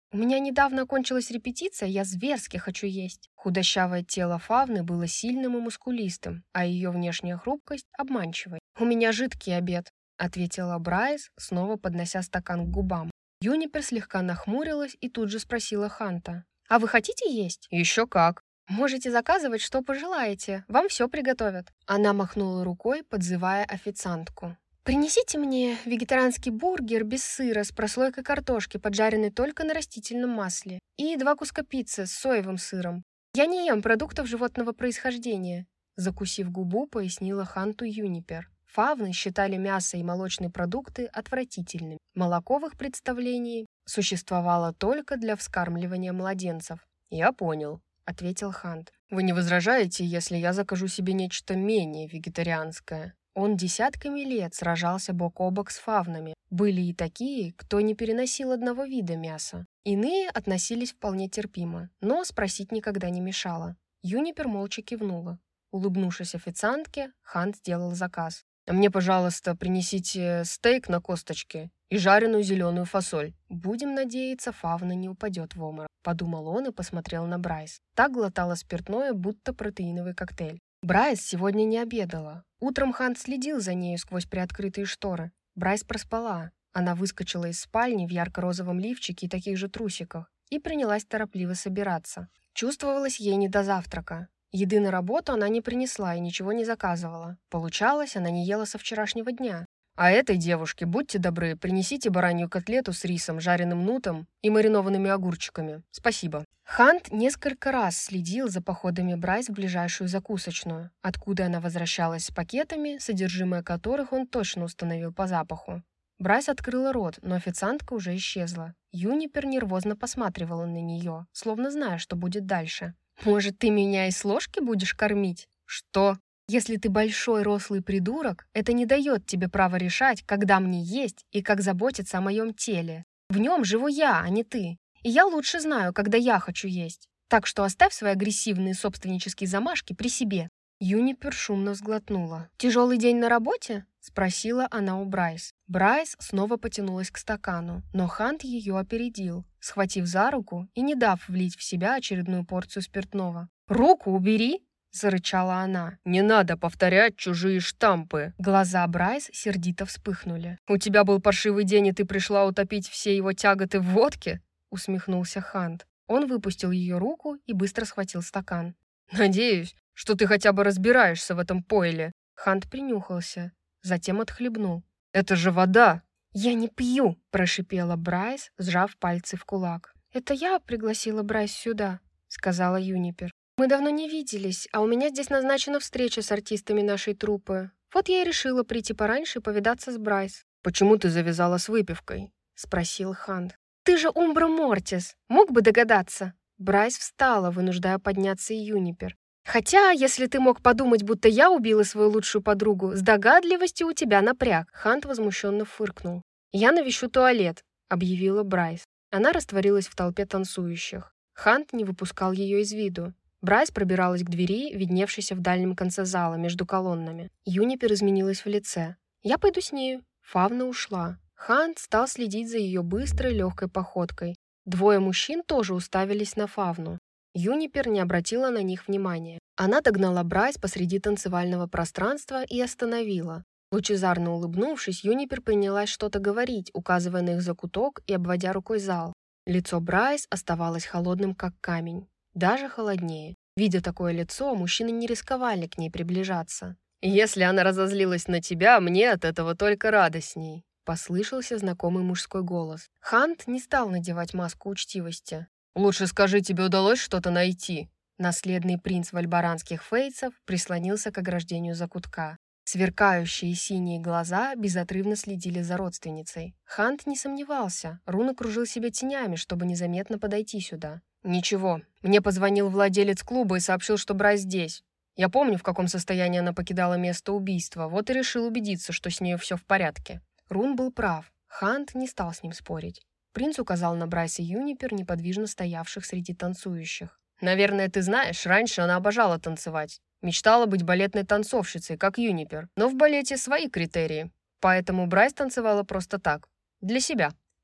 У меня недавно окончилась репетиция, я зверски хочу есть». Худощавое тело Фавны было сильным и мускулистым, а ее внешняя хрупкость обманчивой. «У меня жидкий обед», — ответила Брайс, снова поднося стакан к губам. Юнипер слегка нахмурилась и тут же спросила Ханта: «А вы хотите есть?» «Еще как». «Можете заказывать, что пожелаете. Вам все приготовят». Она махнула рукой, подзывая официантку. «Принесите мне вегетарианский бургер без сыра с прослойкой картошки, поджаренной только на растительном масле, и два куска пиццы с соевым сыром. Я не ем продуктов животного происхождения», — закусив губу, пояснила Ханту Юнипер. Фавны считали мясо и молочные продукты отвратительными. Молоко в их представлении существовало только для вскармливания младенцев. «Я понял», — ответил Хант. «Вы не возражаете, если я закажу себе нечто менее вегетарианское?» Он десятками лет сражался бок о бок с фавнами. Были и такие, кто не переносил одного вида мяса. Иные относились вполне терпимо, но спросить никогда не мешало. Юнипер молча кивнула. Улыбнувшись официантке, Хант сделал заказ. «А мне, пожалуйста, принесите стейк на косточке и жареную зеленую фасоль». «Будем надеяться, фавна не упадет в обморок», — подумал он и посмотрел на Брайс. Так глотала спиртное, будто протеиновый коктейль. Брайс сегодня не обедала. Утром Хант следил за нею сквозь приоткрытые шторы. Брайс проспала. Она выскочила из спальни в ярко-розовом лифчике и таких же трусиках и принялась торопливо собираться. Чувствовалось ей не до завтрака. Еды на работу она не принесла и ничего не заказывала. Получалось, она не ела со вчерашнего дня. «А этой девушке, будьте добры, принесите баранью котлету с рисом, жареным нутом и маринованными огурчиками. Спасибо». Хант несколько раз следил за походами Брайс в ближайшую закусочную, откуда она возвращалась с пакетами, содержимое которых он точно установил по запаху. Брайс открыла рот, но официантка уже исчезла. Юнипер нервозно посматривала на нее, словно зная, что будет дальше. «Может, ты меня и с ложки будешь кормить?» «Что?» «Если ты большой рослый придурок, это не дает тебе права решать, когда мне есть и как заботиться о моем теле. В нем живу я, а не ты. И я лучше знаю, когда я хочу есть. Так что оставь свои агрессивные собственнические замашки при себе». Юнипер шумно сглотнула. «Тяжелый день на работе?» — спросила она у Брайс. Брайс снова потянулась к стакану, но Хант ее опередил, схватив за руку и не дав влить в себя очередную порцию спиртного. «Руку убери!» — зарычала она. «Не надо повторять чужие штампы!» Глаза Брайс сердито вспыхнули. «У тебя был паршивый день, и ты пришла утопить все его тяготы в водке?» — усмехнулся Хант. Он выпустил ее руку и быстро схватил стакан. «Надеюсь, что ты хотя бы разбираешься в этом пойле». Хант принюхался, затем отхлебнул. «Это же вода!» «Я не пью!» – прошипела Брайс, сжав пальцы в кулак. «Это я пригласила Брайс сюда», – сказала Юнипер. «Мы давно не виделись, а у меня здесь назначена встреча с артистами нашей труппы. Вот я и решила прийти пораньше и повидаться с Брайс». «Почему ты завязала с выпивкой?» – спросил Хант. «Ты же Умбра Мортис! Мог бы догадаться!» Брайс встала, вынуждая подняться и Юнипер. «Хотя, если ты мог подумать, будто я убила свою лучшую подругу, с догадливостью у тебя напряг». Хант возмущенно фыркнул. «Я навещу туалет», — объявила Брайс. Она растворилась в толпе танцующих. Хант не выпускал ее из виду. Брайс пробиралась к двери, видневшейся в дальнем конце зала, между колоннами. Юнипер изменилась в лице. «Я пойду с нею». Фавна ушла. Хант стал следить за ее быстрой, легкой походкой. Двое мужчин тоже уставились на Фавну. Юнипер не обратила на них внимания. Она догнала Брайс посреди танцевального пространства и остановила. Лучезарно улыбнувшись, Юнипер принялась что-то говорить, указывая на их закуток и обводя рукой зал. Лицо Брайс оставалось холодным, как камень. Даже холоднее. Видя такое лицо, мужчины не рисковали к ней приближаться. «Если она разозлилась на тебя, мне от этого только радостней», — послышался знакомый мужской голос. Хант не стал надевать маску учтивости. «Лучше скажи, тебе удалось что-то найти?» Наследный принц вальбаранских фейцев прислонился к ограждению закутка. Сверкающие синие глаза безотрывно следили за родственницей. Хант не сомневался. Рун окружил себя тенями, чтобы незаметно подойти сюда. «Ничего. Мне позвонил владелец клуба и сообщил, что Брайс здесь. Я помню, в каком состоянии она покидала место убийства, вот и решил убедиться, что с ней все в порядке». Рун был прав. Хант не стал с ним спорить. Принц указал на Брайс и Юнипер, неподвижно стоявших среди танцующих. «Наверное, ты знаешь, раньше она обожала танцевать. Мечтала быть балетной танцовщицей, как Юнипер. Но в балете свои критерии. Поэтому Брайс танцевала просто так. Для себя».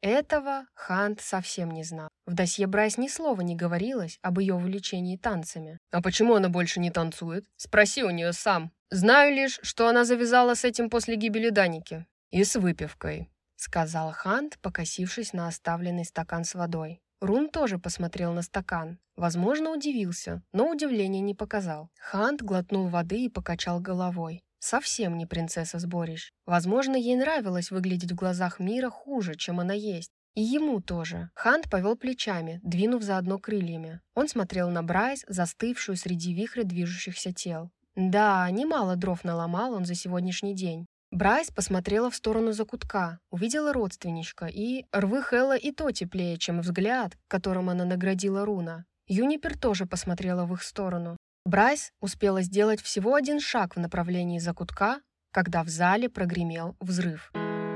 Этого Хант совсем не знал. В досье Брайс ни слова не говорилось об ее увлечении танцами. «А почему она больше не танцует? Спроси у нее сам. Знаю лишь, что она завязала с этим после гибели Даники. И с выпивкой», — сказал Хант, покосившись на оставленный стакан с водой. Рун тоже посмотрел на стакан. Возможно, удивился, но удивления не показал. Хант глотнул воды и покачал головой. Совсем не принцесса сборищ. Возможно, ей нравилось выглядеть в глазах мира хуже, чем она есть. И ему тоже. Хант повел плечами, двинув заодно крыльями. Он смотрел на Брайс, застывшую среди вихря движущихся тел. Да, немало дров наломал он за сегодняшний день. Брайс посмотрела в сторону закутка, увидела родственничка, и рвы Хэлла и то теплее, чем взгляд, которым она наградила Руна. Юнипер тоже посмотрела в их сторону. Брайс успела сделать всего один шаг в направлении закутка, когда в зале прогремел взрыв.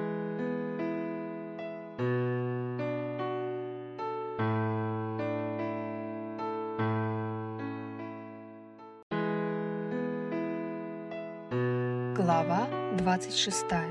Глава двадцать шестая.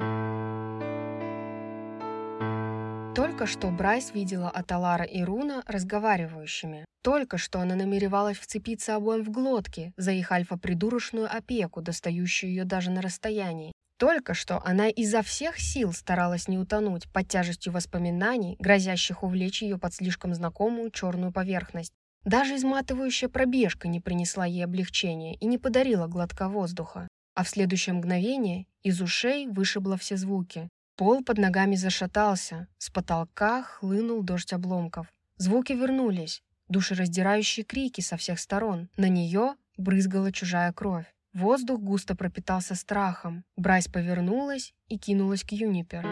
Только что Брайс видела Аталара и Руна разговаривающими. Только что она намеревалась вцепиться обоим в глотки за их альфа-придурочную опеку, достающую ее даже на расстоянии. Только что она изо всех сил старалась не утонуть под тяжестью воспоминаний, грозящих увлечь ее под слишком знакомую черную поверхность. Даже изматывающая пробежка не принесла ей облегчения и не подарила глотка воздуха. А в следующее мгновение из ушей вышибло все звуки. Пол под ногами зашатался, с потолка хлынул дождь обломков. Звуки вернулись, душераздирающие крики со всех сторон. На нее брызгала чужая кровь. Воздух густо пропитался страхом. Брайс повернулась и кинулась к Юнипер.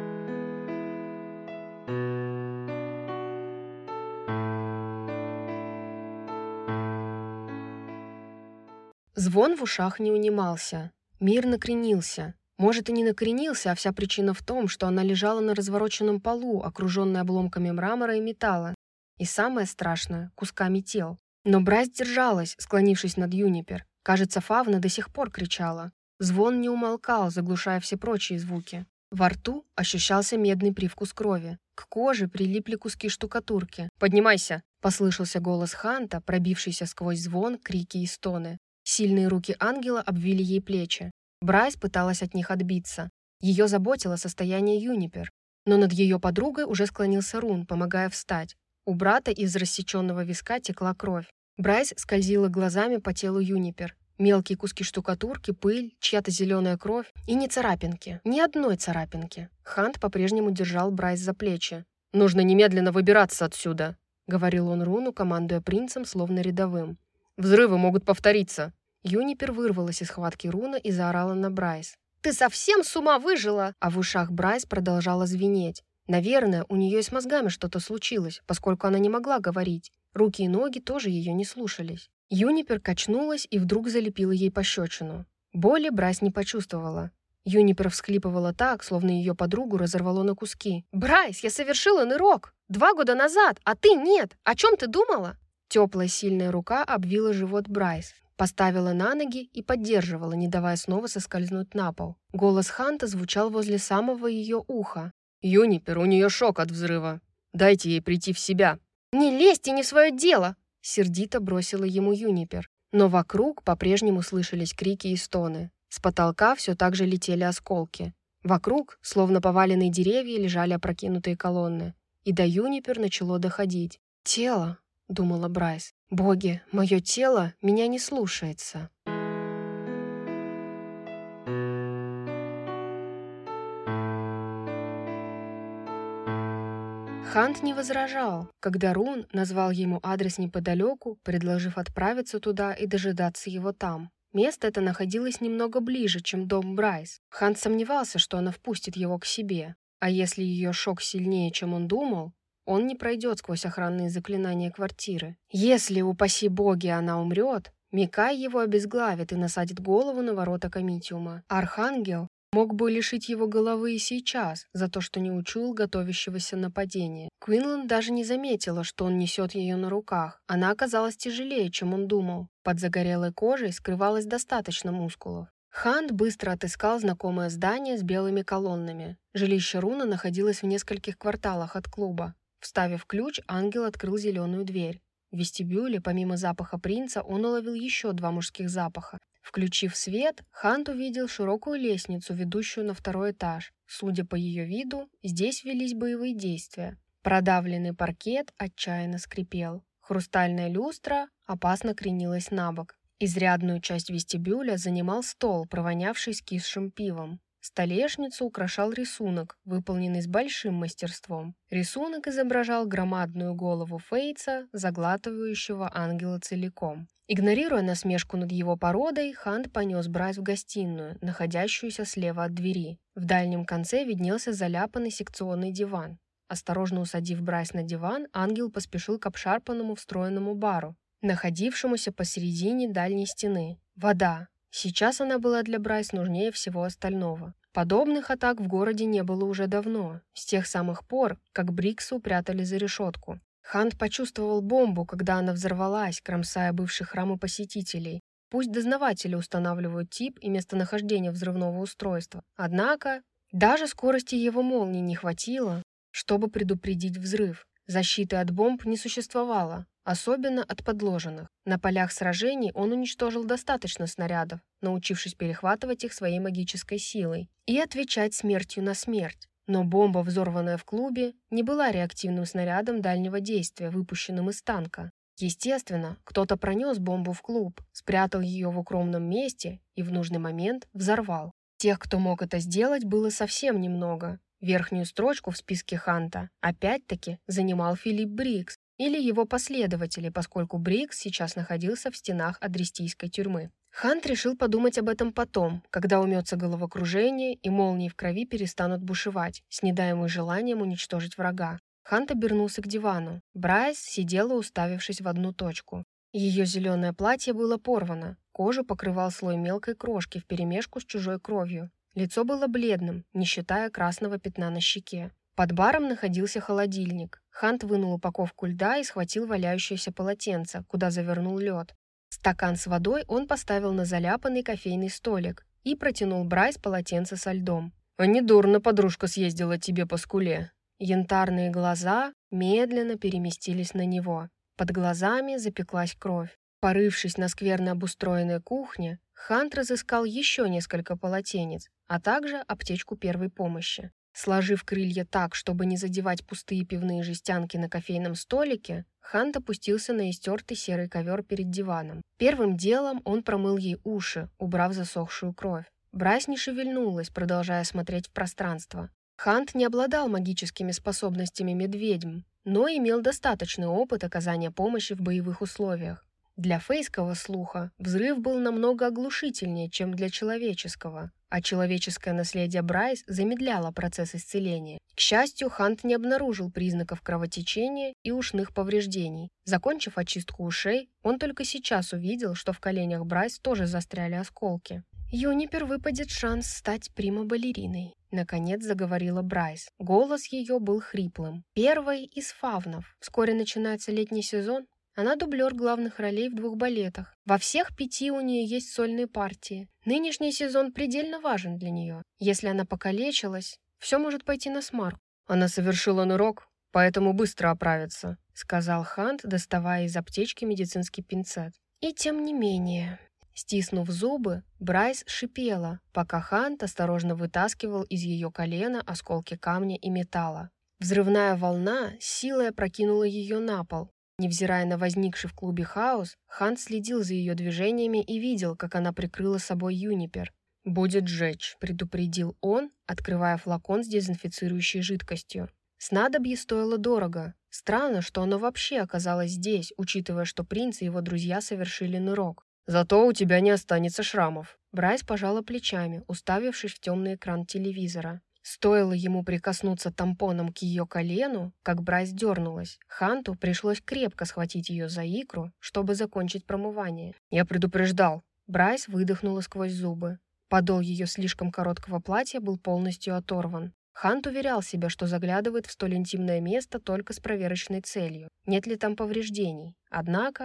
Звон в ушах не унимался. Мир накренился. Может, и не накренился, а вся причина в том, что она лежала на развороченном полу, окруженная обломками мрамора и металла. И самое страшное — кусками тел. Но Брайс держалась, склонившись над Юнипер. Кажется, Фавна до сих пор кричала. Звон не умолкал, заглушая все прочие звуки. Во рту ощущался медный привкус крови. К коже прилипли куски штукатурки. «Поднимайся!» — послышался голос Ханта, пробившийся сквозь звон, крики и стоны. Сильные руки ангела обвили ей плечи. Брайс пыталась от них отбиться. Ее заботило состояние Юнипер. Но над ее подругой уже склонился Рун, помогая встать. У брата из рассеченного виска текла кровь. Брайс скользила глазами по телу Юнипер. Мелкие куски штукатурки, пыль, чья-то зеленая кровь. И ни царапинки. Ни одной царапинки. Хант по-прежнему держал Брайс за плечи. «Нужно немедленно выбираться отсюда», — говорил он Руну, командуя принцем, словно рядовым. «Взрывы могут повториться». Юнипер вырвалась из схватки Руна и заорала на Брайс. «Ты совсем с ума выжила?» А в ушах Брайс продолжала звенеть. Наверное, у нее и с мозгами что-то случилось, поскольку она не могла говорить. Руки и ноги тоже ее не слушались. Юнипер качнулась и вдруг залепила ей пощечину. Боли Брайс не почувствовала. Юнипер всхлипывала так, словно ее подругу разорвало на куски. «Брайс, я совершила нырок! Два года назад, а ты нет! О чем ты думала?» Теплая сильная рука обвила живот Брайс. Поставила на ноги и поддерживала, не давая снова соскользнуть на пол. Голос Ханта звучал возле самого ее уха. «Юнипер, у нее шок от взрыва. Дайте ей прийти в себя». «Не лезьте не в свое дело!» — сердито бросила ему Юнипер. Но вокруг по-прежнему слышались крики и стоны. С потолка все так же летели осколки. Вокруг, словно поваленные деревья, лежали опрокинутые колонны. И до Юнипер начало доходить. «Тело», — думала Брайс. «Боги, мое тело меня не слушается». Хант не возражал, когда Рун назвал ему адрес неподалеку, предложив отправиться туда и дожидаться его там. Место это находилось немного ближе, чем дом Брайс. Хант сомневался, что она впустит его к себе. А если ее шок сильнее, чем он думал, он не пройдет сквозь охранные заклинания квартиры. Если, упаси боги, она умрет, Микай его обезглавит и насадит голову на ворота Комитиума. Архангел мог бы лишить его головы и сейчас за то, что не учуял готовящегося нападения. Квинлан даже не заметила, что он несет ее на руках. Она оказалась тяжелее, чем он думал. Под загорелой кожей скрывалось достаточно мускулов. Хант быстро отыскал знакомое здание с белыми колоннами. Жилище Руна находилось в нескольких кварталах от клуба. Вставив ключ, ангел открыл зеленую дверь. В вестибюле, помимо запаха принца, он уловил еще два мужских запаха. Включив свет, Хант увидел широкую лестницу, ведущую на второй этаж. Судя по ее виду, здесь велись боевые действия. Продавленный паркет отчаянно скрипел. Хрустальная люстра опасно кренилась на бок. Изрядную часть вестибюля занимал стол, провонявший скисшим пивом. Столешницу украшал рисунок, выполненный с большим мастерством. Рисунок изображал громадную голову Фейтса, заглатывающего ангела целиком. Игнорируя насмешку над его породой, Хант понес Брайс в гостиную, находящуюся слева от двери. В дальнем конце виднелся заляпанный секционный диван. Осторожно усадив Брайс на диван, ангел поспешил к обшарпанному встроенному бару, находившемуся посередине дальней стены. Вода. Сейчас она была для Брайс нужнее всего остального. Подобных атак в городе не было уже давно, с тех самых пор, как Брикса упрятали за решетку. Хант почувствовал бомбу, когда она взорвалась, кромсая бывший храм и посетителей. Пусть дознаватели устанавливают тип и местонахождение взрывного устройства. Однако, даже скорости его молнии не хватило, чтобы предупредить взрыв. Защиты от бомб не существовало, особенно от подложенных. На полях сражений он уничтожил достаточно снарядов, научившись перехватывать их своей магической силой и отвечать смертью на смерть. Но бомба, взорванная в клубе, не была реактивным снарядом дальнего действия, выпущенным из танка. Естественно, кто-то пронес бомбу в клуб, спрятал ее в укромном месте и в нужный момент взорвал. Тех, кто мог это сделать, было совсем немного. Верхнюю строчку в списке Ханта опять-таки занимал Филипп Брикс или его последователи, поскольку Брикс сейчас находился в стенах адрестийской тюрьмы. Хант решил подумать об этом потом, когда умется головокружение и молнии в крови перестанут бушевать, снедаемый желанием уничтожить врага. Хант обернулся к дивану. Брайс сидела, уставившись в одну точку. Ее зеленое платье было порвано, кожу покрывал слой мелкой крошки вперемешку с чужой кровью. Лицо было бледным, не считая красного пятна на щеке. Под баром находился холодильник. Хант вынул упаковку льда и схватил валяющееся полотенце, куда завернул лед. Стакан с водой он поставил на заляпанный кофейный столик и протянул Брайс полотенце со льдом. «А недурно подружка съездила тебе по скуле». Янтарные глаза медленно переместились на него. Под глазами запеклась кровь. Порывшись на скверно обустроенной кухне, Хант разыскал еще несколько полотенец, а также аптечку первой помощи. Сложив крылья так, чтобы не задевать пустые пивные жестянки на кофейном столике, Хант опустился на истертый серый ковер перед диваном. Первым делом он промыл ей уши, убрав засохшую кровь. Брайс не шевельнулась, продолжая смотреть в пространство. Хант не обладал магическими способностями медведьм, но имел достаточный опыт оказания помощи в боевых условиях. Для фейского слуха взрыв был намного оглушительнее, чем для человеческого, а человеческое наследие Брайс замедляло процесс исцеления. К счастью, Хант не обнаружил признаков кровотечения и ушных повреждений. Закончив очистку ушей, он только сейчас увидел, что в коленях Брайс тоже застряли осколки. «Юнипер выпадет шанс стать прима-балериной», — наконец заговорила Брайс. Голос ее был хриплым. «Первой из фавнов. Вскоре начинается летний сезон. Она дублер главных ролей в двух балетах. Во всех пяти у нее есть сольные партии. Нынешний сезон предельно важен для нее. Если она покалечилась, все может пойти на смарку». «Она совершила нырок, поэтому быстро оправится», — сказал Хант, доставая из аптечки медицинский пинцет. «И тем не менее...» Стиснув зубы, Брайс шипела, пока Хант осторожно вытаскивал из ее колена осколки камня и металла. Взрывная волна с силой опрокинула ее на пол. Невзирая на возникший в клубе хаос, Хант следил за ее движениями и видел, как она прикрыла собой Юнипер. «Будет жечь», — предупредил он, открывая флакон с дезинфицирующей жидкостью. Снадобье стоило дорого. Странно, что оно вообще оказалось здесь, учитывая, что принц и его друзья совершили нырок. «Зато у тебя не останется шрамов». Брайс пожала плечами, уставившись в темный экран телевизора. Стоило ему прикоснуться тампоном к ее колену, как Брайс дернулась. Ханту пришлось крепко схватить ее за икру, чтобы закончить промывание. «Я предупреждал». Брайс выдохнула сквозь зубы. Подол ее слишком короткого платья был полностью оторван. Хант уверял себя, что заглядывает в столь интимное место только с проверочной целью. Нет ли там повреждений? Однако...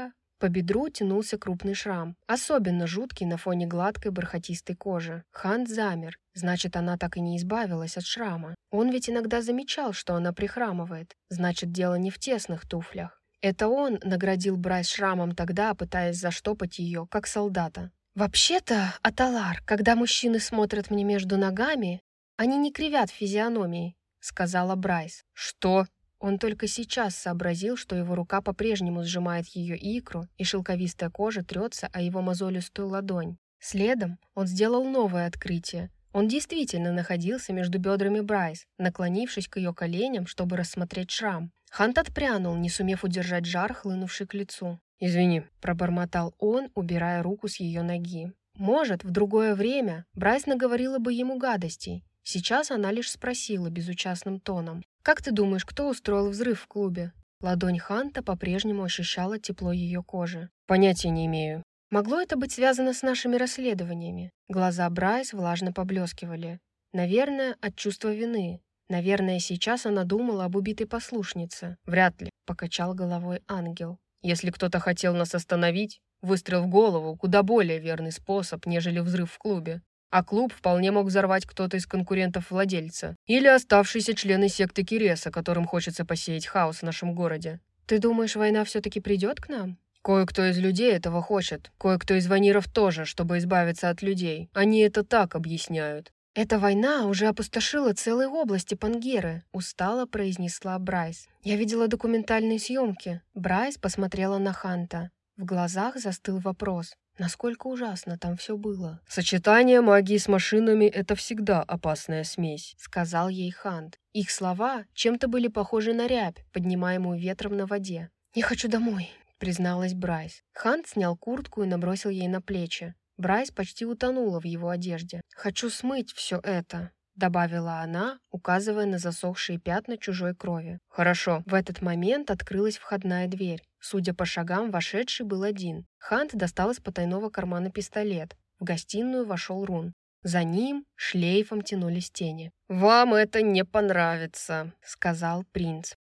По бедру тянулся крупный шрам, особенно жуткий на фоне гладкой бархатистой кожи. Хант замер, значит, она так и не избавилась от шрама. Он ведь иногда замечал, что она прихрамывает, значит, дело не в тесных туфлях. Это он наградил Брайс шрамом тогда, пытаясь заштопать ее, как солдата. «Вообще-то, Аталар, когда мужчины смотрят мне между ногами, они не кривят физиономии», — сказала Брайс. «Что?» Он только сейчас сообразил, что его рука по-прежнему сжимает ее икру, и шелковистая кожа трется о его мозолистую ладонь. Следом он сделал новое открытие. Он действительно находился между бедрами Брайс, наклонившись к ее коленям, чтобы рассмотреть шрам. Хант отпрянул, не сумев удержать жар, хлынувший к лицу. «Извини», — пробормотал он, убирая руку с ее ноги. Может, в другое время Брайс наговорила бы ему гадостей. Сейчас она лишь спросила безучастным тоном: «Как ты думаешь, кто устроил взрыв в клубе?» Ладонь Ханта по-прежнему ощущала тепло ее кожи. «Понятия не имею». Могло это быть связано с нашими расследованиями? Глаза Брайс влажно поблескивали. Наверное, от чувства вины. Наверное, сейчас она думала об убитой послушнице. «Вряд ли», — покачал головой ангел. «Если кто-то хотел нас остановить, выстрел в голову — куда более верный способ, нежели взрыв в клубе. А клуб вполне мог взорвать кто-то из конкурентов владельца или оставшиеся члены секты Киреса, которым хочется посеять хаос в нашем городе». «Ты думаешь, война все-таки придет к нам?» «Кое-кто из людей этого хочет, кое-кто из ваниров тоже, чтобы избавиться от людей. Они это так объясняют». «Эта война уже опустошила целые области Пангеры», — устало произнесла Брайс. «Я видела документальные съемки». Брайс посмотрела на Ханта. В глазах застыл вопрос: насколько ужасно там все было. «Сочетание магии с машинами — это всегда опасная смесь», — сказал ей Хант. Их слова чем-то были похожи на рябь, поднимаемую ветром на воде. «Я хочу домой», — призналась Брайс. Хант снял куртку и набросил ей на плечи. Брайс почти утонула в его одежде. «Хочу смыть все это», — добавила она, указывая на засохшие пятна чужой крови. «Хорошо». В этот момент открылась входная дверь. Судя по шагам, вошедший был один. Хант достал из потайного кармана пистолет. В гостиную вошел Рун. За ним шлейфом тянулись тени. «Вам это не понравится», — сказал принц.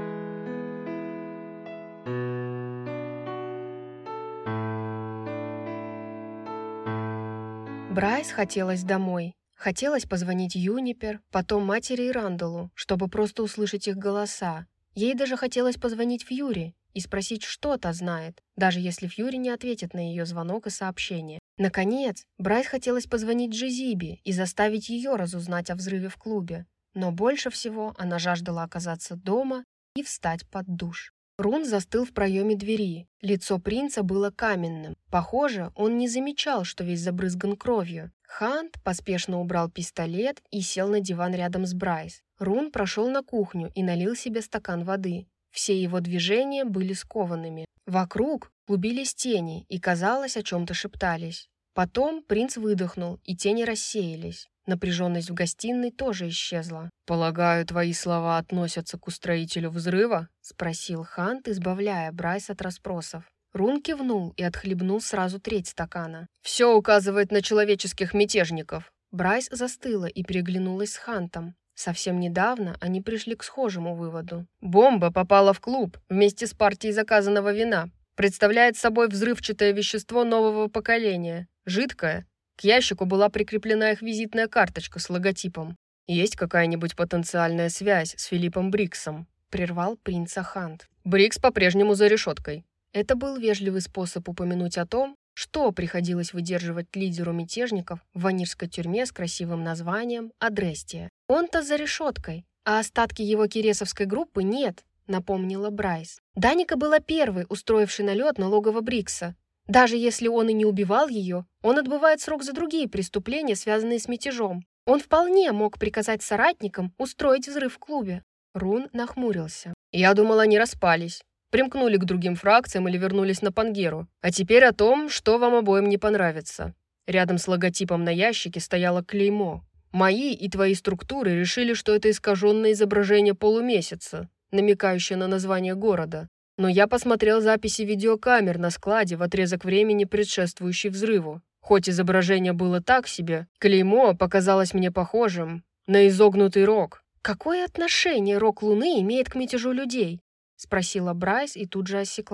Брайс хотелось домой. Хотелось позвонить Юнипер, потом матери и Рандалу, чтобы просто услышать их голоса. Ей даже хотелось позвонить Фьюри и спросить, что та знает, даже если Фьюри не ответит на ее звонок и сообщение. Наконец, Брайс хотелось позвонить Джезиби и заставить ее разузнать о взрыве в клубе. Но больше всего она жаждала оказаться дома и встать под душ. Рун застыл в проеме двери. Лицо принца было каменным. Похоже, он не замечал, что весь забрызган кровью. Хант поспешно убрал пистолет и сел на диван рядом с Брайс. Рун прошел на кухню и налил себе стакан воды. Все его движения были скованными. Вокруг клубились тени и, казалось, о чем-то шептались. Потом принц выдохнул, и тени рассеялись. Напряженность в гостиной тоже исчезла. «Полагаю, твои слова относятся к устроителю взрыва?» — спросил Хант, избавляя Брайс от расспросов. Рун кивнул и отхлебнул сразу треть стакана. «Все указывает на человеческих мятежников». Брайс застыла и переглянулась с Хантом. Совсем недавно они пришли к схожему выводу. «Бомба попала в клуб вместе с партией заказанного вина. Представляет собой взрывчатое вещество нового поколения. Жидкое. К ящику была прикреплена их визитная карточка с логотипом. Есть какая-нибудь потенциальная связь с Филиппом Бриксом?» — прервал принца Хант. «Брикс по-прежнему за решеткой». Это был вежливый способ упомянуть о том, что приходилось выдерживать лидеру мятежников в ванирской тюрьме с красивым названием Адрестия. Он-то за решеткой, а остатки его киресовской группы нет, напомнила Брайс. Даника была первой, устроившей налет на логово Брикса. Даже если он и не убивал ее, он отбывает срок за другие преступления, связанные с мятежом. Он вполне мог приказать соратникам устроить взрыв в клубе. Рун нахмурился. «Я думал, они распались. Примкнули к другим фракциям или вернулись на Пангеру. А теперь о том, что вам обоим не понравится». Рядом с логотипом на ящике стояло клеймо. «Мои и твои структуры решили, что это искаженное изображение полумесяца, намекающее на название города. Но я посмотрел записи видеокамер на складе в отрезок времени, предшествующий взрыву. Хоть изображение было так себе, клеймо показалось мне похожим на изогнутый рог». «Какое отношение рог Луны имеет к мятежу людей?» — спросила Брайс и тут же осеклась.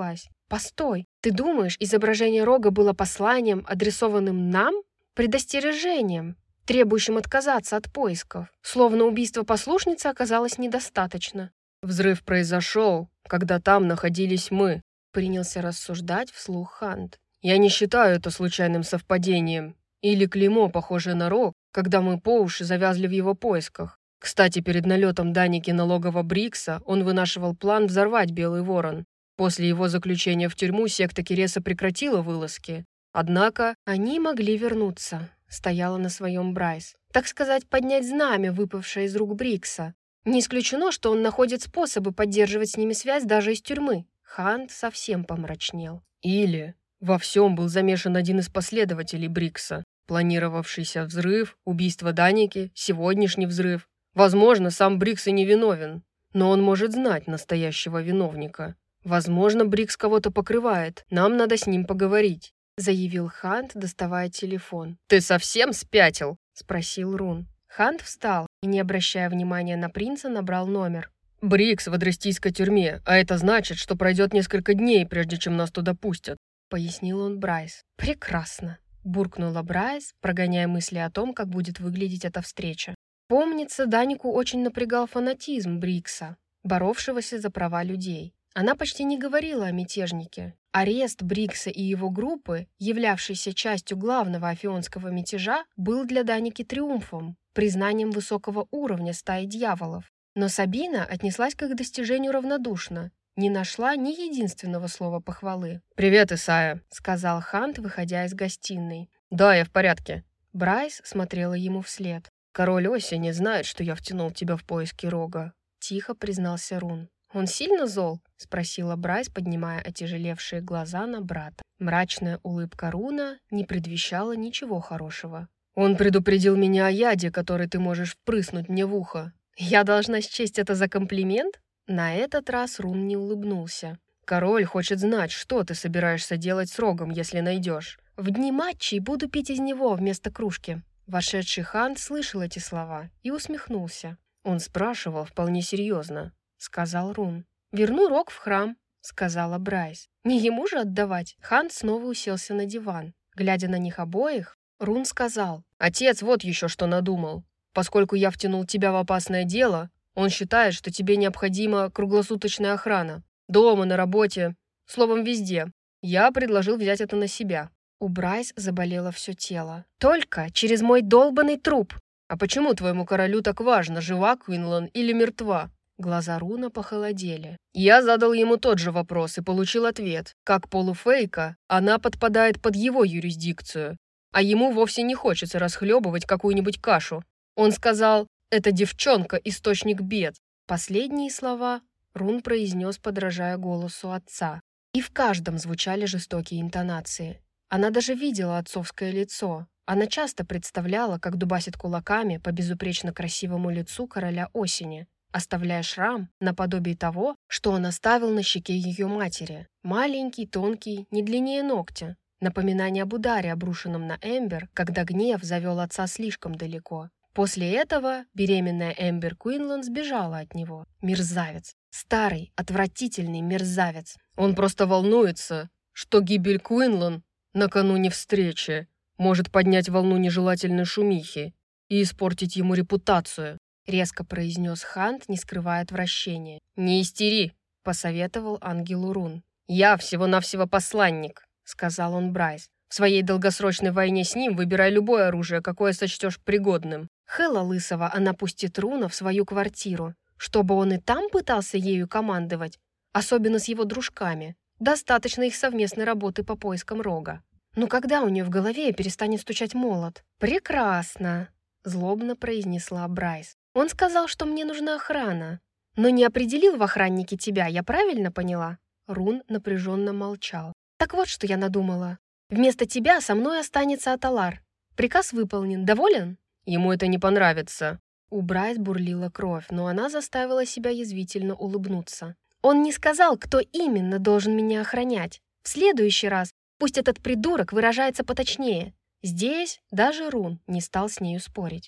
Постой, ты думаешь, изображение Рога было посланием, адресованным нам? Предостережением, требующим отказаться от поисков. Словно убийство послушницы оказалось недостаточно. «Взрыв произошел, когда там находились мы», — принялся рассуждать вслух Хант. «Я не считаю это случайным совпадением. Или клеймо, похожее на Рог, когда мы по уши завязли в его поисках. Кстати, перед налетом Даники на логово Брикса он вынашивал план взорвать Белый Ворон. После его заключения в тюрьму секта Кереса прекратила вылазки. Однако они могли вернуться», — стояла на своем Брайс. «Так сказать, поднять знамя, выпавшее из рук Брикса. Не исключено, что он находит способы поддерживать с ними связь даже из тюрьмы». Хант совсем помрачнел. «Или во всем был замешан один из последователей Брикса, планировавшийся взрыв, убийство Даники, сегодняшний взрыв. Возможно, сам Брикс и не виновен, но он может знать настоящего виновника. Возможно, Брикс кого-то покрывает, нам надо с ним поговорить», — заявил Хант, доставая телефон. «Ты совсем спятил?» — спросил Рун. Хант встал и, не обращая внимания на принца, набрал номер. «Брикс в адрестийской тюрьме, а это значит, что пройдет несколько дней, прежде чем нас туда пустят», — пояснил он Брайс. «Прекрасно», — буркнула Брайс, прогоняя мысли о том, как будет выглядеть эта встреча. Помнится, Данику очень напрягал фанатизм Брикса, боровшегося за права людей. Она почти не говорила о мятежнике. Арест Брикса и его группы, являвшейся частью главного афионского мятежа, был для Даники триумфом, признанием высокого уровня стаи дьяволов. Но Сабина отнеслась к их достижению равнодушно, не нашла ни единственного слова похвалы. «Привет, Исайя», — сказал Хант, выходя из гостиной. «Да, я в порядке». Брайс смотрела ему вслед. «Король Осени знает, что я втянул тебя в поиски Рога», — тихо признался Рун. «Он сильно зол?» — спросила Брайс, поднимая отяжелевшие глаза на брата. Мрачная улыбка Руна не предвещала ничего хорошего. «Он предупредил меня о яде, который ты можешь впрыснуть мне в ухо». «Я должна счесть это за комплимент?» На этот раз Рун не улыбнулся. «Король хочет знать, что ты собираешься делать с Рогом, если найдешь». «В дни матчей буду пить из него вместо кружки». Вошедший Хант слышал эти слова и усмехнулся. «Он спрашивал вполне серьезно», — сказал Рун. «Верну Рог в храм», — сказала Брайс. «Не ему же отдавать». Хант снова уселся на диван. Глядя на них обоих, Рун сказал: «Отец вот еще что надумал. Поскольку я втянул тебя в опасное дело, он считает, что тебе необходима круглосуточная охрана. Дома, на работе, словом, везде. Я предложил взять это на себя». У Брайс заболело все тело. «Только через мой долбанный труп!» «А почему твоему королю так важно, жива Квинлан или мертва?» Глаза Руна похолодели. Я задал ему тот же вопрос и получил ответ. Как полуфейка, она подпадает под его юрисдикцию, а ему вовсе не хочется расхлебывать какую-нибудь кашу. Он сказал: «Эта девчонка — источник бед». Последние слова Рун произнес, подражая голосу отца. И в каждом звучали жестокие интонации. Она даже видела отцовское лицо. Она часто представляла, как дубасит кулаками по безупречно красивому лицу короля Осени, оставляя шрам наподобие того, что он оставил на щеке ее матери. Маленький, тонкий, не длиннее ногтя. Напоминание об ударе, обрушенном на Эмбер, когда гнев завел отца слишком далеко. После этого беременная Эмбер Квинлан сбежала от него. Мерзавец. Старый, отвратительный мерзавец. Он просто волнуется, что гибель Квинлан накануне встречи может поднять волну нежелательной шумихи и испортить ему репутацию. Резко произнес Хант, не скрывая отвращения. «Не истери», — посоветовал ангелу Рун. «Я всего-навсего посланник», — сказал он Брайс. «В своей долгосрочной войне с ним выбирай любое оружие, какое сочтешь пригодным». Хэлла Лысого она пустит Руна в свою квартиру, чтобы он и там пытался ею командовать, особенно с его дружками. Достаточно их совместной работы по поискам Рога. Ну когда у нее в голове перестанет стучать молот? «Прекрасно», — злобно произнесла Брайс. «Он сказал, что мне нужна охрана, но не определил в охраннике тебя, я правильно поняла?» Рун напряженно молчал. «Так вот, что я надумала. Вместо тебя со мной останется Аталар. Приказ выполнен. Доволен?» «Ему это не понравится». У Брайс бурлила кровь, но она заставила себя язвительно улыбнуться. «Он не сказал, кто именно должен меня охранять. В следующий раз пусть этот придурок выражается поточнее». Здесь даже Рун не стал с нею спорить.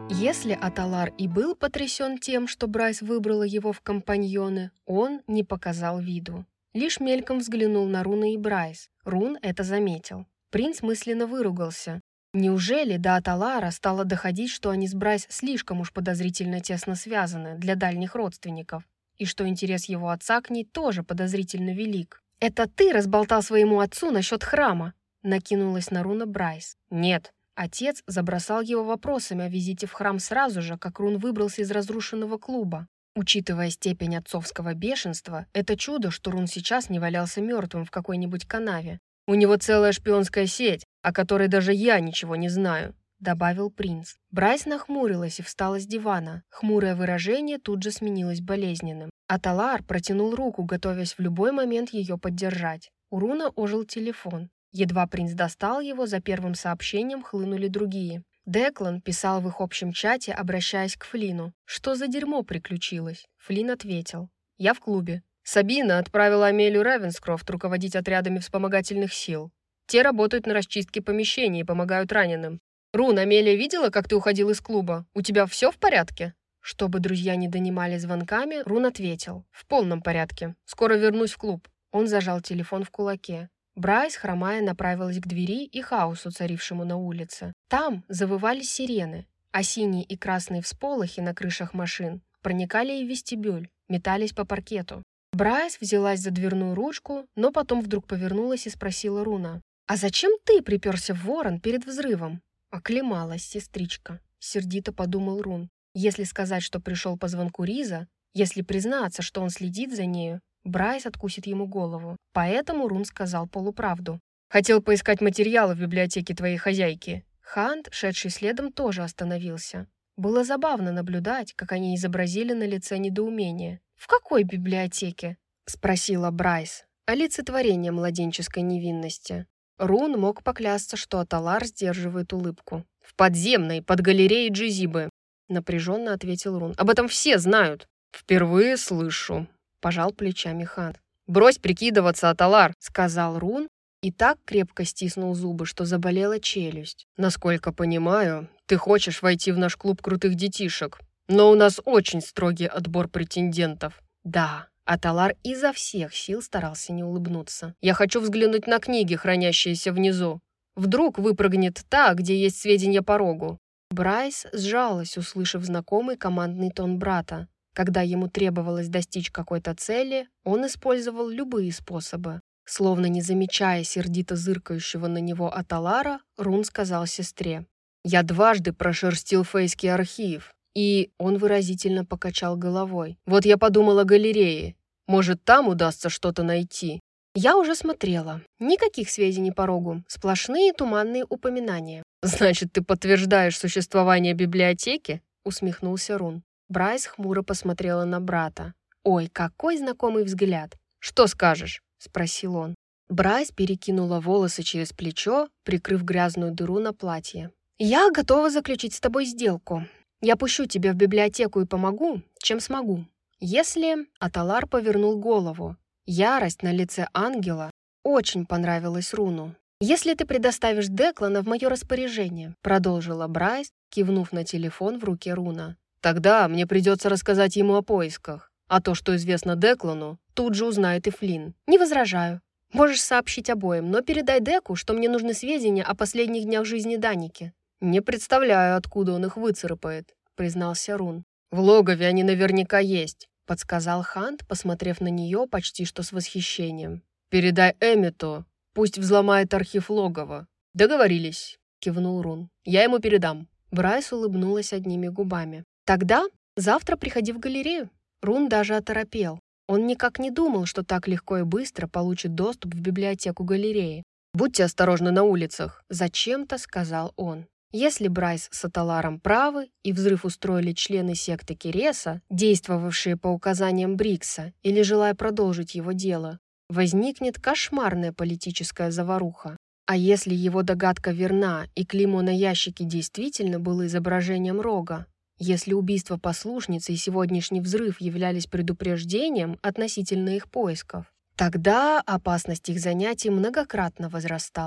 Если Аталар и был потрясен тем, что Брайс выбрала его в компаньоны, он не показал виду. Лишь мельком взглянул на Руна и Брайс. Рун это заметил. Принц мысленно выругался. Неужели до Аталара стало доходить, что они с Брайс слишком уж подозрительно тесно связаны для дальних родственников, и что интерес его отца к ней тоже подозрительно велик? «Это ты разболтал своему отцу насчет храма?» накинулась на Руна Брайс. «Нет». Отец забросал его вопросами о визите в храм сразу же, как Рун выбрался из разрушенного клуба. Учитывая степень отцовского бешенства, это чудо, что Рун сейчас не валялся мертвым в какой-нибудь канаве. «У него целая шпионская сеть, о которой даже я ничего не знаю», — добавил принц. Брайс нахмурилась и встала с дивана. Хмурое выражение тут же сменилось болезненным. Аталар протянул руку, готовясь в любой момент ее поддержать. У Руна ожил телефон. Едва принц достал его, за первым сообщением хлынули другие. Деклан писал в их общем чате, обращаясь к Флину. «Что за дерьмо приключилось?» Флин ответил. «Я в клубе. Сабина отправила Амелию Равенскрофт руководить отрядами вспомогательных сил. Те работают на расчистке помещений и помогают раненым. Рун, Амелия видела, как ты уходил из клуба? У тебя все в порядке?» Чтобы друзья не донимали звонками, Рун ответил. «В полном порядке. Скоро вернусь в клуб». Он зажал телефон в кулаке. Брайс, хромая, направилась к двери и хаосу, царившему на улице. Там завывали сирены, а синие и красные всполохи на крышах машин проникали и в вестибюль, метались по паркету. Брайс взялась за дверную ручку, но потом вдруг повернулась и спросила Руна: «А зачем ты приперся в Ворон перед взрывом?» «Оклемалась, сестричка», — сердито подумал Рун. Если сказать, что пришел по звонку Риза, если признаться, что он следит за нею, Брайс откусит ему голову. Поэтому Рун сказал полуправду. «Хотел поискать материалы в библиотеке твоей хозяйки». Хант, шедший следом, тоже остановился. Было забавно наблюдать, как они изобразили на лице недоумение. «В какой библиотеке?» — спросила Брайс. Олицетворение младенческой невинности. Рун мог поклясться, что Аталар сдерживает улыбку. «В подземной, под галереей Джизибы», — напряженно ответил Рун. «Об этом все знают». «Впервые слышу», — пожал плечами Хант. «Брось прикидываться, Аталар», — сказал Рун и так крепко стиснул зубы, что заболела челюсть. «Насколько понимаю, ты хочешь войти в наш клуб крутых детишек, но у нас очень строгий отбор претендентов». «Да». Аталар изо всех сил старался не улыбнуться. «Я хочу взглянуть на книги, хранящиеся внизу. Вдруг выпрыгнет та, где есть сведения по Рогу». Брайс сжалась, услышав знакомый командный тон брата. Когда ему требовалось достичь какой-то цели, он использовал любые способы. Словно не замечая сердито зыркающего на него Аталара, Рун сказал сестре: «Я дважды прошерстил фейский архив, и...» Он выразительно покачал головой. «Вот я подумал о галерее. Может, там удастся что-то найти?» «Я уже смотрела. Никаких сведений по Рогу. Сплошные туманные упоминания». «Значит, ты подтверждаешь существование библиотеки?» — усмехнулся Рун. Брайс хмуро посмотрела на брата. «Ой, какой знакомый взгляд!» «Что скажешь?» — спросил он. Брайс перекинула волосы через плечо, прикрыв грязную дыру на платье. «Я готова заключить с тобой сделку. Я пущу тебя в библиотеку и помогу, чем смогу. Если...» Аталар повернул голову. Ярость на лице ангела очень понравилась Руну. «Если ты предоставишь Деклана в мое распоряжение», продолжила Брайс, кивнув на телефон в руке Руна. «Тогда мне придется рассказать ему о поисках. А то, что известно Деклану, тут же узнает и Флинн». «Не возражаю. Можешь сообщить обоим, но передай Деку, что мне нужны сведения о последних днях жизни Даники». «Не представляю, откуда он их выцарапает», — признался Рун. «В логове они наверняка есть», — подсказал Хант, посмотрев на нее почти что с восхищением. «Передай Эммету, пусть взломает архив логова». «Договорились», — кивнул Рун. «Я ему передам». Брайс улыбнулась одними губами. «Тогда завтра приходи в галерею». Рун даже оторопел. Он никак не думал, что так легко и быстро получит доступ в библиотеку галереи. «Будьте осторожны на улицах», — зачем-то сказал он. Если Брайс с Аталаром правы, и взрыв устроили члены секты Кереса, действовавшие по указаниям Брикса или желая продолжить его дело, возникнет кошмарная политическая заваруха. А если его догадка верна, и клеймо на ящике действительно было изображением Рога, если убийство послушницы и сегодняшний взрыв являлись предупреждением относительно их поисков, тогда опасность их занятий многократно возрастала.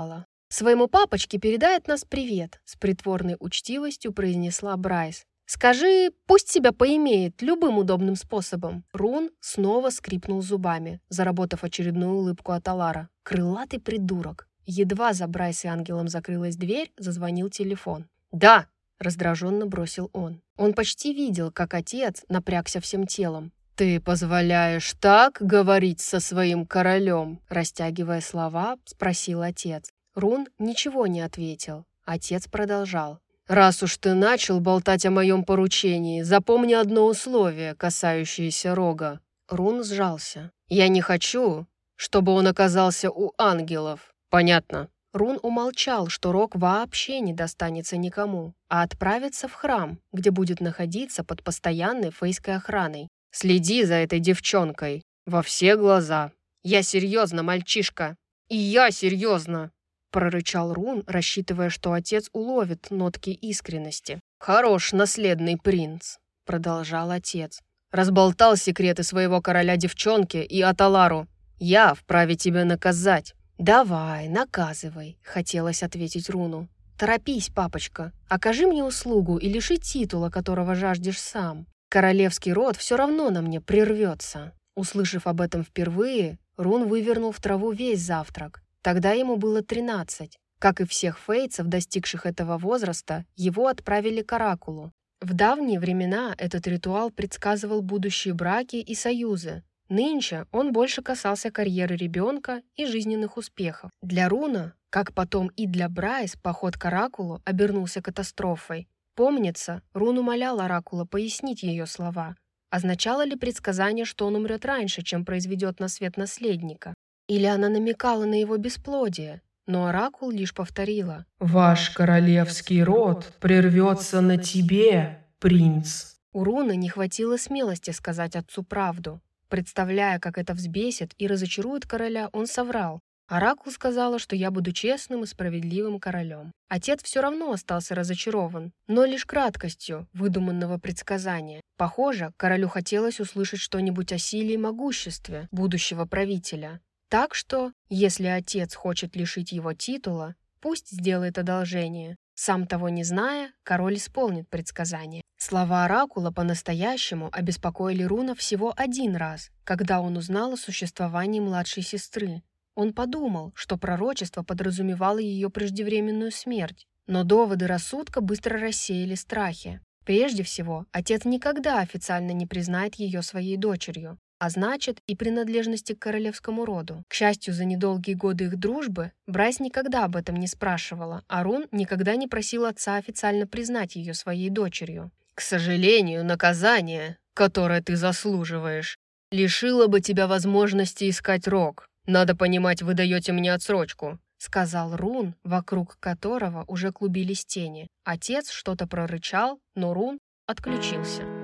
«Своему папочке передает нас привет», — с притворной учтивостью произнесла Брайс. «Скажи, пусть себя поимеет любым удобным способом». Рун снова скрипнул зубами, заработав очередную улыбку от Алара. «Крылатый придурок». Едва за Брайс и ангелом закрылась дверь, зазвонил телефон. «Да!» — раздраженно бросил он. Он почти видел, как отец напрягся всем телом. «Ты позволяешь так говорить со своим королем?» Растягивая слова, спросил отец. Рун ничего не ответил. Отец продолжал. «Раз уж ты начал болтать о моем поручении, запомни одно условие, касающееся Рога». Рун сжался. «Я не хочу, чтобы он оказался у ангелов. Понятно?» Рун умолчал, что Рог вообще не достанется никому, а отправится в храм, где будет находиться под постоянной фейской охраной. «Следи за этой девчонкой во все глаза». «Я серьезно, мальчишка!» «И я серьезно!» — прорычал Рун, рассчитывая, что отец уловит нотки искренности. «Хорош, наследный принц!» — продолжал отец. «Разболтал секреты своего короля девчонке и Аталару. Я вправе тебя наказать». «Давай, наказывай», — хотелось ответить Руну. «Торопись, папочка, окажи мне услугу и лиши титула, которого жаждешь сам. Королевский род все равно на мне прервется». Услышав об этом впервые, Рун вывернул в траву весь завтрак. Тогда ему было тринадцать. Как и всех фейцев, достигших этого возраста, его отправили к оракулу. В давние времена этот ритуал предсказывал будущие браки и союзы. Нынче он больше касался карьеры ребенка и жизненных успехов. Для Руна, как потом и для Брайс, поход к оракулу обернулся катастрофой. Помнится, Рун умолял оракула пояснить ее слова. Означало ли предсказание, что он умрет раньше, чем произведет на свет наследника? Или она намекала на его бесплодие? Но оракул лишь повторила: «Ваш королевский род прервется на тебе, принц». У Руна не хватило смелости сказать отцу правду. Представляя, как это взбесит и разочарует короля, он соврал. Оракул сказала, что я буду честным и справедливым королем. Отец все равно остался разочарован, но лишь краткостью выдуманного предсказания. Похоже, королю хотелось услышать что-нибудь о силе и могуществе будущего правителя. Так что, если отец хочет лишить его титула, пусть сделает одолжение. Сам того не зная, король исполнит предсказание. Слова оракула по-настоящему обеспокоили Руна всего один раз, когда он узнал о существовании младшей сестры. Он подумал, что пророчество подразумевало ее преждевременную смерть, но доводы рассудка быстро рассеяли страхи. Прежде всего, отец никогда официально не признает ее своей дочерью, а значит и принадлежности к королевскому роду. К счастью, за недолгие годы их дружбы Брайс никогда об этом не спрашивала, а Рун никогда не просил отца официально признать ее своей дочерью. «К сожалению, наказание, которое ты заслуживаешь, лишило бы тебя возможности искать Рог. Надо понимать, вы даете мне отсрочку», — сказал Рун, вокруг которого уже клубились тени. Отец что-то прорычал, но Рун отключился.